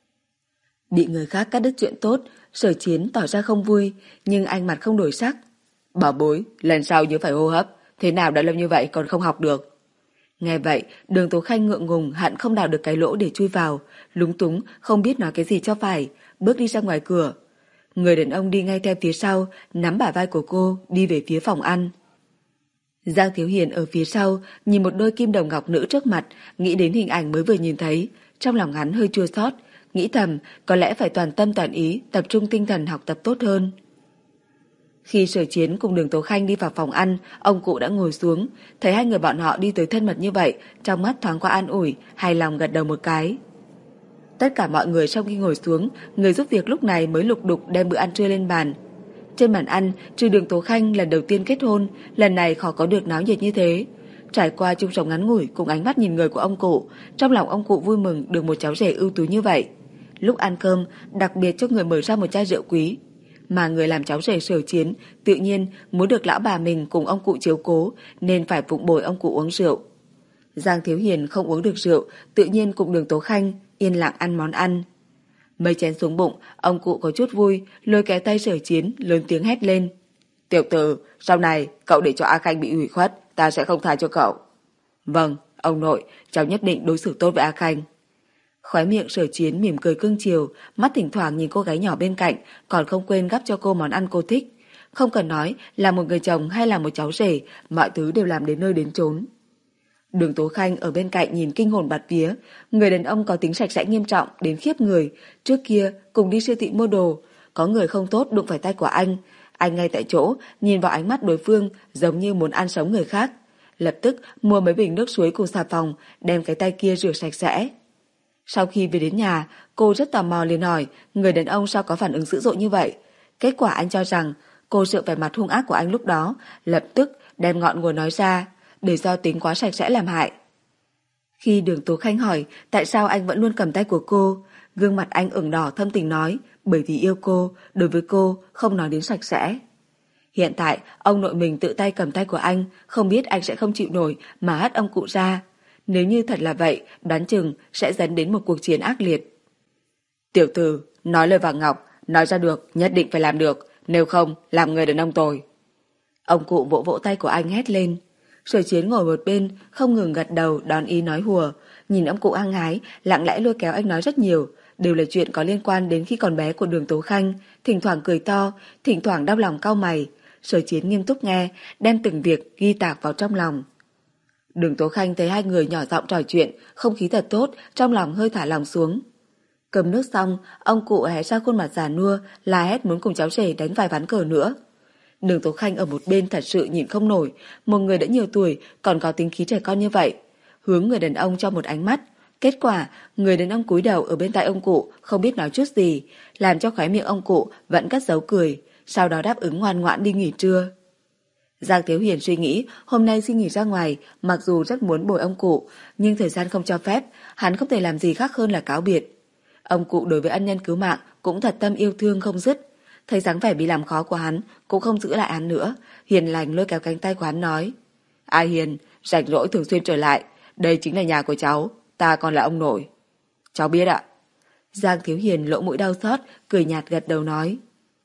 Bị người khác cắt đứt chuyện tốt, Sở Chiến tỏ ra không vui, nhưng anh mặt không đổi sắc. Bảo bối, lần sau nhớ phải hô hấp, thế nào đã lâu như vậy còn không học được. Nghe vậy, Đường Tố Khanh ngượng ngùng hẳn không đào được cái lỗ để chui vào, lúng túng không biết nói cái gì cho phải, bước đi ra ngoài cửa. Người đàn ông đi ngay theo phía sau, nắm bả vai của cô, đi về phía phòng ăn. Giang Thiếu Hiền ở phía sau, nhìn một đôi kim đồng ngọc nữ trước mặt, nghĩ đến hình ảnh mới vừa nhìn thấy, trong lòng hắn hơi chua xót, nghĩ thầm có lẽ phải toàn tâm toàn ý, tập trung tinh thần học tập tốt hơn. Khi Sở Chiến cùng Đường Tố Khanh đi vào phòng ăn, ông cụ đã ngồi xuống, thấy hai người bọn họ đi tới thân mật như vậy, trong mắt thoáng qua an ủi, hài lòng gật đầu một cái. Tất cả mọi người sau khi ngồi xuống, người giúp việc lúc này mới lục đục đem bữa ăn trưa lên bàn. Trên bàn ăn, trừ Đường Tố Khanh lần đầu tiên kết hôn, lần này khó có được náo nhiệt như thế. Trải qua chung sống ngắn ngủi cùng ánh mắt nhìn người của ông cụ, trong lòng ông cụ vui mừng được một cháu rể ưu tú như vậy. Lúc ăn cơm, đặc biệt cho người mở ra một chai rượu quý. Mà người làm cháu rể Sở Chiến tự nhiên muốn được lão bà mình cùng ông cụ chiếu cố, nên phải phụng bồi ông cụ uống rượu. Giang Thiếu Hiền không uống được rượu, tự nhiên cùng Đường Tố Khanh yên lặng ăn món ăn. Mấy chén xuống bụng, ông cụ có chút vui, lôi kéo tay Sở Chiến, lớn tiếng hét lên. Tiểu tử, sau này cậu để cho A Khanh bị ủy khuất, ta sẽ không tha cho cậu. Vâng, ông nội, cháu nhất định đối xử tốt với A Khanh. Khóe miệng Sở Chiến mỉm cười cưng chiều, mắt thỉnh thoảng nhìn cô gái nhỏ bên cạnh, còn không quên gắp cho cô món ăn cô thích. Không cần nói là một người chồng hay là một cháu rể, mọi thứ đều làm đến nơi đến chốn. Đường Tố Khanh ở bên cạnh nhìn kinh hồn bạt vía, người đàn ông có tính sạch sẽ nghiêm trọng đến khiếp người. Trước kia cùng đi siêu thị mua đồ, có người không tốt đụng phải tay của anh, anh ngay tại chỗ nhìn vào ánh mắt đối phương giống như muốn ăn sống người khác, lập tức mua mấy bình nước suối cùng xà phòng, đem cái tay kia rửa sạch sẽ. Sau khi về đến nhà, cô rất tò mò liền hỏi người đàn ông sao có phản ứng dữ dội như vậy. Kết quả anh cho rằng cô sợ vẻ mặt hung ác của anh lúc đó, lập tức đem ngọn nguồn nói ra, để do tính quá sạch sẽ làm hại. Khi Đường Tố Khanh hỏi tại sao anh vẫn luôn cầm tay của cô, gương mặt anh ửng đỏ thâm tình nói bởi vì yêu cô, đối với cô không nói đến sạch sẽ. Hiện tại ông nội mình tự tay cầm tay của anh, không biết anh sẽ không chịu nổi mà hất ông cụ ra. Nếu như thật là vậy, đoán chừng sẽ dẫn đến một cuộc chiến ác liệt. Tiểu tử, nói lời vàng ngọc, nói ra được nhất định phải làm được, nếu không làm người đàn ông tồi. Ông cụ vỗ vỗ tay của anh hét lên. Sở Chiến ngồi một bên, không ngừng gật đầu đón ý nói hùa, nhìn ông cụ hăng hái, lặng lẽ lôi kéo anh nói rất nhiều, đều là chuyện có liên quan đến khi còn bé của Đường Tố Khanh, thỉnh thoảng cười to, thỉnh thoảng đau lòng cau mày. Sở Chiến nghiêm túc nghe, đem từng việc ghi tạc vào trong lòng. Đường Tố Khanh thấy hai người nhỏ giọng trò chuyện, không khí thật tốt, trong lòng hơi thả lòng xuống. Cầm nước xong, ông cụ hé ra khuôn mặt già nua, la hét muốn cùng cháu rể đánh vài ván cờ nữa. Đường Tố Khanh ở một bên thật sự nhìn không nổi, một người đã nhiều tuổi còn có tính khí trẻ con như vậy, hướng người đàn ông cho một ánh mắt. Kết quả, người đàn ông cúi đầu ở bên tai ông cụ, không biết nói chút gì, làm cho khóe miệng ông cụ vẫn cất giấu cười, sau đó đáp ứng ngoan ngoãn đi nghỉ trưa. Giang Thiếu Hiền suy nghĩ hôm nay xin nghỉ ra ngoài, mặc dù rất muốn bồi ông cụ, nhưng thời gian không cho phép, hắn không thể làm gì khác hơn là cáo biệt. Ông cụ đối với ân nhân cứu mạng cũng thật tâm yêu thương không dứt. Thấy dáng vẻ bị làm khó của hắn, cũng không giữ lại hắn nữa, hiền lành lôi kéo cánh tay của hắn nói: A Hiền, rảnh rỗi thường xuyên trở lại, đây chính là nhà của cháu, ta còn là ông nội. Cháu biết ạ. Giang Thiếu Hiền lỗ mũi đau xót, cười nhạt gật đầu nói: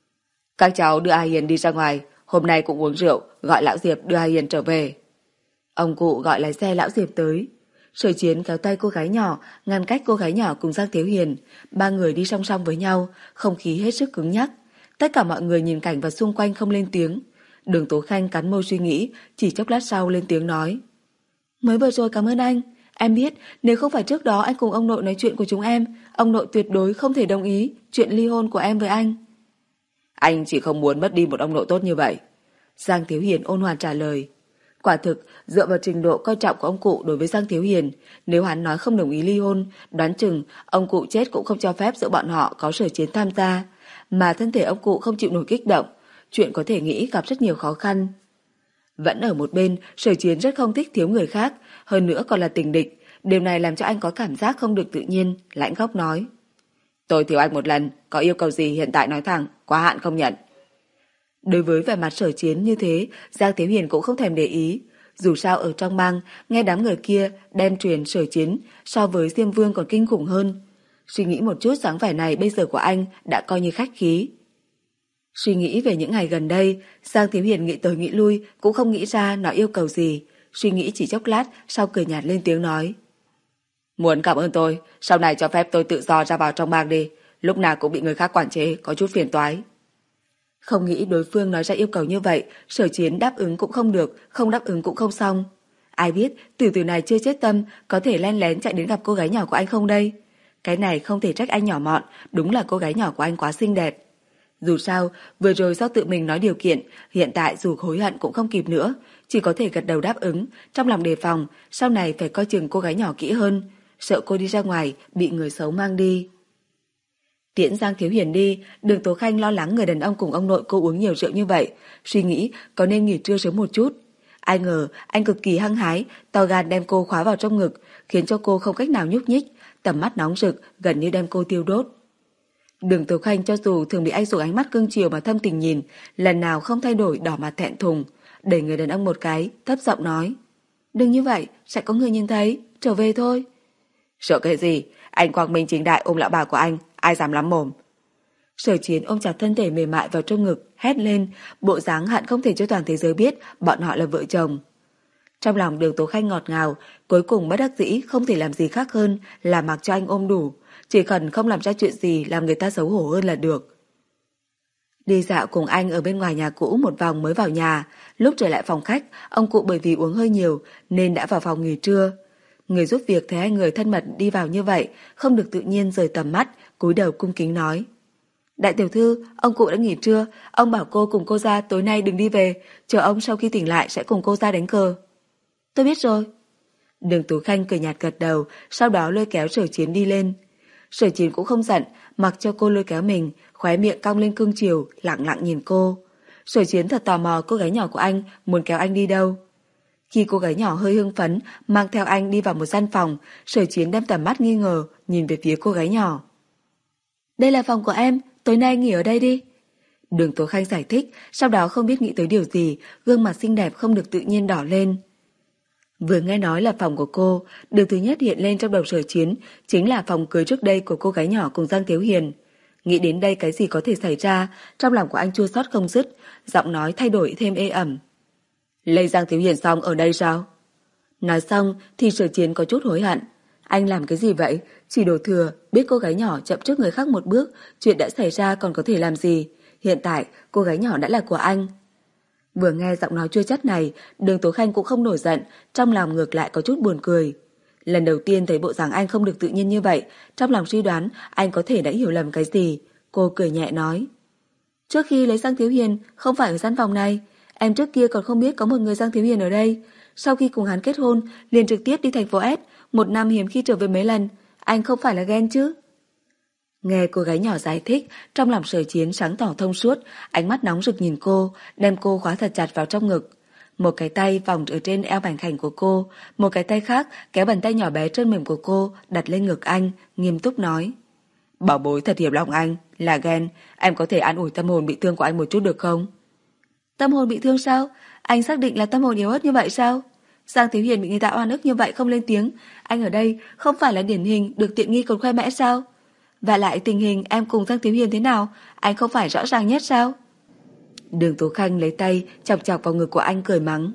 Các cháu đưa A Hiền đi ra ngoài, hôm nay cũng uống rượu, gọi lão Diệp đưa A Hiền trở về. Ông cụ gọi lái xe lão Diệp tới. Sở Chiến kéo tay cô gái nhỏ, ngăn cách cô gái nhỏ cùng Giang Thiếu Hiền, ba người đi song song với nhau, không khí hết sức cứng nhắc. Tất cả mọi người nhìn cảnh vật xung quanh không lên tiếng. Đường Tố Khanh cắn môi suy nghĩ, chỉ chốc lát sau lên tiếng nói. Mới vừa rồi cảm ơn anh. Em biết nếu không phải trước đó anh cùng ông nội nói chuyện của chúng em, ông nội tuyệt đối không thể đồng ý chuyện ly hôn của em với anh. Anh chỉ không muốn mất đi một ông nội tốt như vậy. Giang Thiếu Hiền ôn hòa trả lời. Quả thực, dựa vào trình độ coi trọng của ông cụ đối với Giang Thiếu Hiền, nếu hắn nói không đồng ý ly hôn, đoán chừng ông cụ chết cũng không cho phép giữa bọn họ có Sở Chiến tham gia. Mà thân thể ông cụ không chịu nổi kích động, chuyện có thể nghĩ gặp rất nhiều khó khăn. Vẫn ở một bên, Sở Chiến rất không thích thiếu người khác, hơn nữa còn là tình địch. Điều này làm cho anh có cảm giác không được tự nhiên, lãnh khóc nói. Tôi thiếu anh một lần, có yêu cầu gì hiện tại nói thẳng, quá hạn không nhận. Đối với vẻ mặt Sở Chiến như thế, Giang Thiếu Hiền cũng không thèm để ý. Dù sao ở trong bang, nghe đám người kia đem truyền Sở Chiến so với Diêm Vương còn kinh khủng hơn. Suy nghĩ một chút, dáng vẻ này bây giờ của anh đã coi như khách khí. Suy nghĩ về những ngày gần đây, Giang Thiếu Hiền nghĩ tới nghĩ lui cũng không nghĩ ra nó yêu cầu gì. Suy nghĩ chỉ chốc lát, sau cười nhạt lên tiếng nói. Muốn cảm ơn tôi, sau này cho phép tôi tự do ra vào trong bang đi. Lúc nào cũng bị người khác quản chế, có chút phiền toái. Không nghĩ đối phương nói ra yêu cầu như vậy, Sở Chiến đáp ứng cũng không được, không đáp ứng cũng không xong. Ai biết tiểu tử này chưa chết tâm, có thể len lén chạy đến gặp cô gái nhỏ của anh không đây? Cái này không thể trách anh nhỏ mọn, đúng là cô gái nhỏ của anh quá xinh đẹp. Dù sao, vừa rồi do tự mình nói điều kiện, hiện tại dù hối hận cũng không kịp nữa, chỉ có thể gật đầu đáp ứng, trong lòng đề phòng, sau này phải coi chừng cô gái nhỏ kỹ hơn, sợ cô đi ra ngoài bị người xấu mang đi. Tiễn Giang Thiếu Hiền đi, Đường Tố Khanh lo lắng người đàn ông cùng ông nội cô uống nhiều rượu như vậy, suy nghĩ có nên nghỉ trưa sớm một chút. Ai ngờ anh cực kỳ hăng hái, to gan đem cô khóa vào trong ngực, khiến cho cô không cách nào nhúc nhích, tầm mắt nóng rực gần như đem cô tiêu đốt. Đường Tố Khanh cho dù thường bị anh dùng ánh mắt cưng chiều mà thâm tình nhìn, lần nào không thay đổi đỏ mặt thẹn thùng, đẩy người đàn ông một cái, thấp giọng nói: "Đừng như vậy, sẽ có người nhìn thấy, trở về thôi." "Sợ cái gì? Anh quang minh chính đại ôm lão bà của anh, ai dám lắm mồm." Sở Chiến ôm chặt thân thể mềm mại vào trong ngực, hét lên, bộ dáng hận không thể cho toàn thế giới biết bọn họ là vợ chồng. Trong lòng Đường Tố Khanh ngọt ngào, cuối cùng bất đắc dĩ không thể làm gì khác hơn là mặc cho anh ôm đủ, chỉ cần không làm ra chuyện gì làm người ta xấu hổ hơn là được. Đi dạo cùng anh ở bên ngoài nhà cũ một vòng mới vào nhà, lúc trở lại phòng khách, ông cụ bởi vì uống hơi nhiều nên đã vào phòng nghỉ trưa. Người giúp việc thấy hai người thân mật đi vào như vậy, không được tự nhiên rời tầm mắt, cúi đầu cung kính nói: "Đại tiểu thư, ông cụ đã nghỉ trưa, ông bảo cô cùng cô ra tối nay đừng đi về, chờ ông sau khi tỉnh lại sẽ cùng cô ra đánh cờ." "Tôi biết rồi." Đường Tú Khanh cười nhạt gật đầu, sau đó lôi kéo Sở Chiến đi lên. Sở Chiến cũng không giận, mặc cho cô lôi kéo mình, khóe miệng cong lên cương chiều, lặng lặng nhìn cô. Sở Chiến thật tò mò cô gái nhỏ của anh muốn kéo anh đi đâu. Khi cô gái nhỏ hơi hưng phấn mang theo anh đi vào một gian phòng, Sở Chiến đem tầm mắt nghi ngờ nhìn về phía cô gái nhỏ. "Đây là phòng của em, tối nay nghỉ ở đây đi." Đường Tố Khanh giải thích, sau đó không biết nghĩ tới điều gì, gương mặt xinh đẹp không được tự nhiên đỏ lên. Vừa nghe nói là phòng của cô, điều thứ nhất hiện lên trong đầu Sở Chiến chính là phòng cưới trước đây của cô gái nhỏ cùng Giang Thiếu Hiền. Nghĩ đến đây cái gì có thể xảy ra, trong lòng của anh chua xót không dứt, giọng nói thay đổi thêm ê ẩm. "Lấy Giang Thiếu Hiền xong ở đây sao?" Nói xong thì Sở Chiến có chút hối hận. Anh làm cái gì vậy? Chỉ đổ thừa biết cô gái nhỏ chậm trước người khác một bước, chuyện đã xảy ra còn có thể làm gì? Hiện tại cô gái nhỏ đã là của anh. Vừa nghe giọng nói chua chát này, Đường Tố Khanh cũng không nổi giận, trong lòng ngược lại có chút buồn cười. Lần đầu tiên thấy bộ dáng anh không được tự nhiên như vậy, trong lòng suy đoán anh có thể đã hiểu lầm cái gì. Cô cười nhẹ nói: "Trước khi lấy Giang Thiếu Hiền không phải ở gian phòng này, em trước kia còn không biết có một người Giang Thiếu Hiền ở đây. Sau khi cùng hắn kết hôn, liền trực tiếp đi thành phố S, một năm hiếm khi trở về mấy lần, anh không phải là ghen chứ?" Nghe cô gái nhỏ giải thích, trong lòng Sở Chiến sáng tỏ thông suốt, ánh mắt nóng rực nhìn cô, đem cô khóa thật chặt vào trong ngực. Một cái tay vòng ở trên eo mảnh khảnh của cô, một cái tay khác kéo bàn tay nhỏ bé trơn mềm của cô đặt lên ngực anh, nghiêm túc nói: "Bảo bối thật hiểu lòng anh, là ghen, em có thể an ủi tâm hồn bị thương của anh một chút được không?" "Tâm hồn bị thương sao? Anh xác định là tâm hồn yếu ớt như vậy sao? Giang Thiếu Hiền bị người ta oan ức như vậy không lên tiếng, anh ở đây không phải là điển hình được tiện nghi còn khoe mẽ sao? Và lại tình hình em cùng Giang Thiếu Hiền thế nào, anh không phải rõ ràng nhất sao?" Đường Tố Khanh lấy tay chọc chọc vào ngực của anh cười mắng: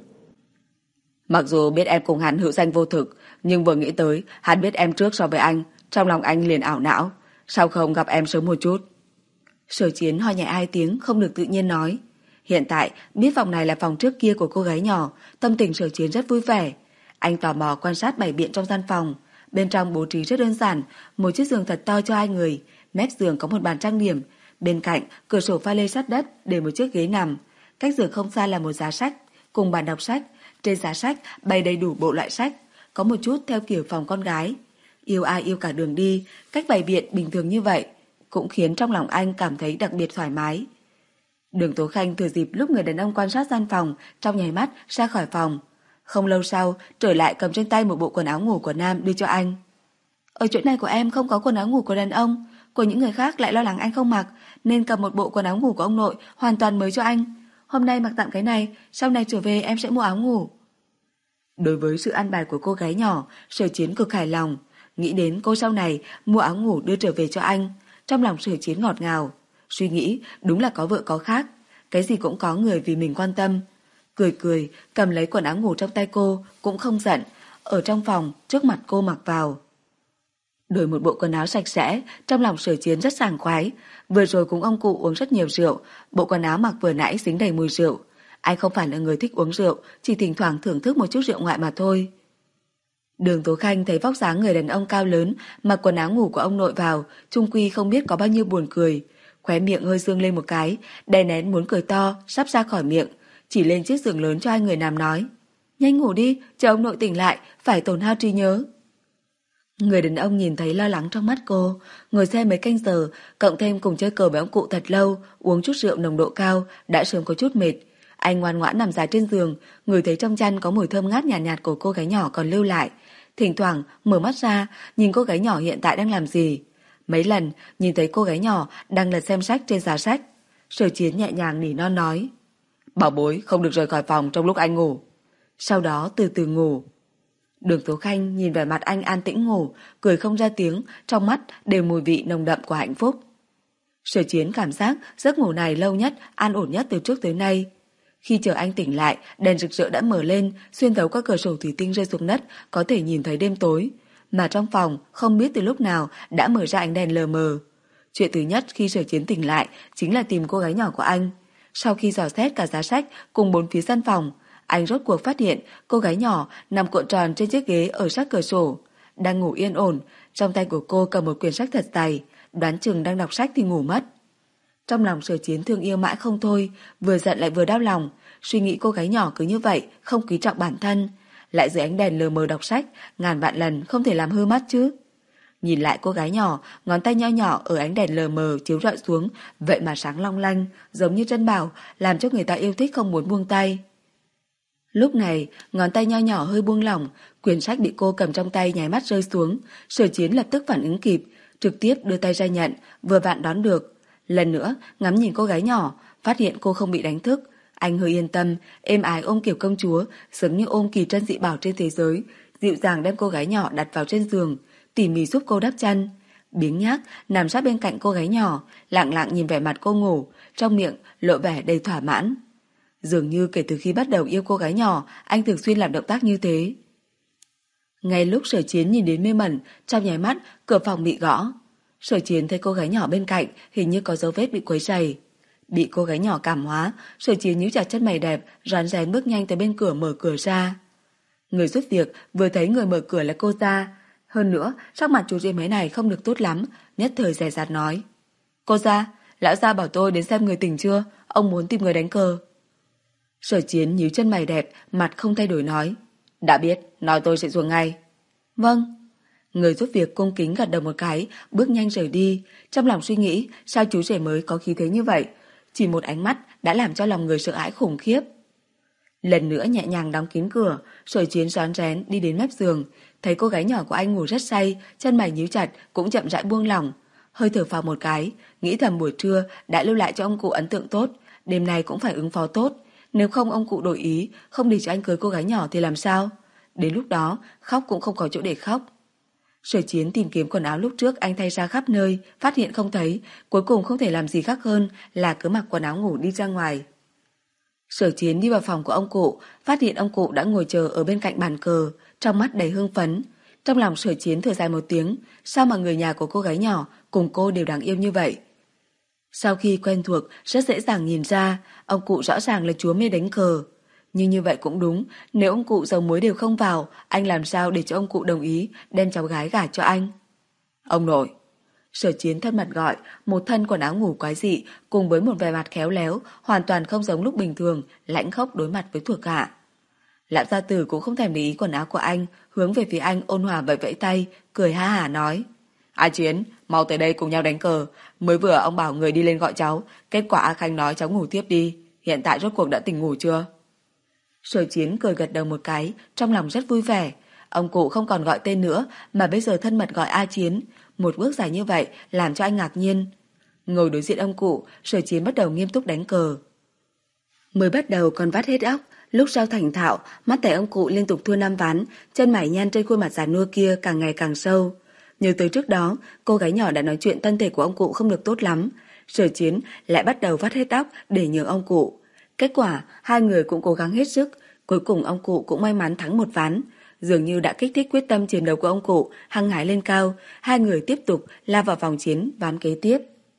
"Mặc dù biết em cùng hắn hữu danh vô thực, nhưng vừa nghĩ tới hắn biết em trước so với anh, trong lòng anh liền ảo não. Sao không gặp em sớm một chút?" Sở Chiến ho nhẹ hai tiếng không được tự nhiên nói: Hiện tại, biết phòng này là phòng trước kia của cô gái nhỏ, tâm tình Sở Chiến rất vui vẻ. Anh tò mò quan sát bày biện trong gian phòng. Bên trong bố trí rất đơn giản, một chiếc giường thật to cho hai người, mép giường có một bàn trang điểm, bên cạnh cửa sổ pha lê sát đất để một chiếc ghế nằm. Cách giường không xa là một giá sách, cùng bàn đọc sách. Trên giá sách bày đầy đủ bộ loại sách, có một chút theo kiểu phòng con gái. Yêu ai yêu cả đường đi, cách bày biện bình thường như vậy cũng khiến trong lòng anh cảm thấy đặc biệt thoải mái. Đường Tố Khanh thừa dịp lúc người đàn ông quan sát gian phòng, trong nháy mắt ra khỏi phòng. Không lâu sau, trở lại cầm trên tay một bộ quần áo ngủ của nam đưa cho anh. Ở chỗ này của em không có quần áo ngủ của đàn ông, của những người khác lại lo lắng anh không mặc, nên cầm một bộ quần áo ngủ của ông nội hoàn toàn mới cho anh. Hôm nay mặc tạm cái này, sau này trở về em sẽ mua áo ngủ. Đối với sự an bài của cô gái nhỏ, Sở Chiến cực hài lòng. Nghĩ đến cô sau này mua áo ngủ đưa trở về cho anh, trong lòng Sở Chiến ngọt ngào. Suy nghĩ đúng là có vợ có khác, cái gì cũng có người vì mình quan tâm. Cười cười, cầm lấy quần áo ngủ trong tay cô, cũng không giận, ở trong phòng trước mặt cô mặc vào. Đổi một bộ quần áo sạch sẽ, trong lòng Sở Chiến rất sảng khoái. Vừa rồi cùng ông cụ uống rất nhiều rượu, bộ quần áo mặc vừa nãy dính đầy mùi rượu. Anh không phải là người thích uống rượu, chỉ thỉnh thoảng thưởng thức một chút rượu ngoại mà thôi. Đường Tố Khanh thấy vóc dáng người đàn ông cao lớn mặc quần áo ngủ của ông nội vào, chung quy không biết có bao nhiêu buồn cười. Khóe miệng hơi dương lên một cái, đè nén muốn cười to, sắp ra khỏi miệng, chỉ lên chiếc giường lớn cho hai người nằm nói: nhanh ngủ đi, chờ ông nội tỉnh lại, phải tổn hao trí nhớ. Người đàn ông nhìn thấy lo lắng trong mắt cô, ngồi xe mấy canh giờ, cộng thêm cùng chơi cờ với ông cụ thật lâu, uống chút rượu nồng độ cao, đã sớm có chút mệt. Anh ngoan ngoãn nằm dài trên giường, ngửi thấy trong chăn có mùi thơm ngát nhạt, nhạt của cô gái nhỏ còn lưu lại. Thỉnh thoảng mở mắt ra, nhìn cô gái nhỏ hiện tại đang làm gì. Mấy lần nhìn thấy cô gái nhỏ đang lật xem sách trên giá sách, Sở Chiến nhẹ nhàng nỉ non nói: bảo bối không được rời khỏi phòng trong lúc anh ngủ. Sau đó từ từ ngủ. Đường Tố Khanh nhìn vẻ mặt anh an tĩnh ngủ, cười không ra tiếng, trong mắt đều mùi vị nồng đậm của hạnh phúc. Sở Chiến cảm giác giấc ngủ này lâu nhất, an ổn nhất từ trước tới nay. Khi chờ anh tỉnh lại, đèn rực rỡ đã mở lên, xuyên thấu các cửa sổ thủy tinh rơi xuống đất, có thể nhìn thấy đêm tối. Mà trong phòng, không biết từ lúc nào đã mở ra ánh đèn lờ mờ. Chuyện thứ nhất khi Sở Chiến tỉnh lại chính là tìm cô gái nhỏ của anh. Sau khi dò xét cả giá sách cùng bốn phía gian phòng, anh rốt cuộc phát hiện cô gái nhỏ nằm cuộn tròn trên chiếc ghế ở sát cửa sổ, đang ngủ yên ổn, trong tay của cô cầm một quyển sách thật dày, đoán chừng đang đọc sách thì ngủ mất. Trong lòng Sở Chiến thương yêu mãi không thôi, vừa giận lại vừa đau lòng, suy nghĩ cô gái nhỏ cứ như vậy, không quý trọng bản thân, lại dưới ánh đèn lờ mờ đọc sách, ngàn vạn lần không thể làm hư mắt chứ. Nhìn lại cô gái nhỏ, ngón tay nho nhỏ ở ánh đèn lờ mờ chiếu rọi xuống, vậy mà sáng long lanh, giống như chân bảo, làm cho người ta yêu thích không muốn buông tay. Lúc này, ngón tay nho nhỏ hơi buông lỏng, quyển sách bị cô cầm trong tay nháy mắt rơi xuống, Sở Chiến lập tức phản ứng kịp, trực tiếp đưa tay ra nhận, vừa vặn đón được. Lần nữa, ngắm nhìn cô gái nhỏ, phát hiện cô không bị đánh thức, anh hơi yên tâm, êm ái ôm kiểu công chúa, giống như ôm kỳ trân dị bảo trên thế giới, dịu dàng đem cô gái nhỏ đặt vào trên giường, tỉ mỉ giúp cô đắp chăn. Biếng nhác nằm sát bên cạnh cô gái nhỏ, lặng lặng nhìn vẻ mặt cô ngủ, trong miệng lộ vẻ đầy thỏa mãn. Dường như kể từ khi bắt đầu yêu cô gái nhỏ, anh thường xuyên làm động tác như thế. Ngay lúc Sở Chiến nhìn đến mê mẩn, trong nháy mắt cửa phòng bị gõ. Sở Chiến thấy cô gái nhỏ bên cạnh hình như có dấu vết bị quấy rầy. Bị cô gái nhỏ cảm hóa, Sở Chiến nhíu chặt chân mày đẹp, rón rén bước nhanh tới bên cửa mở cửa ra. Người giúp việc vừa thấy người mở cửa là cô ta. Hơn nữa, sắc mặt chú rể mấy này không được tốt lắm, nhất thời dè dặt nói: cô ra, lão gia bảo tôi đến xem người tỉnh chưa, ông muốn tìm người đánh cờ. Sở Chiến nhíu chân mày đẹp, mặt không thay đổi nói: đã biết, nói tôi sẽ xuống ngay. Vâng. Người giúp việc cung kính gật đầu một cái, bước nhanh rời đi, trong lòng suy nghĩ sao chú rể mới có khí thế như vậy, chỉ một ánh mắt đã làm cho lòng người sợ hãi khủng khiếp. Lần nữa nhẹ nhàng đóng kín cửa, Sở Chiến rón rén đi đến mép giường, thấy cô gái nhỏ của anh ngủ rất say, chân mày nhíu chặt cũng chậm rãi buông lỏng, hơi thở phào một cái, nghĩ thầm buổi trưa đã lưu lại cho ông cụ ấn tượng tốt, đêm nay cũng phải ứng phó tốt, nếu không ông cụ đổi ý, không để cho anh cưới cô gái nhỏ thì làm sao? Đến lúc đó khóc cũng không có chỗ để khóc. Sở Chiến tìm kiếm quần áo lúc trước anh thay ra khắp nơi, phát hiện không thấy, cuối cùng không thể làm gì khác hơn là cứ mặc quần áo ngủ đi ra ngoài. Sở Chiến đi vào phòng của ông cụ, phát hiện ông cụ đã ngồi chờ ở bên cạnh bàn cờ, trong mắt đầy hưng phấn. Trong lòng Sở Chiến thở dài một tiếng, sao mà người nhà của cô gái nhỏ cùng cô đều đáng yêu như vậy. Sau khi quen thuộc, rất dễ dàng nhìn ra, ông cụ rõ ràng là chúa mê đánh cờ. Nhưng như vậy cũng đúng, nếu ông cụ dầu muối đều không vào, anh làm sao để cho ông cụ đồng ý đem cháu gái gả cho anh? Ông nội. Sở Chiến thân mật gọi, một thân quần áo ngủ quái dị cùng với một vẻ mặt khéo léo, hoàn toàn không giống lúc bình thường, lãnh khốc đối mặt với thuộc hạ. Lão gia tử cũng không thèm để ý quần áo của anh, hướng về phía anh ôn hòa vẫy vẫy tay, cười ha hả nói: A Chiến, mau tới đây cùng nhau đánh cờ. Mới vừa ông bảo người đi lên gọi cháu, kết quả A Khanh nói cháu ngủ tiếp đi. Hiện tại rốt cuộc đã tỉnh ngủ chưa? Sở Chiến cười gật đầu một cái, trong lòng rất vui vẻ. Ông cụ không còn gọi tên nữa, mà bây giờ thân mật gọi A Chiến. Một bước dài như vậy làm cho anh ngạc nhiên. Ngồi đối diện ông cụ, Sở Chiến bắt đầu nghiêm túc đánh cờ. Mới bắt đầu còn vắt hết óc, lúc sau thành thạo, mắt thấy ông cụ liên tục thua năm ván, chân mày nhăn trên khuôn mặt già nua kia càng ngày càng sâu. Nhớ tới trước đó, cô gái nhỏ đã nói chuyện thân thể của ông cụ không được tốt lắm. Sở Chiến lại bắt đầu vắt hết óc để nhường ông cụ. Kết quả, hai người cũng cố gắng hết sức. Cuối cùng ông cụ cũng may mắn thắng một ván. Dường như đã kích thích quyết tâm chiến đấu của ông cụ, hăng hái lên cao. Hai người tiếp tục lao vào vòng chiến ván kế tiếp.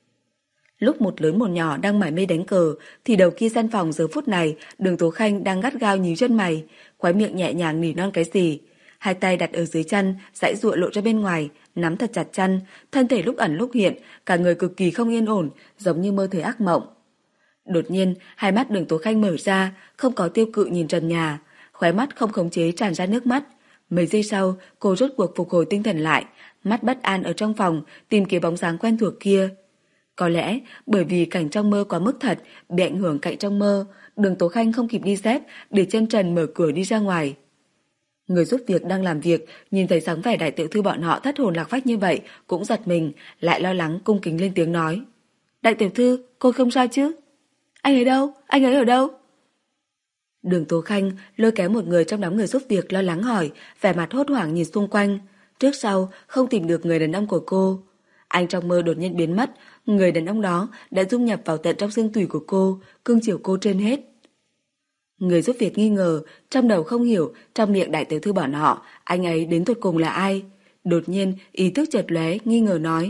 Lúc một lớn một nhỏ đang mải mê đánh cờ, thì đầu kia gian phòng giờ phút này, Đường Tố Khanh đang gắt gao nhíu chân mày, khóe miệng nhẹ nhàng nỉ non cái gì. Hai tay đặt ở dưới chân, giãy giụa lộ ra bên ngoài, nắm thật chặt chân, thân thể lúc ẩn lúc hiện, cả người cực kỳ không yên ổn, giống như mơ thấy ác mộng. Đột nhiên, hai mắt Đường Tố Khanh mở ra, không có tiêu cự nhìn trần nhà, khóe mắt không khống chế tràn ra nước mắt. Mấy giây sau, cô rốt cuộc phục hồi tinh thần lại, mắt bất an ở trong phòng, tìm kiếm bóng dáng quen thuộc kia. Có lẽ bởi vì cảnh trong mơ quá mức thật, bị ảnh hưởng cảnh trong mơ, Đường Tố Khanh không kịp đi dép, để chân trần mở cửa đi ra ngoài. Người giúp việc đang làm việc, nhìn thấy dáng vẻ đại tiểu thư bọn họ thất hồn lạc phách như vậy, cũng giật mình, lại lo lắng cung kính lên tiếng nói: Đại tiểu thư, cô không sao chứ? Anh ấy đâu? Anh ấy ở đâu? Đường Tố Khanh lôi kéo một người trong đám người giúp việc lo lắng hỏi, vẻ mặt hốt hoảng nhìn xung quanh, trước sau không tìm được người đàn ông của cô. Anh trong mơ đột nhiên biến mất, người đàn ông đó đã dung nhập vào tận trong xương tủy của cô, cưng chiều cô trên hết. Người giúp việc nghi ngờ, trong đầu không hiểu, trong miệng đại tiểu thư bọn họ, anh ấy đến tột cùng là ai. Đột nhiên, ý thức chợt lóe, nghi ngờ nói: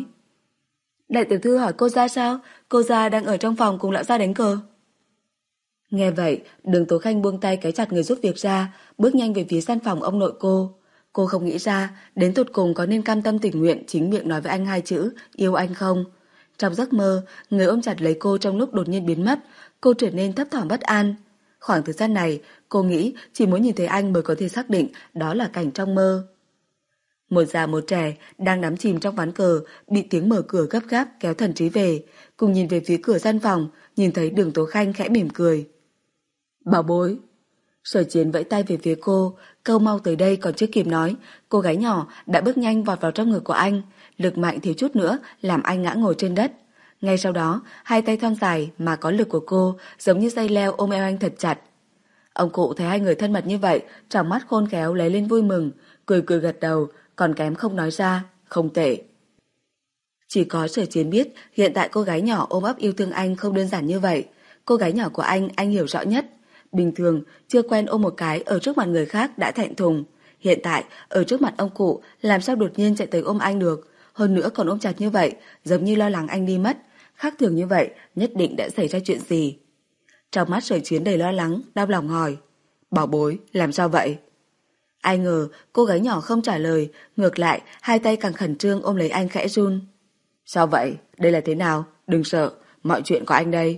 Đại tiểu thư hỏi cô ra sao? Cô ra đang ở trong phòng cùng lão gia đánh cờ. Nghe vậy, Đường Tố Khanh buông tay kéo chặt người giúp việc ra, bước nhanh về phía gian phòng ông nội cô. Cô không nghĩ ra, đến tột cùng có nên cam tâm tình nguyện chính miệng nói với anh hai chữ yêu anh không. Trong giấc mơ, người ôm chặt lấy cô trong lúc đột nhiên biến mất, cô trở nên thấp thỏm bất an. Khoảng thời gian này, cô nghĩ chỉ muốn nhìn thấy anh mới có thể xác định đó là cảnh trong mơ. Một già một trẻ đang đắm chìm trong ván cờ, bị tiếng mở cửa gấp gáp kéo thần trí về, cùng nhìn về phía cửa gian phòng, nhìn thấy Đường Tố Khanh khẽ mỉm cười. Bảo bối. Sở Chiến vẫy tay về phía cô, câu mau tới đây còn chưa kịp nói, cô gái nhỏ đã bước nhanh vọt vào trong ngực của anh, lực mạnh thiếu chút nữa làm anh ngã ngồi trên đất. Ngay sau đó, hai tay thon dài mà có lực của cô giống như dây leo ôm eo anh thật chặt. Ông cụ thấy hai người thân mật như vậy, trong mắt khôn khéo lấy lên vui mừng, cười cười gật đầu, còn kém không nói ra, không tệ. Chỉ có Sở Chiến biết hiện tại cô gái nhỏ ôm ấp yêu thương anh không đơn giản như vậy. Cô gái nhỏ của anh, anh hiểu rõ nhất. Bình thường, chưa quen ôm một cái ở trước mặt người khác đã thẹn thùng. Hiện tại, ở trước mặt ông cụ, làm sao đột nhiên chạy tới ôm anh được. Hơn nữa còn ôm chặt như vậy, giống như lo lắng anh đi mất. Khác thường như vậy, nhất định đã xảy ra chuyện gì. Trong mắt Sở Chiến đầy lo lắng, đau lòng hỏi: Bảo bối, làm sao vậy? Ai ngờ, cô gái nhỏ không trả lời, ngược lại, hai tay càng khẩn trương ôm lấy anh khẽ run. Sao vậy? Đây là thế nào? Đừng sợ, mọi chuyện có anh đây.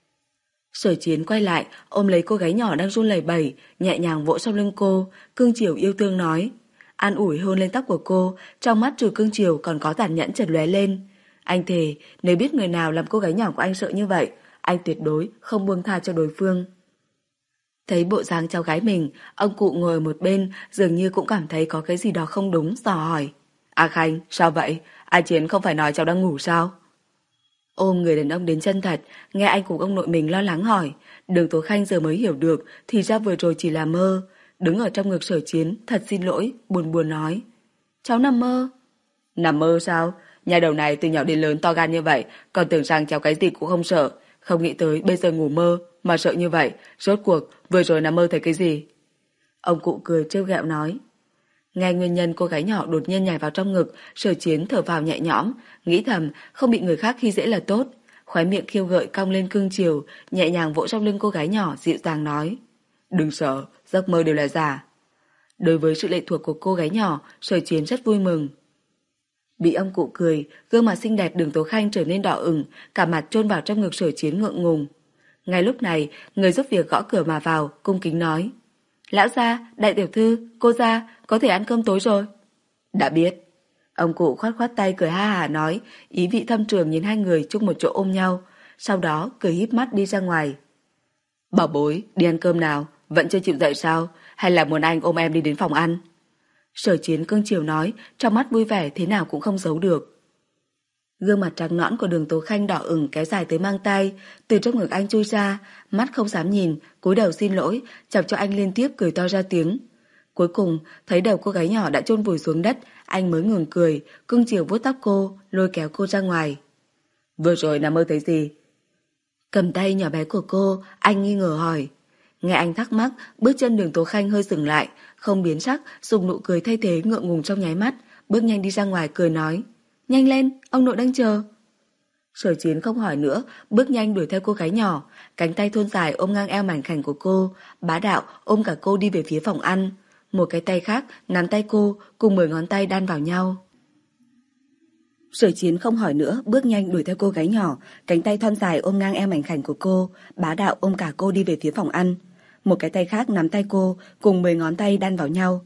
Sở Chiến quay lại, ôm lấy cô gái nhỏ đang run lẩy bẩy, nhẹ nhàng vỗ sau lưng cô, cưng chiều yêu thương nói. An ủi hôn lên tóc của cô, trong mắt trừ cưng chiều còn có tàn nhẫn chợt lóe lên. Anh thề, nếu biết người nào làm cô gái nhỏ của anh sợ như vậy, anh tuyệt đối không buông tha cho đối phương. Thấy bộ dáng cháu gái mình, ông cụ ngồi ở một bên, dường như cũng cảm thấy có cái gì đó không đúng, dò hỏi. A Khanh, sao vậy? A Chiến không phải nói cháu đang ngủ sao? Ôm người đàn ông đến chân thật, nghe anh cùng ông nội mình lo lắng hỏi. Đường Tố Khanh giờ mới hiểu được, thì ra vừa rồi chỉ là mơ. Đứng ở trong ngực Sở Chiến, thật xin lỗi, buồn buồn nói. Cháu nằm mơ. Nằm mơ sao? Nhà đầu này từ nhỏ đến lớn to gan như vậy, còn tưởng rằng cháu cái gì cũng không sợ. Không nghĩ tới bây giờ ngủ mơ mà sợ như vậy. Rốt cuộc vừa rồi nằm mơ thấy cái gì? Ông cụ cười trêu ghẹo nói. Nghe nguyên nhân cô gái nhỏ đột nhiên nhảy vào trong ngực, Sở Chiến thở vào nhẹ nhõm, nghĩ thầm không bị người khác khi dễ là tốt. khóe miệng khiêu gợi cong lên cương chiều, nhẹ nhàng vỗ trong lưng cô gái nhỏ, dịu dàng nói: "Đừng sợ, giấc mơ đều là giả." Đối với sự lệ thuộc của cô gái nhỏ, Sở Chiến rất vui mừng. Bị ông cụ cười, gương mặt xinh đẹp Đường Tố Khanh trở nên đỏ ửng, cả mặt chôn vào trong ngực Sở Chiến ngượng ngùng. Ngay lúc này, người giúp việc gõ cửa mà vào, cung kính nói: "Lão gia, đại tiểu thư, cô gia, có thể ăn cơm tối rồi." "Đã biết." Ông cụ khoát khoát tay cười ha hả nói, ý vị thâm trường nhìn hai người chung một chỗ ôm nhau, sau đó cười híp mắt đi ra ngoài. "Bảo bối, đi ăn cơm nào, vẫn chưa chịu dậy sao, hay là muốn anh ôm em đi đến phòng ăn?" Sở Chiến cưng chiều nói, trong mắt vui vẻ thế nào cũng không giấu được. Gương mặt trắng nõn của Đường Tố Khanh đỏ ửng kéo dài tới mang tay, từ trong ngực anh chui ra, mắt không dám nhìn, cúi đầu xin lỗi, chọc cho anh liên tiếp cười to ra tiếng. Cuối cùng, thấy đầu cô gái nhỏ đã chôn vùi xuống đất, anh mới ngừng cười, cưng chiều vuốt tóc cô, lôi kéo cô ra ngoài. "Vừa rồi nằm mơ thấy gì?" Cầm tay nhỏ bé của cô, anh nghi ngờ hỏi. Nghe anh thắc mắc, bước chân Đường Tố Khanh hơi dừng lại, không biến sắc, dùng nụ cười thay thế ngượng ngùng trong nháy mắt, bước nhanh đi ra ngoài cười nói: "Nhanh lên, ông nội đang chờ." Sở Chiến không hỏi nữa, bước nhanh đuổi theo cô gái nhỏ, cánh tay thon dài ôm ngang eo mảnh khảnh của cô, bá đạo ôm cả cô đi về phía phòng ăn. Một cái tay khác nắm tay cô, cùng mười ngón tay đan vào nhau. Sở Chiến không hỏi nữa, bước nhanh đuổi theo cô gái nhỏ, cánh tay thon dài ôm ngang eo mảnh khảnh của cô, bá đạo ôm cả cô đi về phía phòng ăn. Một cái tay khác nắm tay cô, cùng mười ngón tay đan vào nhau.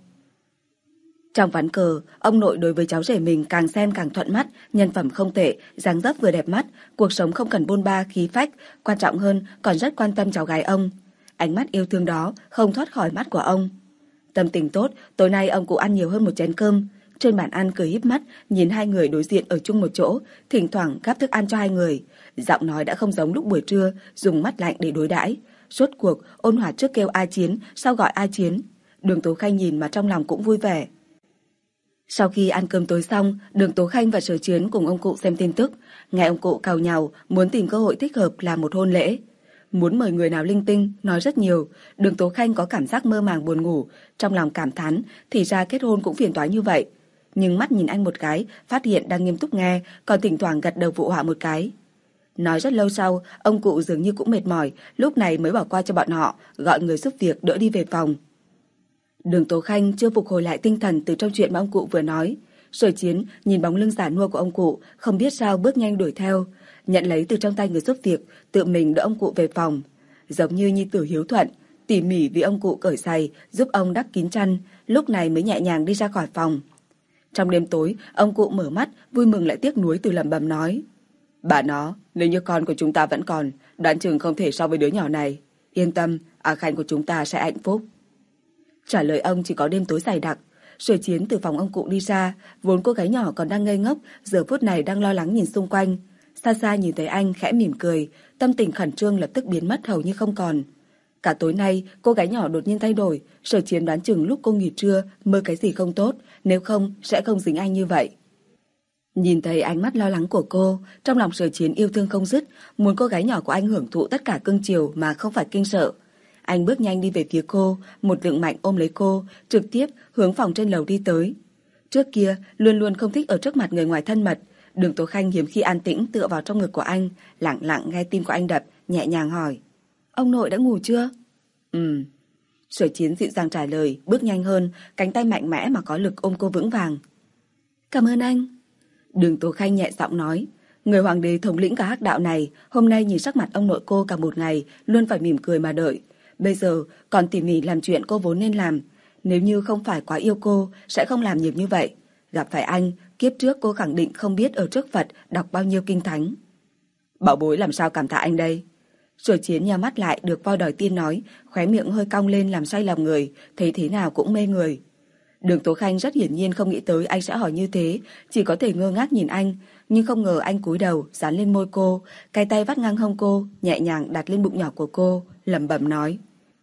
Trong ván cờ, ông nội đối với cháu rể mình càng xem càng thuận mắt, nhân phẩm không tệ, dáng dấp vừa đẹp mắt, cuộc sống không cần bôn ba khí phách, quan trọng hơn còn rất quan tâm cháu gái ông. Ánh mắt yêu thương đó không thoát khỏi mắt của ông. Tâm tình tốt, tối nay ông cụ ăn nhiều hơn một chén cơm. Trên bàn ăn cười híp mắt, nhìn hai người đối diện ở chung một chỗ, thỉnh thoảng gắp thức ăn cho hai người. Giọng nói đã không giống lúc buổi trưa, dùng mắt lạnh để đối đãi. Rốt cuộc, ôn hòa trước kêu A Chiến, sau gọi A Chiến. Đường Tố Khanh nhìn mà trong lòng cũng vui vẻ. Sau khi ăn cơm tối xong, Đường Tố Khanh và Sở Chiến cùng ông cụ xem tin tức. Nghe ông cụ càu nhàu, muốn tìm cơ hội thích hợp làm một hôn lễ. Muốn mời người nào linh tinh, nói rất nhiều. Đường Tố Khanh có cảm giác mơ màng buồn ngủ, trong lòng cảm thán, thì ra kết hôn cũng phiền toái như vậy. Nhưng mắt nhìn anh một cái, phát hiện đang nghiêm túc nghe, còn thỉnh thoảng gật đầu phụ họa một cái. Nói rất lâu sau, ông cụ dường như cũng mệt mỏi, lúc này mới bỏ qua cho bọn họ, gọi người giúp việc đỡ đi về phòng. Đường Tố Khanh chưa phục hồi lại tinh thần từ trong chuyện mà ông cụ vừa nói. Sở Chiến nhìn bóng lưng già nua của ông cụ, không biết sao bước nhanh đuổi theo, nhận lấy từ trong tay người giúp việc, tự mình đỡ ông cụ về phòng. Giống như nhi tử hiếu thuận, tỉ mỉ vì ông cụ cởi giày, giúp ông đắp kín chăn, lúc này mới nhẹ nhàng đi ra khỏi phòng. Trong đêm tối, ông cụ mở mắt, vui mừng lại tiếc nuối từ lẩm bẩm nói: "Bà nó, nếu như con của chúng ta vẫn còn, đoán chừng không thể so với đứa nhỏ này. Yên tâm, A Khanh của chúng ta sẽ hạnh phúc." Trả lời ông chỉ có đêm tối dày đặc. Sở Chiến từ phòng ông cụ đi ra, vốn cô gái nhỏ còn đang ngây ngốc, giờ phút này đang lo lắng nhìn xung quanh. Xa xa nhìn thấy anh khẽ mỉm cười, tâm tình khẩn trương lập tức biến mất hầu như không còn. Cả tối nay, cô gái nhỏ đột nhiên thay đổi, Sở Chiến đoán chừng lúc cô nghỉ trưa mơ cái gì không tốt, nếu không sẽ không dính anh như vậy. Nhìn thấy ánh mắt lo lắng của cô, trong lòng Sở Chiến yêu thương không dứt, muốn cô gái nhỏ của anh hưởng thụ tất cả cưng chiều mà không phải kinh sợ. Anh bước nhanh đi về phía cô, một vượng mạnh ôm lấy cô, trực tiếp hướng phòng trên lầu đi tới. Trước kia, luôn luôn không thích ở trước mặt người ngoài thân mật, Đường Tố Khanh hiếm khi an tĩnh tựa vào trong ngực của anh, lặng lặng nghe tim của anh đập, nhẹ nhàng hỏi: "Ông nội đã ngủ chưa?" "Ừm." Sở Chiến dịu dàng trả lời, bước nhanh hơn, cánh tay mạnh mẽ mà có lực ôm cô vững vàng. "Cảm ơn anh." Đường Tố Khanh nhẹ giọng nói. Người hoàng đế thống lĩnh cả hắc đạo này, hôm nay nhìn sắc mặt ông nội cô cả một ngày, luôn phải mỉm cười mà đợi. Bây giờ còn tỉ mỉ làm chuyện cô vốn nên làm. Nếu như không phải quá yêu cô, sẽ không làm nhiều như vậy. Gặp phải anh, kiếp trước cô khẳng định không biết ở trước Phật đọc bao nhiêu kinh thánh. "Bảo bối làm sao cảm tạ anh đây?" Sở Chiến nhắm mắt lại được voi đòi tiên nói, khóe miệng hơi cong lên làm say lòng người, thấy thế nào cũng mê người. Đường Tố Khanh rất hiển nhiên không nghĩ tới anh sẽ hỏi như thế, chỉ có thể ngơ ngác nhìn anh, nhưng không ngờ anh cúi đầu dán lên môi cô, cái tay vắt ngang hông cô, nhẹ nhàng đặt lên bụng nhỏ của cô, lẩm bẩm nói: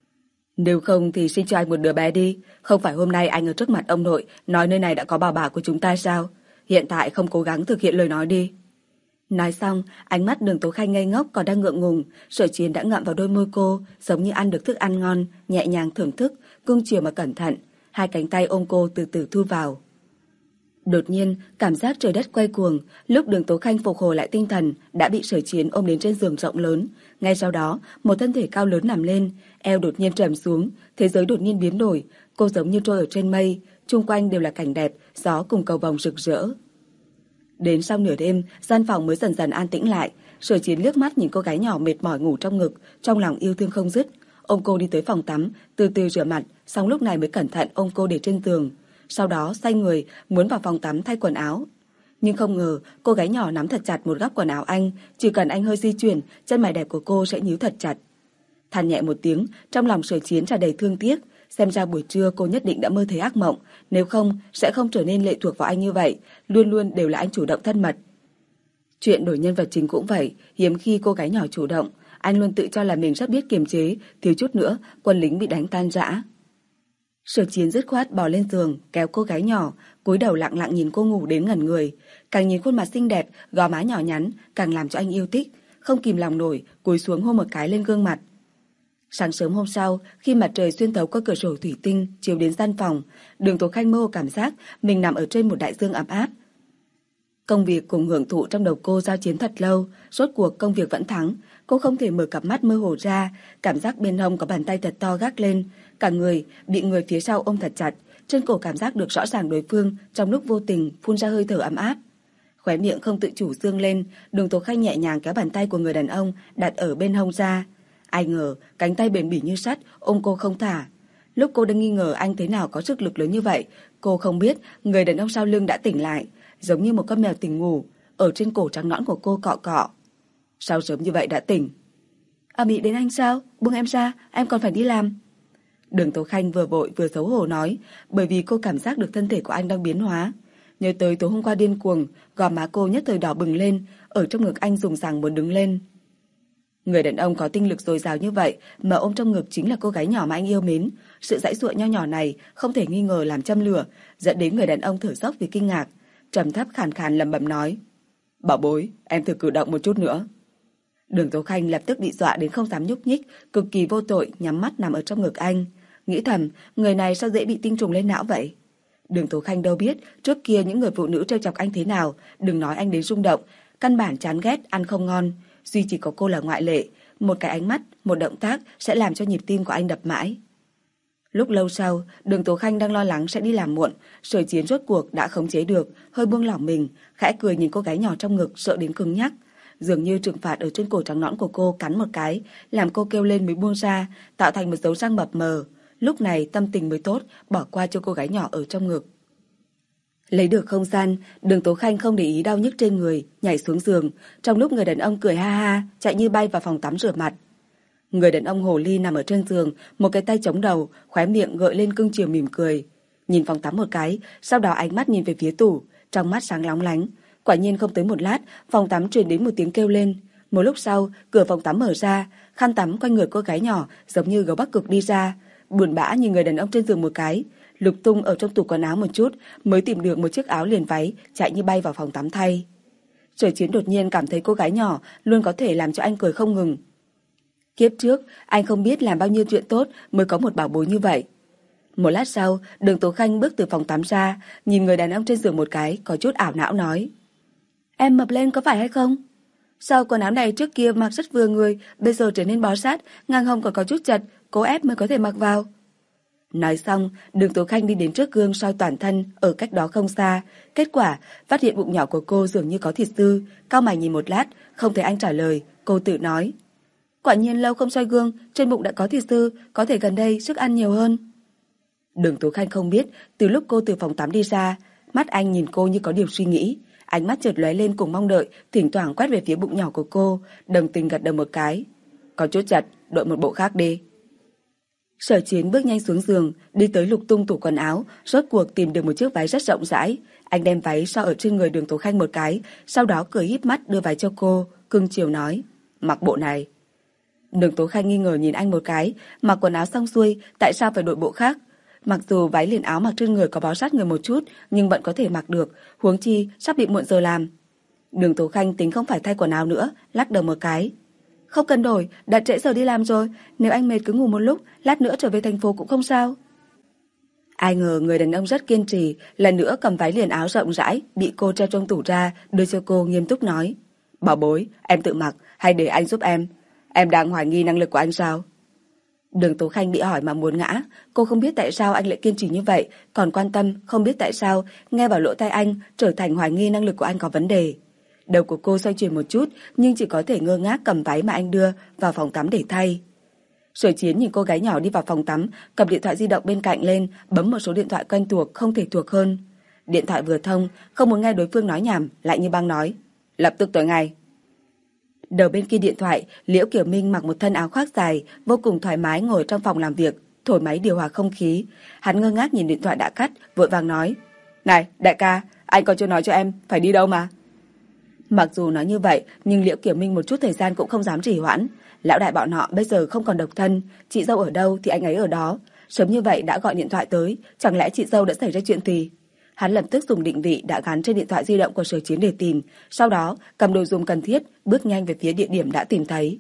"Nếu không thì sinh cho anh một đứa bé đi, không phải hôm nay anh ở trước mặt ông nội nói nơi này đã có bà bà của chúng ta sao? Hiện tại không cố gắng thực hiện lời nói đi." Nói xong, ánh mắt Đường Tố Khanh ngây ngốc còn đang ngượng ngùng, Sở Chiến đã ngậm vào đôi môi cô, giống như ăn được thức ăn ngon, nhẹ nhàng thưởng thức, cưng chiều mà cẩn thận, hai cánh tay ôm cô từ từ thu vào. Đột nhiên, cảm giác trời đất quay cuồng, lúc Đường Tố Khanh phục hồi lại tinh thần, đã bị Sở Chiến ôm đến trên giường rộng lớn. Ngay sau đó, một thân thể cao lớn nằm lên, eo đột nhiên trầm xuống, thế giới đột nhiên biến đổi, cô giống như trôi ở trên mây, chung quanh đều là cảnh đẹp, gió cùng cầu vồng rực rỡ. Đến sau nửa đêm, gian phòng mới dần dần an tĩnh lại. Sở Chiến liếc mắt nhìn cô gái nhỏ mệt mỏi ngủ trong ngực, trong lòng yêu thương không dứt. Ôm cô đi tới phòng tắm, từ từ rửa mặt, xong lúc này mới cẩn thận ôm cô để trên giường. Sau đó xoay người muốn vào phòng tắm thay quần áo. Nhưng không ngờ cô gái nhỏ nắm thật chặt một góc quần áo anh, chỉ cần anh hơi di chuyển, chân mày đẹp của cô sẽ nhíu thật chặt. Than nhẹ một tiếng, trong lòng Sở Chiến tràn đầy thương tiếc. Xem ra buổi trưa cô nhất định đã mơ thấy ác mộng, nếu không sẽ không trở nên lệ thuộc vào anh như vậy, luôn luôn đều là anh chủ động thân mật. Chuyện đổi nhân vật chính cũng vậy, hiếm khi cô gái nhỏ chủ động, anh luôn tự cho là mình rất biết kiềm chế, thiếu chút nữa quân lính bị đánh tan rã. Sở Chiến dứt khoát bò lên giường, kéo cô gái nhỏ, cúi đầu lặng lặng nhìn cô ngủ đến ngẩn người, càng nhìn khuôn mặt xinh đẹp, gò má nhỏ nhắn, càng làm cho anh yêu thích, không kìm lòng nổi, cúi xuống hôn một cái lên gương mặt. Sáng sớm hôm sau, khi mặt trời xuyên thấu qua cửa sổ thủy tinh chiếu đến gian phòng, Đường Tố Khanh mơ hồ cảm giác mình nằm ở trên một đại dương ấm áp. Công việc cùng hưởng thụ trong đầu cô giao chiến thật lâu, rốt cuộc công việc vẫn thắng, cô không thể mở cặp mắt mơ hồ ra, cảm giác bên hông có bàn tay thật to gác lên, cả người bị người phía sau ôm thật chặt, trên cổ cảm giác được rõ ràng đối phương trong lúc vô tình phun ra hơi thở ấm áp. Khóe miệng không tự chủ dương lên, Đường Tố Khanh nhẹ nhàng kéo bàn tay của người đàn ông đặt ở bên hông ra. Ai ngờ cánh tay bền bỉ như sắt ôm cô không thả. Lúc cô đang nghi ngờ anh thế nào có sức lực lớn như vậy, cô không biết người đàn ông sau lưng đã tỉnh lại, giống như một con mèo tỉnh ngủ, ở trên cổ trắng nõn của cô cọ cọ. Sao sớm như vậy đã tỉnh? À bị đến anh sao? Buông em ra, em còn phải đi làm. Đường Tố Khanh vừa vội vừa xấu hổ nói, bởi vì cô cảm giác được thân thể của anh đang biến hóa. Nhớ tới tối hôm qua điên cuồng, gò má cô nhất thời đỏ bừng lên, ở trong ngực anh dùng rằng muốn đứng lên. Người đàn ông có tinh lực dồi dào như vậy mà ôm trong ngực chính là cô gái nhỏ mà anh yêu mến. Sự giãy giụa nho nhỏ này không thể nghi ngờ làm châm lửa, dẫn đến người đàn ông thở dốc vì kinh ngạc, trầm thấp khàn khàn lẩm bẩm nói: "Bảo bối, em thử cử động một chút nữa." Đường Tố Khanh lập tức bị dọa đến không dám nhúc nhích, cực kỳ vô tội nhắm mắt nằm ở trong ngực anh, nghĩ thầm người này sao dễ bị tinh trùng lên não vậy. Đường Tố Khanh đâu biết trước kia những người phụ nữ trêu chọc anh thế nào, đừng nói anh đến rung động, căn bản chán ghét, ăn không ngon. Duy chỉ có cô là ngoại lệ, một cái ánh mắt, một động tác sẽ làm cho nhịp tim của anh đập mãi. Lúc lâu sau, Đường Tố Khanh đang lo lắng sẽ đi làm muộn, Sở Chiến rốt cuộc đã khống chế được, hơi buông lỏng mình, khẽ cười nhìn cô gái nhỏ trong ngực sợ đến cứng nhắc, dường như trừng phạt ở trên cổ trắng nõn của cô cắn một cái, làm cô kêu lên mới buông ra, tạo thành một dấu răng mập mờ. Lúc này tâm tình mới tốt, bỏ qua cho cô gái nhỏ ở trong ngực. Lấy được không gian, Đường Tố Khanh không để ý đau nhức trên người, nhảy xuống giường, trong lúc người đàn ông cười ha ha, chạy như bay vào phòng tắm rửa mặt. Người đàn ông hồ ly nằm ở trên giường, một cái tay chống đầu, khóe miệng gợi lên cưng chiều mỉm cười. Nhìn phòng tắm một cái, sau đó ánh mắt nhìn về phía tủ, trong mắt sáng lóng lánh. Quả nhiên không tới một lát, phòng tắm truyền đến một tiếng kêu lên. Một lúc sau, cửa phòng tắm mở ra, khăn tắm quanh người cô gái nhỏ giống như gấu Bắc Cực đi ra. Buồn bã nhìn người đàn ông trên giường một cái, lục tung ở trong tủ quần áo một chút, mới tìm được một chiếc áo liền váy, chạy như bay vào phòng tắm thay. Sở Chiến đột nhiên cảm thấy cô gái nhỏ luôn có thể làm cho anh cười không ngừng. Kiếp trước, anh không biết làm bao nhiêu chuyện tốt mới có một bảo bối như vậy. Một lát sau, Đường Tố Khanh bước từ phòng tắm ra, nhìn người đàn ông trên giường một cái, có chút ảo não nói: "Em mập lên có phải hay không? Sao quần áo này trước kia mặc rất vừa người, bây giờ trở nên bó sát, ngang hông còn có chút chật, cố ép mới có thể mặc vào." Nói xong, Đường Tố Khanh đi đến trước gương soi toàn thân ở cách đó không xa. Kết quả, phát hiện bụng nhỏ của cô dường như có thịt dư. Cau mày nhìn một lát, không thấy anh trả lời, cô tự nói: "Quả nhiên lâu không soi gương, trên bụng đã có thịt dư, có thể gần đây sức ăn nhiều hơn." Đường Tố Khanh không biết, từ lúc cô từ phòng tắm đi ra, mắt anh nhìn cô như có điều suy nghĩ, ánh mắt chợt lóe lên cùng mong đợi, thỉnh thoảng quét về phía bụng nhỏ của cô, đồng tình gật đầu một cái. "Có chút chật, đội một bộ khác đi." Sở Chiến bước nhanh xuống giường, đi tới lục tung tủ quần áo, rốt cuộc tìm được một chiếc váy rất rộng rãi. Anh đem váy so ở trên người Đường Tố Khanh một cái, sau đó cười híp mắt đưa váy cho cô, cưng chiều nói: "Mặc bộ này." Đường Tố Khanh nghi ngờ nhìn anh một cái, mặc quần áo xong xuôi, tại sao phải đội bộ khác? Mặc dù váy liền áo mặc trên người có bó sát người một chút, nhưng vẫn có thể mặc được, huống chi sắp bị muộn giờ làm. Đường Tố Khanh tính không phải thay quần áo nữa, lắc đầu một cái: "Không cần đổi, đã trễ giờ đi làm rồi, nếu anh mệt cứ ngủ một lúc, lát nữa trở về thành phố cũng không sao." Ai ngờ người đàn ông rất kiên trì, lần nữa cầm váy liền áo rộng rãi bị cô treo trong tủ ra, đưa cho cô nghiêm túc nói: "Bảo bối, em tự mặc hay để anh giúp em? Em đang hoài nghi năng lực của anh sao?" Đường Tố Khanh bị hỏi mà muốn ngã, cô không biết tại sao anh lại kiên trì như vậy, còn quan tâm không biết tại sao nghe vào lỗ tai anh trở thành hoài nghi năng lực của anh có vấn đề. Đầu của cô xoay chuyển một chút, nhưng chỉ có thể ngơ ngác cầm váy mà anh đưa vào phòng tắm để thay. Sở Chiến nhìn cô gái nhỏ đi vào phòng tắm, cầm điện thoại di động bên cạnh lên, bấm một số điện thoại quen thuộc không thể thuộc hơn. Điện thoại vừa thông, không muốn nghe đối phương nói nhảm, lại như băng nói: "Lập tức tới ngay." Đầu bên kia điện thoại, Liễu Kiều Minh mặc một thân áo khoác dài, vô cùng thoải mái ngồi trong phòng làm việc, thổi máy điều hòa không khí. Hắn ngơ ngác nhìn điện thoại đã cắt, vội vàng nói: "Này, đại ca, anh còn chưa nói cho em phải đi đâu mà." Mặc dù nói như vậy, nhưng Liễu Kiều Minh một chút thời gian cũng không dám trì hoãn. Lão đại bọn họ bây giờ không còn độc thân, chị dâu ở đâu thì anh ấy ở đó. Sớm như vậy đã gọi điện thoại tới, chẳng lẽ chị dâu đã xảy ra chuyện gì? Hắn lập tức dùng định vị đã gắn trên điện thoại di động của Sở Chiến để tìm, sau đó cầm đồ dùng cần thiết, bước nhanh về phía địa điểm đã tìm thấy.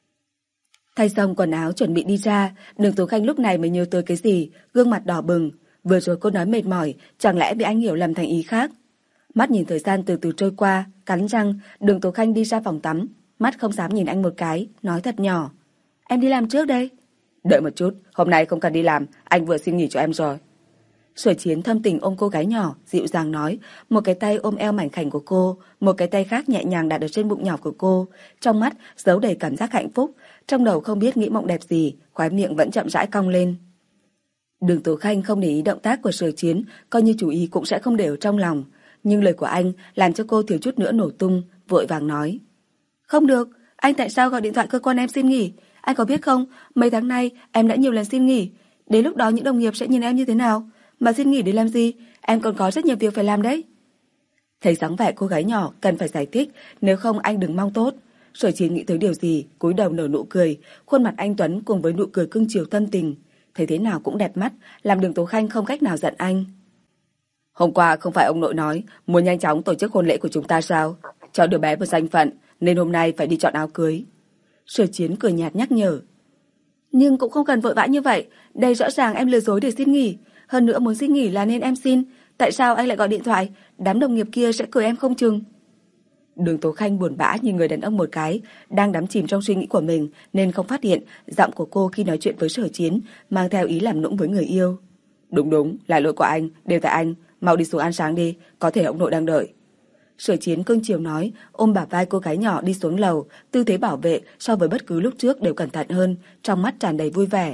Thay xong quần áo chuẩn bị đi ra, Đường Tố Khanh lúc này mới nhớ tới cái gì, gương mặt đỏ bừng. Vừa rồi cô nói mệt mỏi, chẳng lẽ bị anh hiểu lầm thành ý khác? Mắt nhìn thời gian từ từ trôi qua, cắn răng, Đường Tố Khanh đi ra phòng tắm, mắt không dám nhìn anh một cái, nói thật nhỏ: "Em đi làm trước đây." "Đợi một chút, hôm nay không cần đi làm, anh vừa xin nghỉ cho em rồi." Sở Chiến thâm tình ôm cô gái nhỏ, dịu dàng nói, một cái tay ôm eo mảnh khảnh của cô, một cái tay khác nhẹ nhàng đặt ở trên bụng nhỏ của cô, trong mắt giấu đầy cảm giác hạnh phúc, trong đầu không biết nghĩ mộng đẹp gì, khóe miệng vẫn chậm rãi cong lên. Đường Tố Khanh không để ý động tác của Sở Chiến, coi như chú ý cũng sẽ không để ở trong lòng, nhưng lời của anh làm cho cô thiếu chút nữa nổ tung, vội vàng nói: "Không được, anh tại sao gọi điện thoại cơ quan em xin nghỉ? Anh có biết không, mấy tháng nay em đã nhiều lần xin nghỉ, đến lúc đó những đồng nghiệp sẽ nhìn em như thế nào? Mà xin nghỉ để làm gì? Em còn có rất nhiều việc phải làm đấy." Thấy dáng vẻ cô gái nhỏ cần phải giải thích, nếu không anh đừng mong tốt. Sở Chiến nghĩ tới điều gì, cúi đầu nở nụ cười, khuôn mặt anh tuấn cùng với nụ cười cưng chiều thâm tình, thấy thế nào cũng đẹp mắt, làm Đường Tố Khanh không cách nào giận anh. "Hôm qua không phải ông nội nói muốn nhanh chóng tổ chức hôn lễ của chúng ta sao? Cho đứa bé một danh phận, nên hôm nay phải đi chọn áo cưới." Sở Chiến cười nhạt nhắc nhở. "Nhưng cũng không cần vội vã như vậy, đây rõ ràng em lừa dối để xin nghỉ. Hơn nữa muốn xin nghỉ là nên em xin, tại sao anh lại gọi điện thoại? Đám đồng nghiệp kia sẽ cười em không chừng." Đường Tố Khanh buồn bã nhìn người đàn ông một cái, đang đắm chìm trong suy nghĩ của mình nên không phát hiện giọng của cô khi nói chuyện với Sở Chiến mang theo ý làm nũng với người yêu. "Đúng đúng, là lỗi của anh, đều tại anh, mau đi xuống ăn sáng đi, có thể ông nội đang đợi." Sở Chiến cưng chiều nói, ôm bả vai cô gái nhỏ đi xuống lầu, tư thế bảo vệ so với bất cứ lúc trước đều cẩn thận hơn, trong mắt tràn đầy vui vẻ.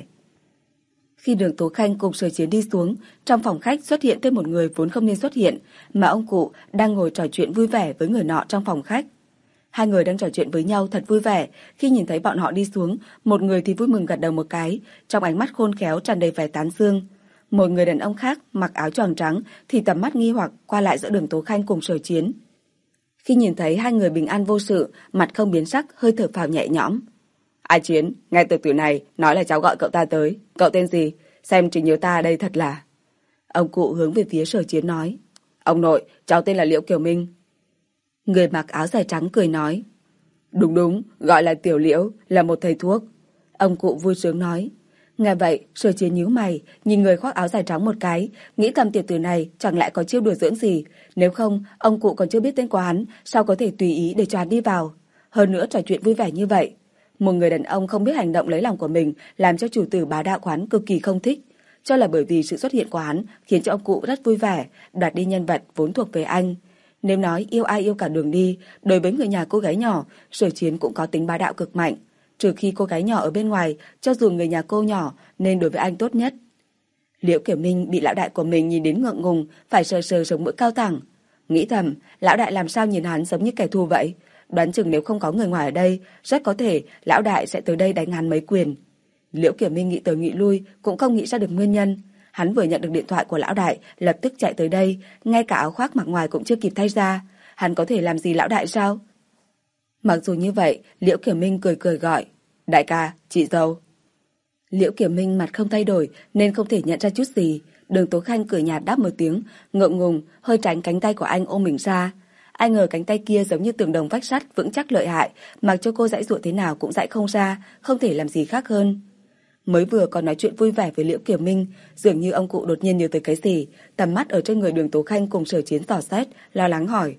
Khi Đường Tố Khanh cùng Sở Chiến đi xuống, trong phòng khách xuất hiện thêm một người vốn không nên xuất hiện, mà ông cụ đang ngồi trò chuyện vui vẻ với người nọ trong phòng khách. Hai người đang trò chuyện với nhau thật vui vẻ, khi nhìn thấy bọn họ đi xuống, một người thì vui mừng gật đầu một cái, trong ánh mắt khôn khéo tràn đầy vẻ tán dương. Một người đàn ông khác mặc áo choàng trắng thì tầm mắt nghi hoặc qua lại giữa Đường Tố Khanh cùng Sở Chiến. Khi nhìn thấy hai người bình an vô sự, mặt không biến sắc, hơi thở phào nhẹ nhõm. "Ai Chiến, nghe từ từ này nói là cháu gọi cậu ta tới, cậu tên gì? Xem trí nhớ ta đây thật là..." Ông cụ hướng về phía Sở Chiến nói. "Ông nội, cháu tên là Liễu Kiều Minh." Người mặc áo dài trắng cười nói. "Đúng đúng, gọi là Tiểu Liễu, là một thầy thuốc." Ông cụ vui sướng nói. Nghe vậy, Sở Chiến nhíu mày, nhìn người khoác áo dài trắng một cái, nghĩ thầm tiểu tử này chẳng lẽ có chiêu đùa dưỡng gì, nếu không, ông cụ còn chưa biết tên của hắn, sao có thể tùy ý để cho hắn đi vào. Hơn nữa trò chuyện vui vẻ như vậy. Một người đàn ông không biết hành động lấy lòng của mình làm cho chủ tử bá đạo của hắn cực kỳ không thích. Cho là bởi vì sự xuất hiện của hắn khiến cho ông cụ rất vui vẻ, đoạt đi nhân vật vốn thuộc về anh. Nếu nói yêu ai yêu cả đường đi, đối với người nhà cô gái nhỏ, Sở Chiến cũng có tính bá đạo cực mạnh. Trừ khi cô gái nhỏ ở bên ngoài, cho dù người nhà cô nhỏ nên đối với anh tốt nhất. Liễu Kiểu Minh bị lão đại của mình nhìn đến ngượng ngùng, phải sờ sờ sống mũi cao thẳng. Nghĩ thầm, lão đại làm sao nhìn hắn giống như kẻ thù vậy? Đoán chừng nếu không có người ngoài ở đây, rất có thể lão đại sẽ tới đây đánh hắn mấy quyền. Liễu Kiểu Minh nghĩ tới nghĩ lui, cũng không nghĩ ra được nguyên nhân. Hắn vừa nhận được điện thoại của lão đại, lập tức chạy tới đây, ngay cả áo khoác mặc ngoài cũng chưa kịp thay ra. Hắn có thể làm gì lão đại sao? Mặc dù như vậy, Liễu Kiểu Minh cười cười gọi, đại ca, chị dâu. Liễu Kiểu Minh mặt không thay đổi nên không thể nhận ra chút gì. Đường Tố Khanh cười nhạt đáp một tiếng, ngượng ngùng, hơi tránh cánh tay của anh ôm mình ra. Ai ngờ cánh tay kia giống như tường đồng vách sắt vững chắc lợi hại, mặc cho cô giãy giụa thế nào cũng giãy không ra, không thể làm gì khác hơn. Mới vừa còn nói chuyện vui vẻ với Liễu Kiều Minh, dường như ông cụ đột nhiên nhớ tới cái gì, tầm mắt ở trên người Đường Tố Khanh cùng Sở Chiến dò xét, lo lắng hỏi.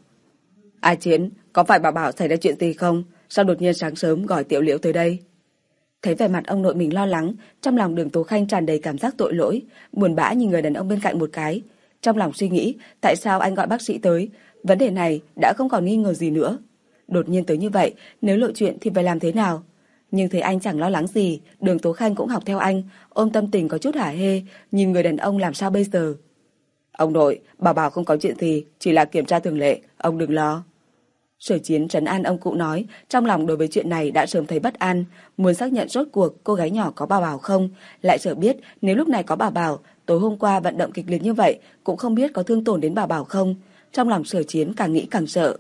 A Chiến, có phải Bảo Bảo xảy ra chuyện gì không? Sao đột nhiên sáng sớm gọi Tiểu Liễu tới đây? Thấy vẻ mặt ông nội mình lo lắng, trong lòng Đường Tố Khanh tràn đầy cảm giác tội lỗi, buồn bã nhìn người đàn ông bên cạnh một cái. Trong lòng suy nghĩ, tại sao anh gọi bác sĩ tới? Vấn đề này đã không còn nghi ngờ gì nữa. Đột nhiên tới như vậy, nếu lộ chuyện thì phải làm thế nào? Nhưng thấy anh chẳng lo lắng gì, Đường Tố Khanh cũng học theo anh, ôm tâm tình có chút hả hê, nhìn người đàn ông làm sao bây giờ. Ông nội, Bảo Bảo không có chuyện gì, chỉ là kiểm tra thường lệ, ông đừng lo. Sở Chiến trấn an ông cụ nói, trong lòng đối với chuyện này đã sớm thấy bất an, muốn xác nhận rốt cuộc cô gái nhỏ có Bảo Bảo không, lại sợ biết nếu lúc này có Bảo Bảo, tối hôm qua vận động kịch liệt như vậy, cũng không biết có thương tổn đến Bảo Bảo không. Trong lòng Sở Chiến càng nghĩ càng sợ.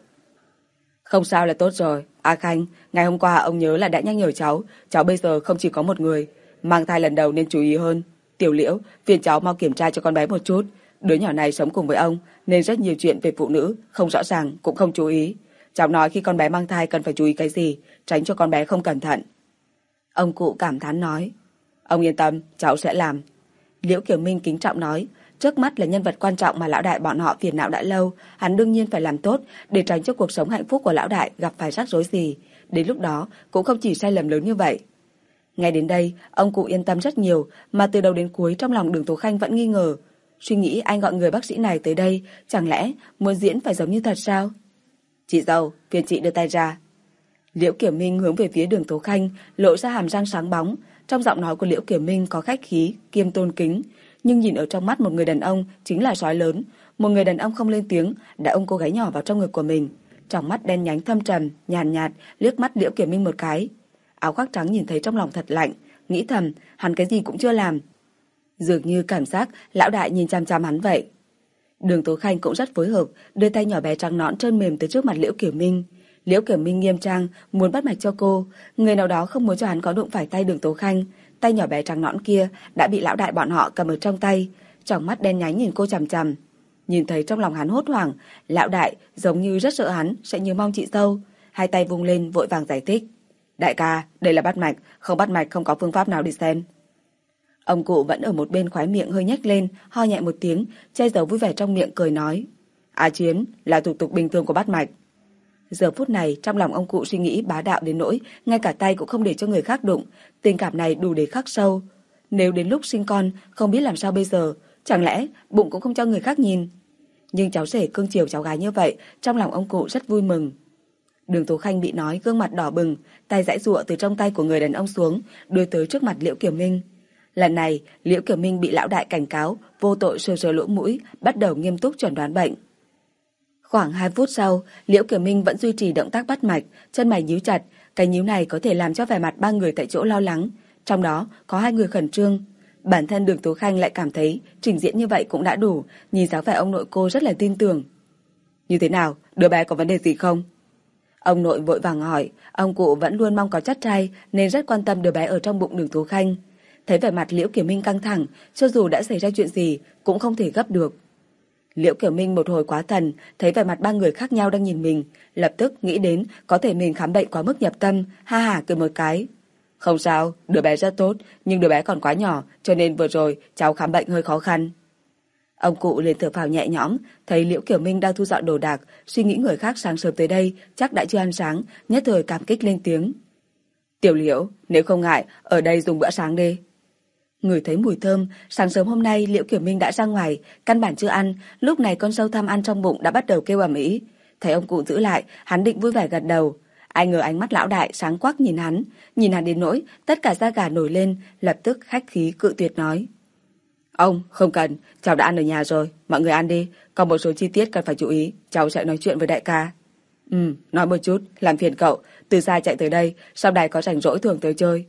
Không sao là tốt rồi. A Khanh, ngày hôm qua ông nhớ là đã nhắc nhở cháu, cháu bây giờ không chỉ có một người, mang thai lần đầu nên chú ý hơn. Tiểu Liễu, phiền cháu mau kiểm tra cho con bé một chút. Đứa nhỏ này sống cùng với ông nên rất nhiều chuyện về phụ nữ không rõ ràng cũng không chú ý. Cháu nói khi con bé mang thai cần phải chú ý cái gì, tránh cho con bé không cẩn thận. Ông cụ cảm thán nói. Ông yên tâm, cháu sẽ làm. Liễu Kiều Minh kính trọng nói. Trước mắt là nhân vật quan trọng mà lão đại bọn họ phiền não đã lâu, hắn đương nhiên phải làm tốt để tránh cho cuộc sống hạnh phúc của lão đại gặp phải rắc rối gì. Đến lúc đó cũng không chỉ sai lầm lớn như vậy. Ngay đến đây, ông cụ yên tâm rất nhiều, mà từ đầu đến cuối trong lòng Đường Tố Khanh vẫn nghi ngờ. Suy nghĩ anh gọi người bác sĩ này tới đây, chẳng lẽ muốn diễn phải giống như thật sao? Chị dâu, phiền chị đưa tay ra. Liễu Kiều Minh hướng về phía Đường Tố Khanh, lộ ra hàm răng sáng bóng. Trong giọng nói của Liễu Kiều Minh có khách khí, kiêm tôn kính. Nhưng nhìn ở trong mắt một người đàn ông chính là sói lớn. Một người đàn ông không lên tiếng đã ôm cô gái nhỏ vào trong ngực của mình. Trong mắt đen nhánh thâm trầm, nhàn nhạt, nhạt, liếc mắt Liễu Kiều Minh một cái. Áo khoác trắng nhìn thấy trong lòng thật lạnh, nghĩ thầm hắn cái gì cũng chưa làm. Dường như cảm giác lão đại nhìn chăm chăm hắn vậy. Đường Tố Khanh cũng rất phối hợp, đưa tay nhỏ bé trắng nõn trơn mềm tới trước mặt Liễu Kiều Minh. Liễu Kiều Minh nghiêm trang muốn bắt mạch cho cô, người nào đó không muốn cho hắn có đụng phải tay Đường Tố Khanh. Tay nhỏ bé trắng nõn kia đã bị lão đại bọn họ cầm ở trong tay, trong mắt đen nhánh nhìn cô chằm chằm. Nhìn thấy trong lòng hắn hốt hoảng, lão đại giống như rất sợ hắn sẽ nhớ mong chị dâu, hai tay vung lên vội vàng giải thích. Đại ca, đây là bắt mạch, không bắt mạch không có phương pháp nào đi xem. Ông cụ vẫn ở một bên khóe miệng hơi nhếch lên, ho nhẹ một tiếng, che giấu vui vẻ trong miệng cười nói. A Chiến, là thủ tục bình thường của bắt mạch. Giờ phút này trong lòng ông cụ suy nghĩ bá đạo đến nỗi ngay cả tay cũng không để cho người khác đụng, tình cảm này đủ để khắc sâu. Nếu đến lúc sinh con không biết làm sao bây giờ, chẳng lẽ bụng cũng không cho người khác nhìn. Nhưng cháu rể cưng chiều cháu gái như vậy, trong lòng ông cụ rất vui mừng. Đường Tố Khanh bị nói gương mặt đỏ bừng, tay giãy giụa từ trong tay của người đàn ông xuống, đưa tới trước mặt Liễu Kiều Minh. Lần này Liễu Kiều Minh bị lão đại cảnh cáo, vô tội sờ sờ lỗ mũi, bắt đầu nghiêm túc chẩn đoán bệnh. Khoảng hai phút sau, Liễu Kiều Minh vẫn duy trì động tác bắt mạch, chân mày nhíu chặt, cái nhíu này có thể làm cho vẻ mặt ba người tại chỗ lo lắng, trong đó có hai người khẩn trương. Bản thân Đường Tố Khanh lại cảm thấy trình diễn như vậy cũng đã đủ, nhìn dáng vẻ ông nội cô rất là tin tưởng. Như thế nào, đứa bé có vấn đề gì không? Ông nội vội vàng hỏi, ông cụ vẫn luôn mong có chất trai nên rất quan tâm đứa bé ở trong bụng Đường Tố Khanh. Thấy vẻ mặt Liễu Kiều Minh căng thẳng, cho dù đã xảy ra chuyện gì cũng không thể gấp được. Liễu Kiều Minh một hồi quá thần, thấy vẻ mặt ba người khác nhau đang nhìn mình, lập tức nghĩ đến có thể mình khám bệnh quá mức nhập tâm, ha hả cười một cái. Không sao, đứa bé rất tốt, nhưng đứa bé còn quá nhỏ, cho nên vừa rồi cháu khám bệnh hơi khó khăn. Ông cụ liền thở phào nhẹ nhõm, thấy Liễu Kiều Minh đang thu dọn đồ đạc, suy nghĩ người khác sáng sớm tới đây chắc đã chưa ăn sáng, nhất thời cảm kích lên tiếng. Tiểu Liễu, nếu không ngại, ở đây dùng bữa sáng đi. Người thấy mùi thơm, sáng sớm hôm nay Liễu Kiều Minh đã ra ngoài, căn bản chưa ăn, lúc này con sâu tham ăn trong bụng đã bắt đầu kêu ầm ĩ. Thấy ông cụ giữ lại, hắn định vui vẻ gật đầu. Ai ngờ ánh mắt lão đại sáng quắc nhìn hắn, nhìn hắn đến nỗi tất cả da gà nổi lên, lập tức khách khí cự tuyệt nói. Ông, không cần, cháu đã ăn ở nhà rồi, mọi người ăn đi, còn một số chi tiết cần phải chú ý, cháu sẽ nói chuyện với đại ca. Ừ, nói một chút, làm phiền cậu, từ xa chạy tới đây, sau này có rảnh rỗi thường tới chơi.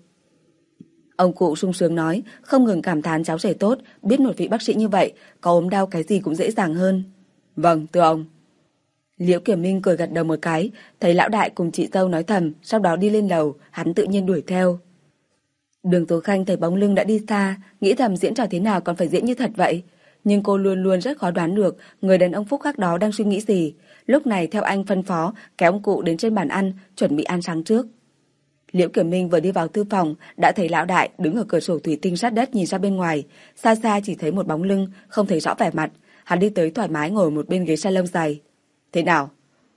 Ông cụ sung sướng nói, không ngừng cảm thán cháu rể tốt, biết một vị bác sĩ như vậy, có ốm đau cái gì cũng dễ dàng hơn. Vâng, thưa ông. Liễu Kiều Minh cười gật đầu một cái, thấy lão đại cùng chị dâu nói thầm, sau đó đi lên lầu, hắn tự nhiên đuổi theo. Đường Tố Khanh thấy bóng lưng đã đi xa, nghĩ thầm diễn trò thế nào còn phải diễn như thật vậy. Nhưng cô luôn luôn rất khó đoán được người đàn ông phúc hắc đó đang suy nghĩ gì. Lúc này theo anh phân phó, kéo ông cụ đến trên bàn ăn, chuẩn bị ăn sáng trước. Liễu Kiểm Minh vừa đi vào thư phòng đã thấy lão đại đứng ở cửa sổ thủy tinh sát đất nhìn ra bên ngoài, xa xa chỉ thấy một bóng lưng, không thấy rõ vẻ mặt. Hắn đi tới thoải mái ngồi một bên ghế salon dài. Thế nào?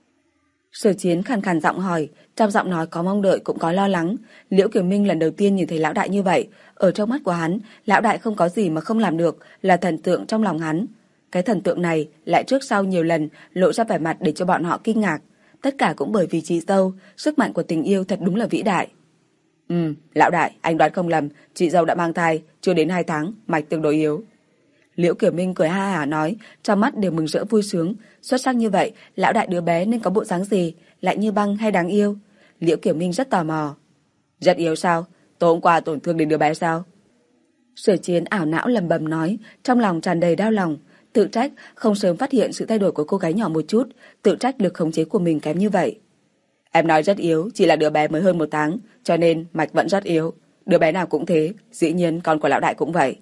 Sở Chiến khàn khàn giọng hỏi, trong giọng nói có mong đợi cũng có lo lắng. Liễu Kiểm Minh lần đầu tiên nhìn thấy lão đại như vậy, ở trong mắt của hắn, lão đại không có gì mà không làm được, là thần tượng trong lòng hắn. Cái thần tượng này lại trước sau nhiều lần lộ ra vẻ mặt để cho bọn họ kinh ngạc. Tất cả cũng bởi vì chị dâu, sức mạnh của tình yêu thật đúng là vĩ đại. Ừ, lão đại, anh đoán không lầm, chị dâu đã mang thai, chưa đến hai tháng, mạch tương đối yếu. Liễu Kiểm Minh cười ha hả nói, trong mắt đều mừng rỡ vui sướng. Xuất sắc như vậy, lão đại đứa bé nên có bộ dáng gì, lại như băng hay đáng yêu? Liễu Kiểm Minh rất tò mò. Rất yếu sao? Tối hôm qua tổn thương đến đứa bé sao? Sở Chiến ảo não lầm bầm nói, trong lòng tràn đầy đau lòng. Tự trách không sớm phát hiện sự thay đổi của cô gái nhỏ một chút, tự trách lực khống chế của mình kém như vậy. Em nói rất yếu, chỉ là đứa bé mới hơn một tháng, cho nên mạch vẫn rất yếu. Đứa bé nào cũng thế, dĩ nhiên con của lão đại cũng vậy.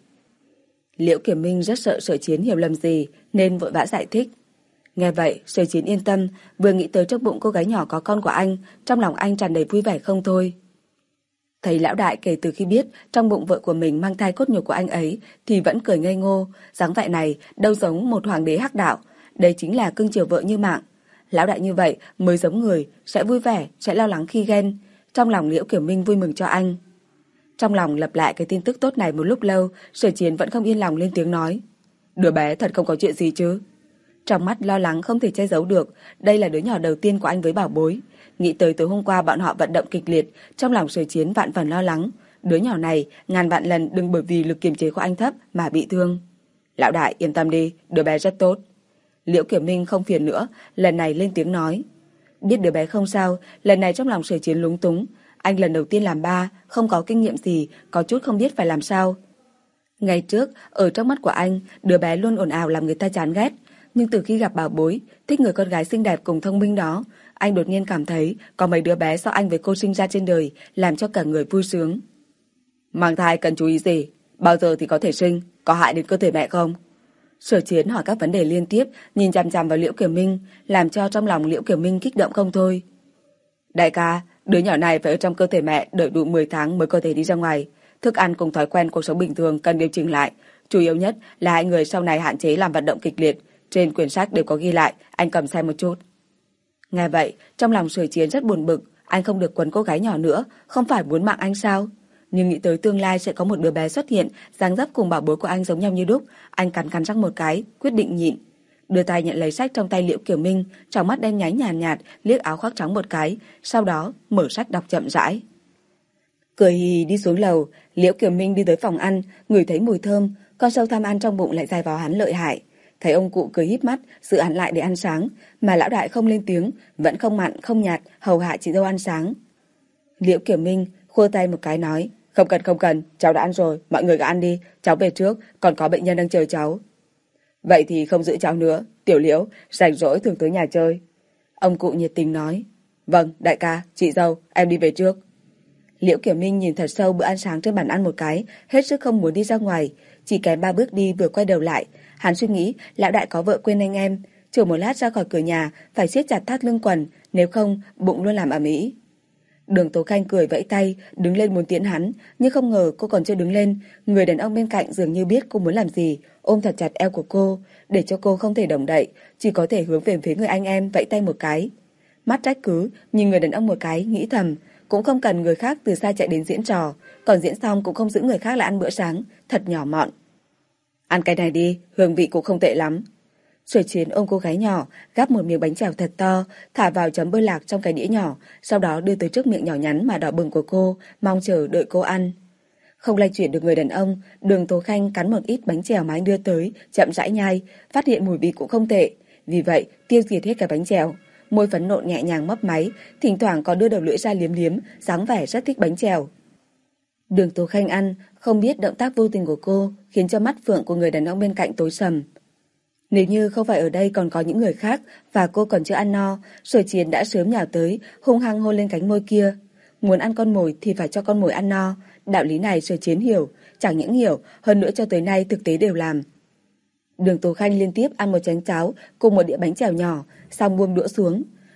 Liễu Kiểm Minh rất sợ Sở Chiến hiểu lầm gì nên vội vã giải thích. Nghe vậy, Sở Chiến yên tâm, vừa nghĩ tới trong bụng cô gái nhỏ có con của anh, trong lòng anh tràn đầy vui vẻ không thôi. Thấy lão đại kể từ khi biết trong bụng vợ của mình mang thai cốt nhục của anh ấy thì vẫn cười ngây ngô, dáng vẻ này đâu giống một hoàng đế hắc đạo, đây chính là cưng chiều vợ như mạng. Lão đại như vậy mới giống người, sẽ vui vẻ, sẽ lo lắng khi ghen. Trong lòng Liễu Kiểm Minh vui mừng cho anh. Trong lòng lặp lại cái tin tức tốt này một lúc lâu, Sở Chiến vẫn không yên lòng lên tiếng nói. Đứa bé thật không có chuyện gì chứ? Trong mắt lo lắng không thể che giấu được, đây là đứa nhỏ đầu tiên của anh với bảo bối. Nghĩ tới tối hôm qua bọn họ vận động kịch liệt, trong lòng Sở Chiến vạn phần lo lắng. Đứa nhỏ này ngàn vạn lần đừng bởi vì lực kiềm chế của anh thấp mà bị thương. Lão đại yên tâm đi, đứa bé rất tốt. Liễu Kiểm Minh không phiền nữa, lần này lên tiếng nói. Biết đứa bé không sao, lần này trong lòng Sở Chiến lúng túng. Anh lần đầu tiên làm ba, không có kinh nghiệm gì, có chút không biết phải làm sao. Ngày trước, ở trong mắt của anh, đứa bé luôn ồn ào làm người ta chán ghét. Nhưng từ khi gặp bảo bối, thích người con gái xinh đẹp cùng thông minh đó, anh đột nhiên cảm thấy có mấy đứa bé do anh với cô sinh ra trên đời, làm cho cả người vui sướng. Mang thai cần chú ý gì? Bao giờ thì có thể sinh? Có hại đến cơ thể mẹ không? Sở Chiến hỏi các vấn đề liên tiếp, nhìn chằm chằm vào Liễu Kiểm Minh, làm cho trong lòng Liễu Kiểm Minh kích động không thôi. Đại ca, đứa nhỏ này phải ở trong cơ thể mẹ đợi đủ mười tháng mới có thể đi ra ngoài. Thức ăn cùng thói quen cuộc sống bình thường cần điều chỉnh lại. Chủ yếu nhất là hai người sau này hạn chế làm vận động kịch liệt. Trên quyển sách đều có ghi lại, anh cầm xem một chút. Nghe vậy, trong lòng Sở Chiến rất buồn bực. Anh không được quấn cô gái nhỏ nữa, không phải muốn mạng anh sao? Nhưng nghĩ tới tương lai sẽ có một đứa bé xuất hiện, dáng dấp cùng bảo bối của anh giống nhau như đúc, anh cắn cắn răng một cái, quyết định nhịn. Đưa tay nhận lấy sách trong tay Liễu Kiểm Minh, trong mắt đen nháy nhàn nhạt, nhạt, liếc áo khoác trắng một cái, sau đó mở sách đọc chậm rãi. Cười hì hì đi xuống lầu, Liễu Kiểm Minh đi tới phòng ăn, ngửi thấy mùi thơm, con sâu tham ăn trong bụng lại dài vào hắn lợi hại. Thấy ông cụ cười híp mắt, giữ hắn lại để ăn sáng, mà lão đại không lên tiếng, vẫn không mặn không nhạt, hầu hạ chị dâu ăn sáng. Liễu Kiểm Minh khua tay một cái nói, không cần không cần, cháu đã ăn rồi, mọi người cứ ăn đi, cháu về trước, còn có bệnh nhân đang chờ cháu. Vậy thì không giữ cháu nữa, Tiểu Liễu, rảnh rỗi thường tới nhà chơi. Ông cụ nhiệt tình nói, vâng, đại ca, chị dâu, em đi về trước. Liễu Kiểm Minh nhìn thật sâu bữa ăn sáng trên bàn ăn một cái, hết sức không muốn đi ra ngoài, chỉ kém ba bước đi vừa quay đầu lại, hắn suy nghĩ lão đại có vợ quên anh em, chờ một lát ra khỏi cửa nhà phải siết chặt thắt lưng quần, nếu không bụng luôn làm ầm ĩ. Đường Tố Khanh cười vẫy tay, đứng lên muốn tiễn hắn, nhưng không ngờ cô còn chưa đứng lên, người đàn ông bên cạnh dường như biết cô muốn làm gì, ôm thật chặt eo của cô, để cho cô không thể động đậy, chỉ có thể hướng về phía người anh em vẫy tay một cái. Mắt trách cứ, nhìn người đàn ông một cái, nghĩ thầm, cũng không cần người khác từ xa chạy đến diễn trò, còn diễn xong cũng không giữ người khác lại ăn bữa sáng, thật nhỏ mọn. Ăn cái này đi, hương vị cũng không tệ lắm. Sở Chiến ôm cô gái nhỏ, gắp một miếng bánh chèo thật to, thả vào chấm bơ lạc trong cái đĩa nhỏ, sau đó đưa tới trước miệng nhỏ nhắn mà đỏ bừng của cô, mong chờ đợi cô ăn. Không lay chuyển được người đàn ông, Đường Tố Khanh cắn một ít bánh chèo mà anh đưa tới, chậm rãi nhai, phát hiện mùi vị cũng không tệ, vì vậy tiêu diệt hết cả bánh chèo. Môi phấn nộn nhẹ nhàng mấp máy, thỉnh thoảng còn đưa đầu lưỡi ra liếm liếm, dáng vẻ rất thích bánh chèo. Đường Tố Khanh ăn, không biết động tác vô tình của cô khiến cho mắt phượng của người đàn ông bên cạnh tối sầm. Nếu như không phải ở đây còn có những người khác và cô còn chưa ăn no, Sở Chiến đã sớm nhào tới, hung hăng hôn lên cánh môi kia. Muốn ăn con mồi thì phải cho con mồi ăn no, đạo lý này Sở Chiến hiểu, chẳng những hiểu, hơn nữa cho tới nay thực tế đều làm. Đường Tố Khanh liên tiếp ăn một chén cháo cùng một đĩa bánh chèo nhỏ, xong buông đũa xuống.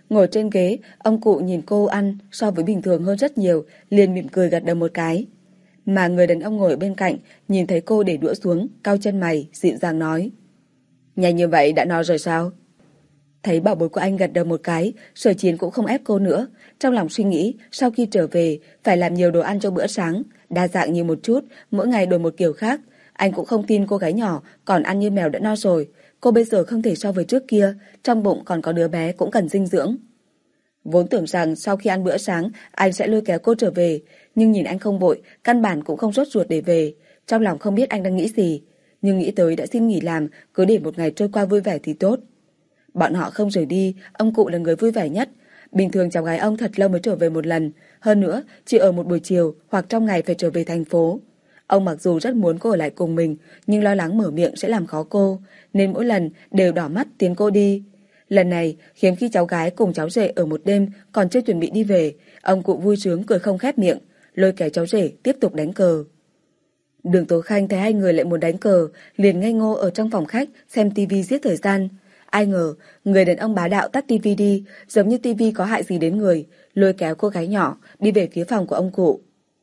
Ngồi trên ghế, ông cụ nhìn cô ăn so với bình thường hơn rất nhiều, liền mỉm cười gật đầu một cái. Mà người đàn ông ngồi ở bên cạnh, nhìn thấy cô để đũa xuống, cau chân mày, dịu dàng nói. Nhanh như vậy đã no rồi sao? Thấy bảo bối của anh gật đầu một cái, Sở Chiến cũng không ép cô nữa. Trong lòng suy nghĩ, sau khi trở về, phải làm nhiều đồ ăn cho bữa sáng, đa dạng nhiều một chút, mỗi ngày đổi một kiểu khác. Anh cũng không tin cô gái nhỏ còn ăn như mèo đã no rồi. Cô bây giờ không thể so với trước kia, trong bụng còn có đứa bé cũng cần dinh dưỡng. Vốn tưởng rằng sau khi ăn bữa sáng, anh sẽ lôi kéo cô trở về, nhưng nhìn anh không vội, căn bản cũng không sốt ruột để về. Trong lòng không biết anh đang nghĩ gì, nhưng nghĩ tới đã xin nghỉ làm, cứ để một ngày trôi qua vui vẻ thì tốt. Bọn họ không rời đi, ông cụ là người vui vẻ nhất. Bình thường cháu gái ông thật lâu mới trở về một lần, hơn nữa chỉ ở một buổi chiều hoặc trong ngày phải trở về thành phố. Ông mặc dù rất muốn cô ở lại cùng mình, nhưng lo lắng mở miệng sẽ làm khó cô, nên mỗi lần đều đỏ mắt tiến cô đi. Lần này, hiếm khi cháu gái cùng cháu rể ở một đêm còn chưa chuẩn bị đi về, ông cụ vui sướng cười không khép miệng, lôi kéo cháu rể tiếp tục đánh cờ. Đường Tố Khanh thấy hai người lại muốn đánh cờ, liền ngây ngô ở trong phòng khách xem tivi giết thời gian. Ai ngờ, người đàn ông bá đạo tắt tivi đi, giống như tivi có hại gì đến người, lôi kéo cô gái nhỏ đi về phía phòng của ông cụ.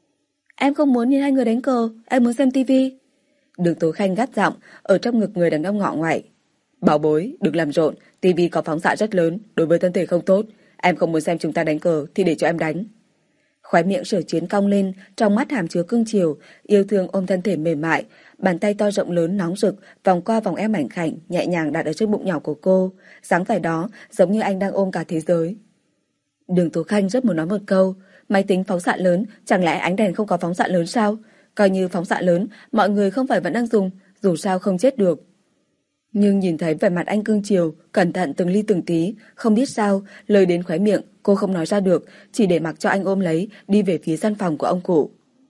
Em không muốn nhìn hai người đánh cờ, em muốn xem tivi. Đường Tố Khanh gắt giọng ở trong ngực người đàn ông ngọ ngoại. Bảo bối, đừng làm rộn, tivi có phóng xạ rất lớn, đối với thân thể không tốt. Em không muốn xem chúng ta đánh cờ thì để cho em đánh. Khóe miệng Sở Chiến cong lên, trong mắt hàm chứa cưng chiều, yêu thương ôm thân thể mềm mại, bàn tay to rộng lớn nóng rực vòng qua vòng eo mảnh khảnh, nhẹ nhàng đặt ở trên bụng nhỏ của cô, dáng vẻ đó giống như anh đang ôm cả thế giới. Đường Tố Khanh rất muốn nói một câu, máy tính phóng xạ lớn, chẳng lẽ ánh đèn không có phóng xạ lớn sao? Coi như phóng xạ lớn, mọi người không phải vẫn đang dùng, dù sao không chết được. Nhưng nhìn thấy vẻ mặt anh cưng chiều, cẩn thận từng ly từng tí, không biết sao, lời đến khóe miệng, cô không nói ra được, chỉ để mặc cho anh ôm lấy, đi về phía gian phòng của ông cụ.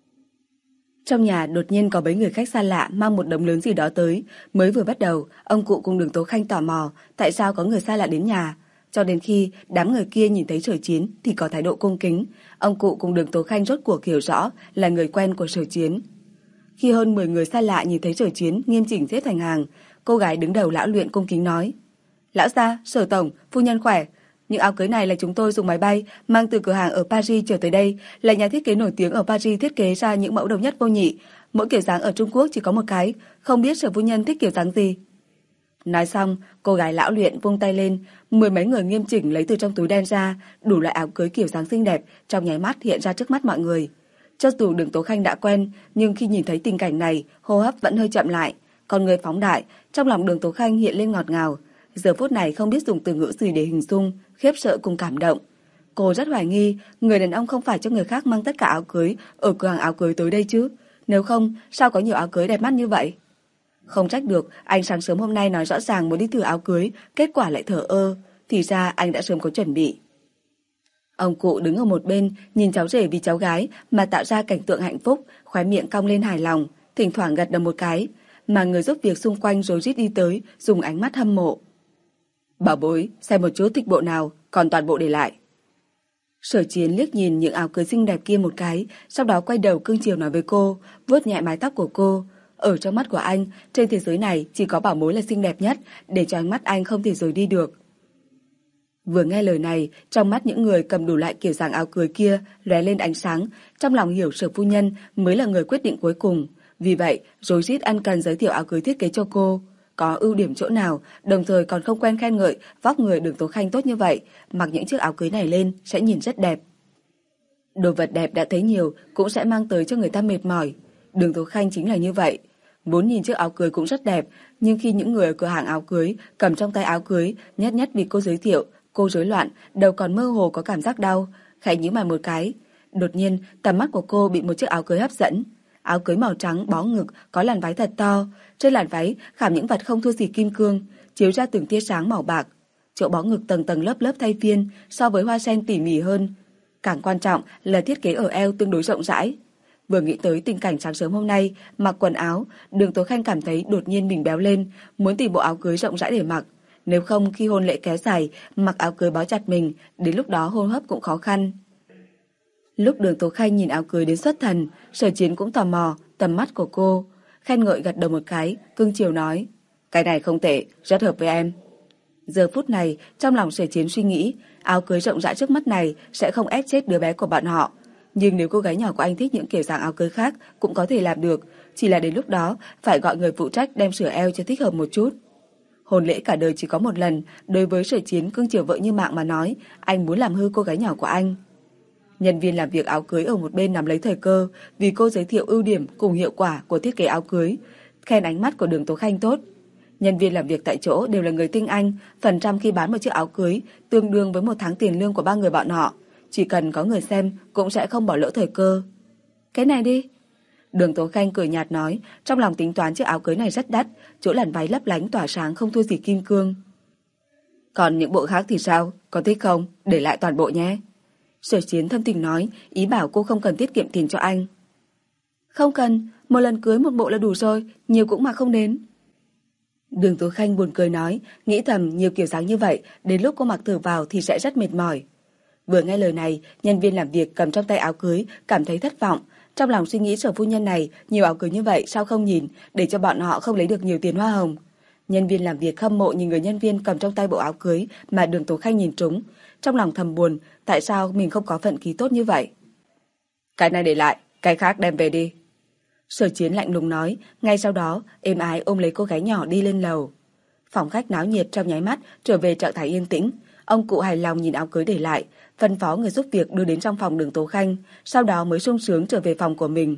Trong nhà đột nhiên có mấy người khách xa lạ mang một đống lớn gì đó tới, mới vừa bắt đầu, ông cụ cùng Đường Tố Khanh tò mò, tại sao có người xa lạ đến nhà. Cho đến khi đám người kia nhìn thấy Sở Chiến thì có thái độ cung kính, ông cụ cùng Đường Tố Khanh rốt cuộc hiểu rõ là người quen của Sở Chiến. Khi hơn mười người xa lạ nhìn thấy Sở Chiến nghiêm chỉnh xếp thành hàng, cô gái đứng đầu Lão Luyện cung kính nói: Lão gia, Sở tổng, phu nhân khỏe. Những áo cưới này là chúng tôi dùng máy bay mang từ cửa hàng ở Paris trở tới đây, là nhà thiết kế nổi tiếng ở Paris thiết kế ra những mẫu độc nhất vô nhị. Mỗi kiểu dáng ở Trung Quốc chỉ có một cái, không biết Sở phu nhân thích kiểu dáng gì. Nói xong, cô gái Lão Luyện vung tay lên, mười mấy người nghiêm chỉnh lấy từ trong túi đen ra đủ loại áo cưới kiểu dáng xinh đẹp, trong nháy mắt hiện ra trước mắt mọi người. Cho dù Đường Tố Khanh đã quen, nhưng khi nhìn thấy tình cảnh này, hô hấp vẫn hơi chậm lại, con người phóng đại, trong lòng Đường Tố Khanh hiện lên ngọt ngào. Giờ phút này không biết dùng từ ngữ gì để hình dung, khiếp sợ cùng cảm động. Cô rất hoài nghi, người đàn ông không phải cho người khác mang tất cả áo cưới ở cửa hàng áo cưới tới đây chứ. Nếu không, sao có nhiều áo cưới đẹp mắt như vậy? Không trách được, anh sáng sớm hôm nay nói rõ ràng muốn đi thử áo cưới, kết quả lại thờ ơ. Thì ra anh đã sớm có chuẩn bị. Ông cụ đứng ở một bên, nhìn cháu rể vì cháu gái mà tạo ra cảnh tượng hạnh phúc, khóe miệng cong lên hài lòng, thỉnh thoảng gật đầu một cái, mà người giúp việc xung quanh rối rít đi tới, dùng ánh mắt hâm mộ. Bảo bối, xem một chút thích bộ nào, còn toàn bộ để lại. Sở Chiến liếc nhìn những áo cưới xinh đẹp kia một cái, sau đó quay đầu cưng chiều nói với cô, vuốt nhẹ mái tóc của cô. Ở trong mắt của anh, trên thế giới này chỉ có bảo bối là xinh đẹp nhất, để cho ánh mắt anh không thể rời đi được. Vừa nghe lời này, trong mắt những người cầm đủ loại kiểu dáng áo cưới kia lóe lên ánh sáng, trong lòng hiểu Sở phu nhân mới là người quyết định cuối cùng. Vì vậy, rối rít ân cần giới thiệu áo cưới thiết kế cho cô. Có ưu điểm chỗ nào, đồng thời còn không quen khen ngợi vóc người Đường Tố Khanh tốt như vậy, mặc những chiếc áo cưới này lên sẽ nhìn rất đẹp. Đồ vật đẹp đã thấy nhiều cũng sẽ mang tới cho người ta mệt mỏi. Đường Tố Khanh chính là như vậy. Vốn nhìn chiếc áo cưới cũng rất đẹp, nhưng khi những người ở cửa hàng áo cưới cầm trong tay áo cưới, nhất nhất vì cô giới thiệu, cô rối loạn, đầu còn mơ hồ có cảm giác đau, khẽ nhíu mày một cái. Đột nhiên, tầm mắt của cô bị một chiếc áo cưới hấp dẫn. Áo cưới màu trắng bó ngực, có làn váy thật to, trên làn váy khảm những vật không thua gì kim cương, chiếu ra từng tia sáng màu bạc. Chỗ bó ngực tầng tầng lớp lớp thay phiên, so với hoa sen tỉ mỉ hơn. Càng quan trọng là thiết kế ở eo tương đối rộng rãi. Vừa nghĩ tới tình cảnh sáng sớm hôm nay, mặc quần áo, Đường Tố Khanh cảm thấy đột nhiên mình béo lên, muốn tìm bộ áo cưới rộng rãi để mặc. Nếu không khi hôn lễ kéo dài, mặc áo cưới bó chặt mình, đến lúc đó hô hấp cũng khó khăn. Lúc Đường Tố Khanh nhìn áo cưới đến xuất thần, Sở Chiến cũng tò mò tầm mắt của cô, khen ngợi gật đầu một cái, cưng chiều nói: Cái này không tệ, rất hợp với em. Giờ phút này, trong lòng Sở Chiến suy nghĩ, áo cưới rộng rãi trước mắt này sẽ không ép chết đứa bé của bọn họ. Nhưng nếu cô gái nhỏ của anh thích những kiểu dáng áo cưới khác cũng có thể làm được, chỉ là đến lúc đó phải gọi người phụ trách đem sửa eo cho thích hợp một chút. Hôn lễ cả đời chỉ có một lần, đối với Sở Chiến cưng chiều vợ như mạng mà nói, anh muốn làm hư cô gái nhỏ của anh. Nhân viên làm việc áo cưới ở một bên nắm lấy thời cơ, vì cô giới thiệu ưu điểm cùng hiệu quả của thiết kế áo cưới, khen ánh mắt của Đường Tố Khanh tốt. Nhân viên làm việc tại chỗ đều là người tinh anh, phần trăm khi bán một chiếc áo cưới tương đương với một tháng tiền lương của ba người bọn họ, chỉ cần có người xem cũng sẽ không bỏ lỡ thời cơ. Cái này đi. Đường Tố Khanh cười nhạt nói, trong lòng tính toán chiếc áo cưới này rất đắt, chỗ làn váy lấp lánh tỏa sáng không thua gì kim cương. Còn những bộ khác thì sao, có thích không? Để lại toàn bộ nhé. Sở Chiến thâm tình nói, ý bảo cô không cần tiết kiệm tiền cho anh. Không cần, một lần cưới một bộ là đủ rồi, nhiều cũng mà không đến. Đường Tố Khanh buồn cười nói, nghĩ thầm nhiều kiểu dáng như vậy, đến lúc cô mặc thử vào thì sẽ rất mệt mỏi. Vừa nghe lời này, nhân viên làm việc cầm trong tay áo cưới, cảm thấy thất vọng. Trong lòng suy nghĩ Sở phu nhân này, nhiều áo cưới như vậy sao không nhìn, để cho bọn họ không lấy được nhiều tiền hoa hồng. Nhân viên làm việc hâm mộ nhìn người nhân viên cầm trong tay bộ áo cưới mà Đường Tố Khanh nhìn trúng. Trong lòng thầm buồn, tại sao mình không có vận khí tốt như vậy. Cái này để lại, cái khác đem về đi. Sở Chiến lạnh lùng nói, ngay sau đó êm ái ôm lấy cô gái nhỏ đi lên lầu. Phòng khách náo nhiệt trong nháy mắt trở về trạng thái yên tĩnh. Ông cụ hài lòng nhìn áo cưới để lại, phân phó người giúp việc đưa đến trong phòng Đường Tố Khanh, sau đó mới sung sướng trở về phòng của mình.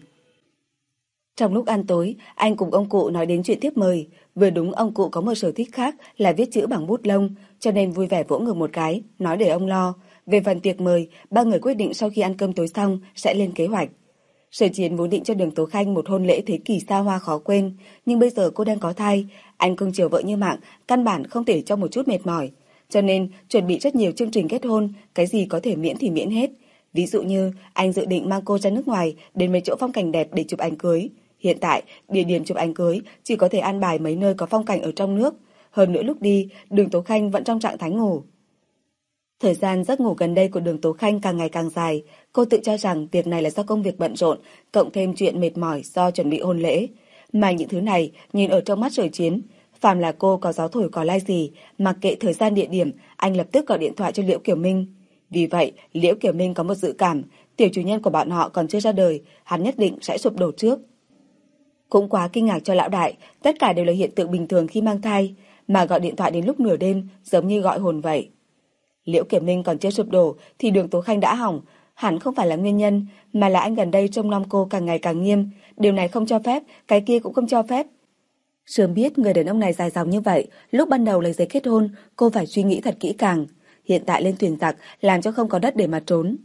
Trong lúc ăn tối, anh cùng ông cụ nói đến chuyện tiếp mời. Vừa đúng ông cụ có một sở thích khác là viết chữ bằng bút lông, cho nên vui vẻ vỗ ngực một cái, nói để ông lo. Về phần tiệc mời, ba người quyết định sau khi ăn cơm tối xong sẽ lên kế hoạch. Sở Chiến vốn định cho Đường Tố Khanh một hôn lễ thế kỷ xa hoa khó quên, nhưng bây giờ cô đang có thai, anh cưng chiều vợ như mạng, căn bản không thể cho một chút mệt mỏi, cho nên chuẩn bị rất nhiều chương trình kết hôn, cái gì có thể miễn thì miễn hết. Ví dụ như anh dự định mang cô ra nước ngoài đến mấy chỗ phong cảnh đẹp để chụp ảnh cưới. Hiện tại, địa điểm chụp ảnh cưới chỉ có thể an bài mấy nơi có phong cảnh ở trong nước. Hơn nữa lúc đi, Đường Tố Khanh vẫn trong trạng thái ngủ. Thời gian giấc ngủ gần đây của Đường Tố Khanh càng ngày càng dài. Cô tự cho rằng việc này là do công việc bận rộn, cộng thêm chuyện mệt mỏi do chuẩn bị hôn lễ. Mà những thứ này nhìn ở trong mắt Sở Chiến, phàm là cô có gió thổi cỏ lay gì, mặc kệ thời gian địa điểm, anh lập tức gọi điện thoại cho Liễu Kiều Minh. Vì vậy, Liễu Kiều Minh có một dự cảm, tiểu chủ nhân của bọn họ còn chưa ra đời, hắn nhất định sẽ sụp đổ trước. Cũng quá kinh ngạc cho lão đại, tất cả đều là hiện tượng bình thường khi mang thai, mà gọi điện thoại đến lúc nửa đêm giống như gọi hồn vậy. Liễu Kiều Minh còn chưa sụp đổ thì Đường Tố Khanh đã hỏng, hẳn không phải là nguyên nhân, mà là anh gần đây trông nom cô càng ngày càng nghiêm, điều này không cho phép, cái kia cũng không cho phép. Sớm biết người đàn ông này dài dòng như vậy, lúc ban đầu lấy giấy kết hôn, cô phải suy nghĩ thật kỹ càng, hiện tại lên thuyền giặc làm cho không có đất để mà trốn.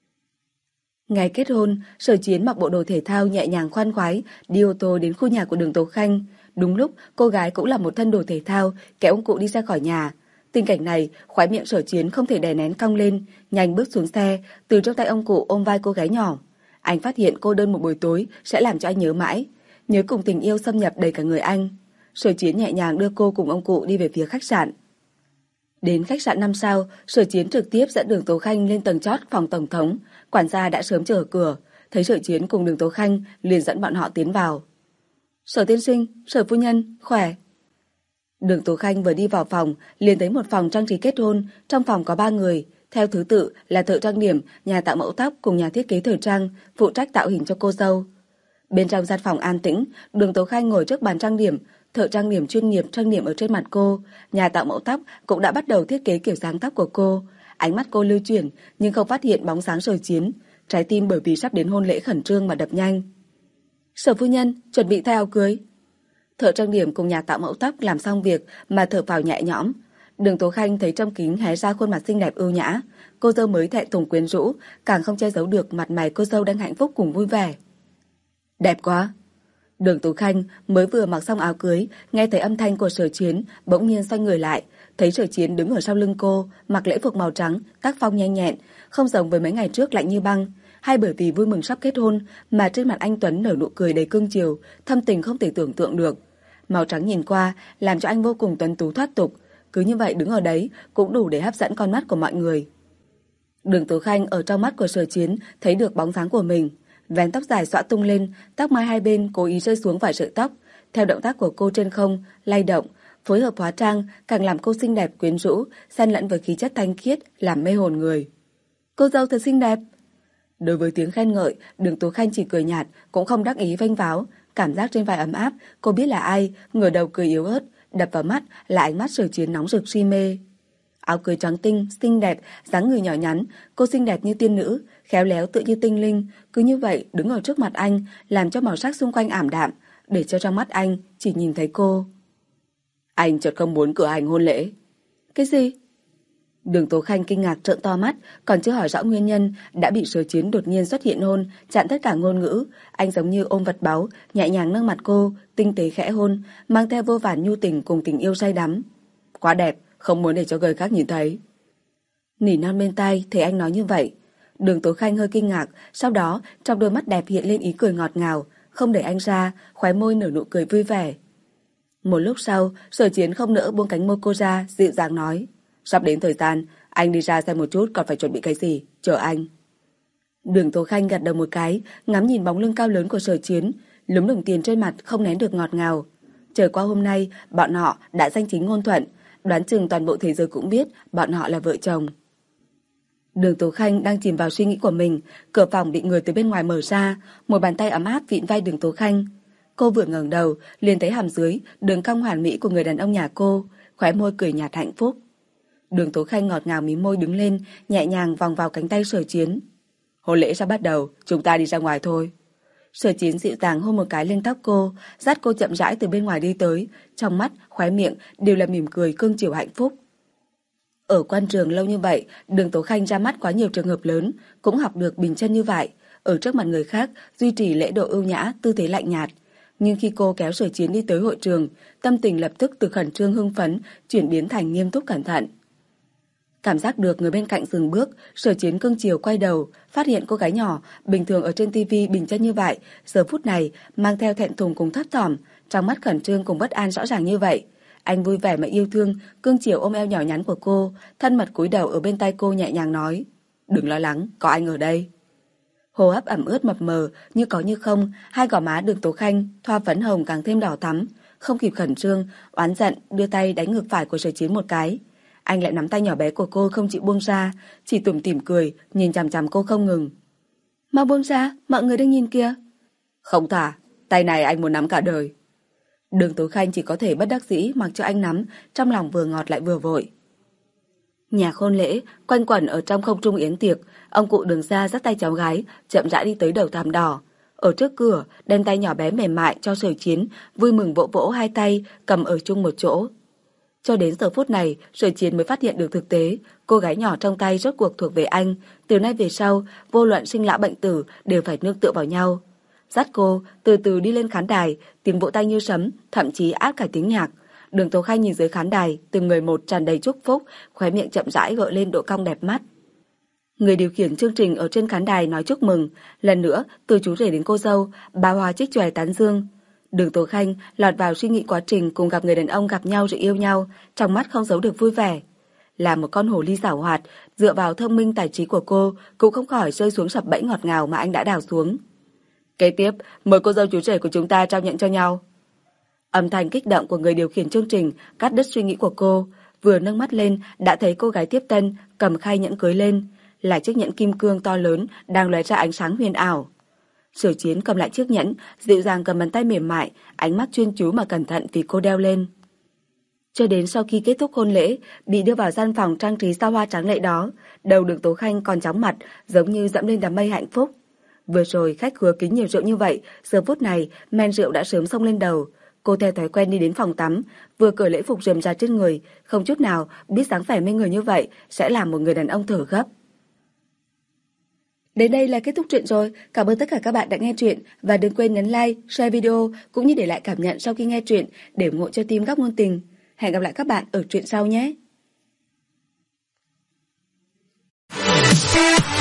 Ngày kết hôn, Sở Chiến mặc bộ đồ thể thao nhẹ nhàng khoan khoái, đi ô tô đến khu nhà của Đường Tố Khanh. Đúng lúc, cô gái cũng là một thân đồ thể thao, kéo ông cụ đi ra khỏi nhà. Tình cảnh này, khóe miệng Sở Chiến không thể đè nén cong lên, nhanh bước xuống xe, từ trong tay ông cụ ôm vai cô gái nhỏ. Anh phát hiện cô đơn một buổi tối sẽ làm cho anh nhớ mãi, nhớ cùng tình yêu xâm nhập đầy cả người anh. Sở Chiến nhẹ nhàng đưa cô cùng ông cụ đi về phía khách sạn. Đến khách sạn năm sao, Sở Chiến trực tiếp dẫn Đường Tố Khanh lên tầng chót phòng tổng thống. Quản gia đã sớm chờ ở cửa, thấy Sở Chiến cùng Đường Tố Khanh liền dẫn bọn họ tiến vào. Sở tiên sinh, Sở phu nhân, khỏe. Đường Tố Khanh vừa đi vào phòng, liền thấy một phòng trang trí kết hôn, trong phòng có ba người, theo thứ tự là thợ trang điểm, nhà tạo mẫu tóc cùng nhà thiết kế thời trang, phụ trách tạo hình cho cô dâu. Bên trong gian phòng an tĩnh, Đường Tố Khanh ngồi trước bàn trang điểm, thợ trang điểm chuyên nghiệp trang điểm ở trên mặt cô, nhà tạo mẫu tóc cũng đã bắt đầu thiết kế kiểu dáng tóc của cô. Ánh mắt cô lưu chuyển nhưng không phát hiện bóng dáng Sở Chiến, trái tim bởi vì sắp đến hôn lễ khẩn trương mà đập nhanh. Sở phu nhân, chuẩn bị thay áo cưới. Thợ trang điểm cùng nhà tạo mẫu tóc làm xong việc mà thở phào nhẹ nhõm. Đường Tố Khanh thấy trong kính hé ra khuôn mặt xinh đẹp ưu nhã, cô dâu mới thẹn thùng quyến rũ, càng không che giấu được mặt mày cô dâu đang hạnh phúc cùng vui vẻ. Đẹp quá. Đường Tố Khanh mới vừa mặc xong áo cưới, nghe thấy âm thanh của Sở Chiến, bỗng nhiên xoay người lại, thấy Sở Chiến đứng ở sau lưng cô, mặc lễ phục màu trắng, tác phong nhanh nhẹn, không giống với mấy ngày trước lạnh như băng. Hay bởi vì vui mừng sắp kết hôn mà trên mặt anh Tuấn nở nụ cười đầy cương chiều, thâm tình không thể tưởng tượng được. Màu trắng nhìn qua làm cho anh vô cùng tuấn tú thoát tục, cứ như vậy đứng ở đấy cũng đủ để hấp dẫn con mắt của mọi người. Đường Tố Khanh ở trong mắt của Sở Chiến thấy được bóng dáng của mình, vén tóc dài xõa tung lên, tóc mai hai bên cố ý rơi xuống vài sợi tóc, theo động tác của cô trên không lay động, phối hợp hóa trang càng làm cô xinh đẹp quyến rũ, xen lẫn với khí chất thanh khiết, làm mê hồn người. Cô dâu thật xinh đẹp. Đối với tiếng khen ngợi, Đường Tố Khanh chỉ cười nhạt, cũng không đắc ý vênh váo. Cảm giác trên vai ấm áp, cô biết là ai, ngửa đầu cười yếu ớt, đập vào mắt là ánh mắt Sở Chiến nóng rực si mê. Áo cưới trắng tinh, xinh đẹp, dáng người nhỏ nhắn, cô xinh đẹp như tiên nữ, khéo léo tựa như tinh linh, cứ như vậy đứng ở trước mặt anh, làm cho màu sắc xung quanh ảm đạm, để cho trong mắt anh chỉ nhìn thấy cô. Anh chợt không muốn cử hành hôn lễ. Cái gì? Đường Tố Khanh kinh ngạc trợn to mắt, còn chưa hỏi rõ nguyên nhân, đã bị Sở Chiến đột nhiên xuất hiện hôn, chặn tất cả ngôn ngữ. Anh giống như ôm vật báu, nhẹ nhàng nâng mặt cô, tinh tế khẽ hôn, mang theo vô vàn nhu tình cùng tình yêu say đắm. Quá đẹp, không muốn để cho người khác nhìn thấy. Nỉ non bên tai thấy anh nói như vậy, Đường Tố Khanh hơi kinh ngạc, sau đó trong đôi mắt đẹp hiện lên ý cười ngọt ngào, không để anh ra, khóe môi nở nụ cười vui vẻ. Một lúc sau, Sở Chiến không nỡ buông cánh môi cô ra, dịu dàng nói: Sắp đến thời gian, anh đi ra xem một chút còn phải chuẩn bị cái gì, chờ anh. Đường Tố Khanh gật đầu một cái, ngắm nhìn bóng lưng cao lớn của Sở Chiến, lúm đồng tiền trên mặt không nén được ngọt ngào. Trời qua hôm nay, bọn họ đã danh chính ngôn thuận, đoán chừng toàn bộ thế giới cũng biết bọn họ là vợ chồng. Đường Tố Khanh đang chìm vào suy nghĩ của mình, cửa phòng bị người từ bên ngoài mở ra, một bàn tay ấm áp vịn vai Đường Tố Khanh. Cô vừa ngẩng đầu, liền thấy hàm dưới, đường cong hoàn mỹ của người đàn ông nhà cô, khóe môi cười nhạt hạnh phúc. Đường Tố Khanh ngọt ngào mím môi đứng lên, nhẹ nhàng vòng vào cánh tay Sở Chiến. Hôn lễ sắp bắt đầu, chúng ta đi ra ngoài thôi. Sở Chiến dịu dàng hôn một cái lên tóc cô, dắt cô chậm rãi từ bên ngoài đi tới, trong mắt, khóe miệng đều là mỉm cười cưng chiều hạnh phúc. Ở quan trường lâu như vậy, Đường Tố Khanh ra mắt quá nhiều trường hợp lớn, cũng học được bình chân như vậy, ở trước mặt người khác duy trì lễ độ ưu nhã, tư thế lạnh nhạt. Nhưng khi cô kéo Sở Chiến đi tới hội trường, tâm tình lập tức từ khẩn trương hưng phấn chuyển biến thành nghiêm túc cẩn thận. Cảm giác được người bên cạnh dừng bước, Sở Chiến cưng chiều quay đầu, phát hiện cô gái nhỏ bình thường ở trên tivi bình chân như vậy, giờ phút này mang theo thẹn thùng cùng thấp thỏm, trong mắt khẩn trương cùng bất an rõ ràng như vậy. Anh vui vẻ mà yêu thương, cưng chiều ôm eo nhỏ nhắn của cô, thân mật cúi đầu ở bên tai cô nhẹ nhàng nói: Đừng lo lắng, có anh ở đây. Hô hấp ẩm ướt mập mờ, như có như không, hai gò má Đường Tố Khanh thoa phấn hồng càng thêm đỏ thắm, không kịp khẩn trương, oán giận đưa tay đánh ngực phải của Sở Chiến một cái. Anh lại nắm tay nhỏ bé của cô không chịu buông ra, chỉ tủm tỉm cười, nhìn chằm chằm cô không ngừng. Mau buông ra, mọi người đang nhìn kìa. Không thả, tay này anh muốn nắm cả đời. Đường Tố Khanh chỉ có thể bất đắc dĩ mặc cho anh nắm, trong lòng vừa ngọt lại vừa vội. Nhà hôn lễ quanh quẩn ở trong không trung yến tiệc, ông cụ Đường Gia dắt tay cháu gái chậm rãi đi tới đầu thảm đỏ. Ở trước cửa, đem tay nhỏ bé mềm mại cho Sở Chiến, vui mừng vỗ vỗ hai tay cầm ở chung một chỗ. Cho đến giờ phút này, Sở Chiến mới phát hiện được thực tế, cô gái nhỏ trong tay rốt cuộc thuộc về anh. Từ nay về sau, vô luận sinh lão bệnh tử đều phải nương tựa vào nhau. Dắt cô từ từ đi lên khán đài, tiếng vỗ tay như sấm, thậm chí át cả tiếng nhạc. Đường Tố Khanh nhìn dưới khán đài, từng người một tràn đầy chúc phúc, khóe miệng chậm rãi gợi lên độ cong đẹp mắt. Người điều khiển chương trình ở trên khán đài nói chúc mừng, lần nữa từ chú rể đến cô dâu, ba hoa trích chòe tán dương. Đường Tố Khanh lọt vào suy nghĩ quá trình cùng gặp người đàn ông gặp nhau rồi yêu nhau, trong mắt không giấu được vui vẻ. Là một con hồ ly giảo hoạt, dựa vào thông minh tài trí của cô, cũng không khỏi rơi xuống sập bẫy ngọt ngào mà anh đã đào xuống. Kế tiếp, mời cô dâu chú rể của chúng ta trao nhận cho nhau. Âm thanh kích động của người điều khiển chương trình cắt đứt suy nghĩ của cô, vừa nâng mắt lên đã thấy cô gái tiếp tân cầm khay nhẫn cưới lên, là chiếc nhẫn kim cương to lớn đang lóe ra ánh sáng huyền ảo. Sở Chiến cầm lại chiếc nhẫn, dịu dàng cầm bàn tay mềm mại, ánh mắt chuyên chú mà cẩn thận vì cô đeo lên. Cho đến sau khi kết thúc hôn lễ, bị đưa vào gian phòng trang trí sao hoa tráng lệ đó, đầu Đường Tố Khanh còn chóng mặt, giống như dẫm lên đám mây hạnh phúc. Vừa rồi khách hứa kính nhiều rượu như vậy, giờ phút này men rượu đã sớm xông lên đầu. Cô theo thói quen đi đến phòng tắm, vừa cởi lễ phục rườm rà trên người, không chút nào biết dáng vẻ mê người như vậy sẽ làm một người đàn ông thở gấp. Đến đây là kết thúc truyện rồi. Cảm ơn tất cả các bạn đã nghe truyện và đừng quên nhấn like, share video cũng như để lại cảm nhận sau khi nghe truyện để ủng hộ cho team Góc Ngôn Tình. Hẹn gặp lại các bạn ở truyện sau nhé.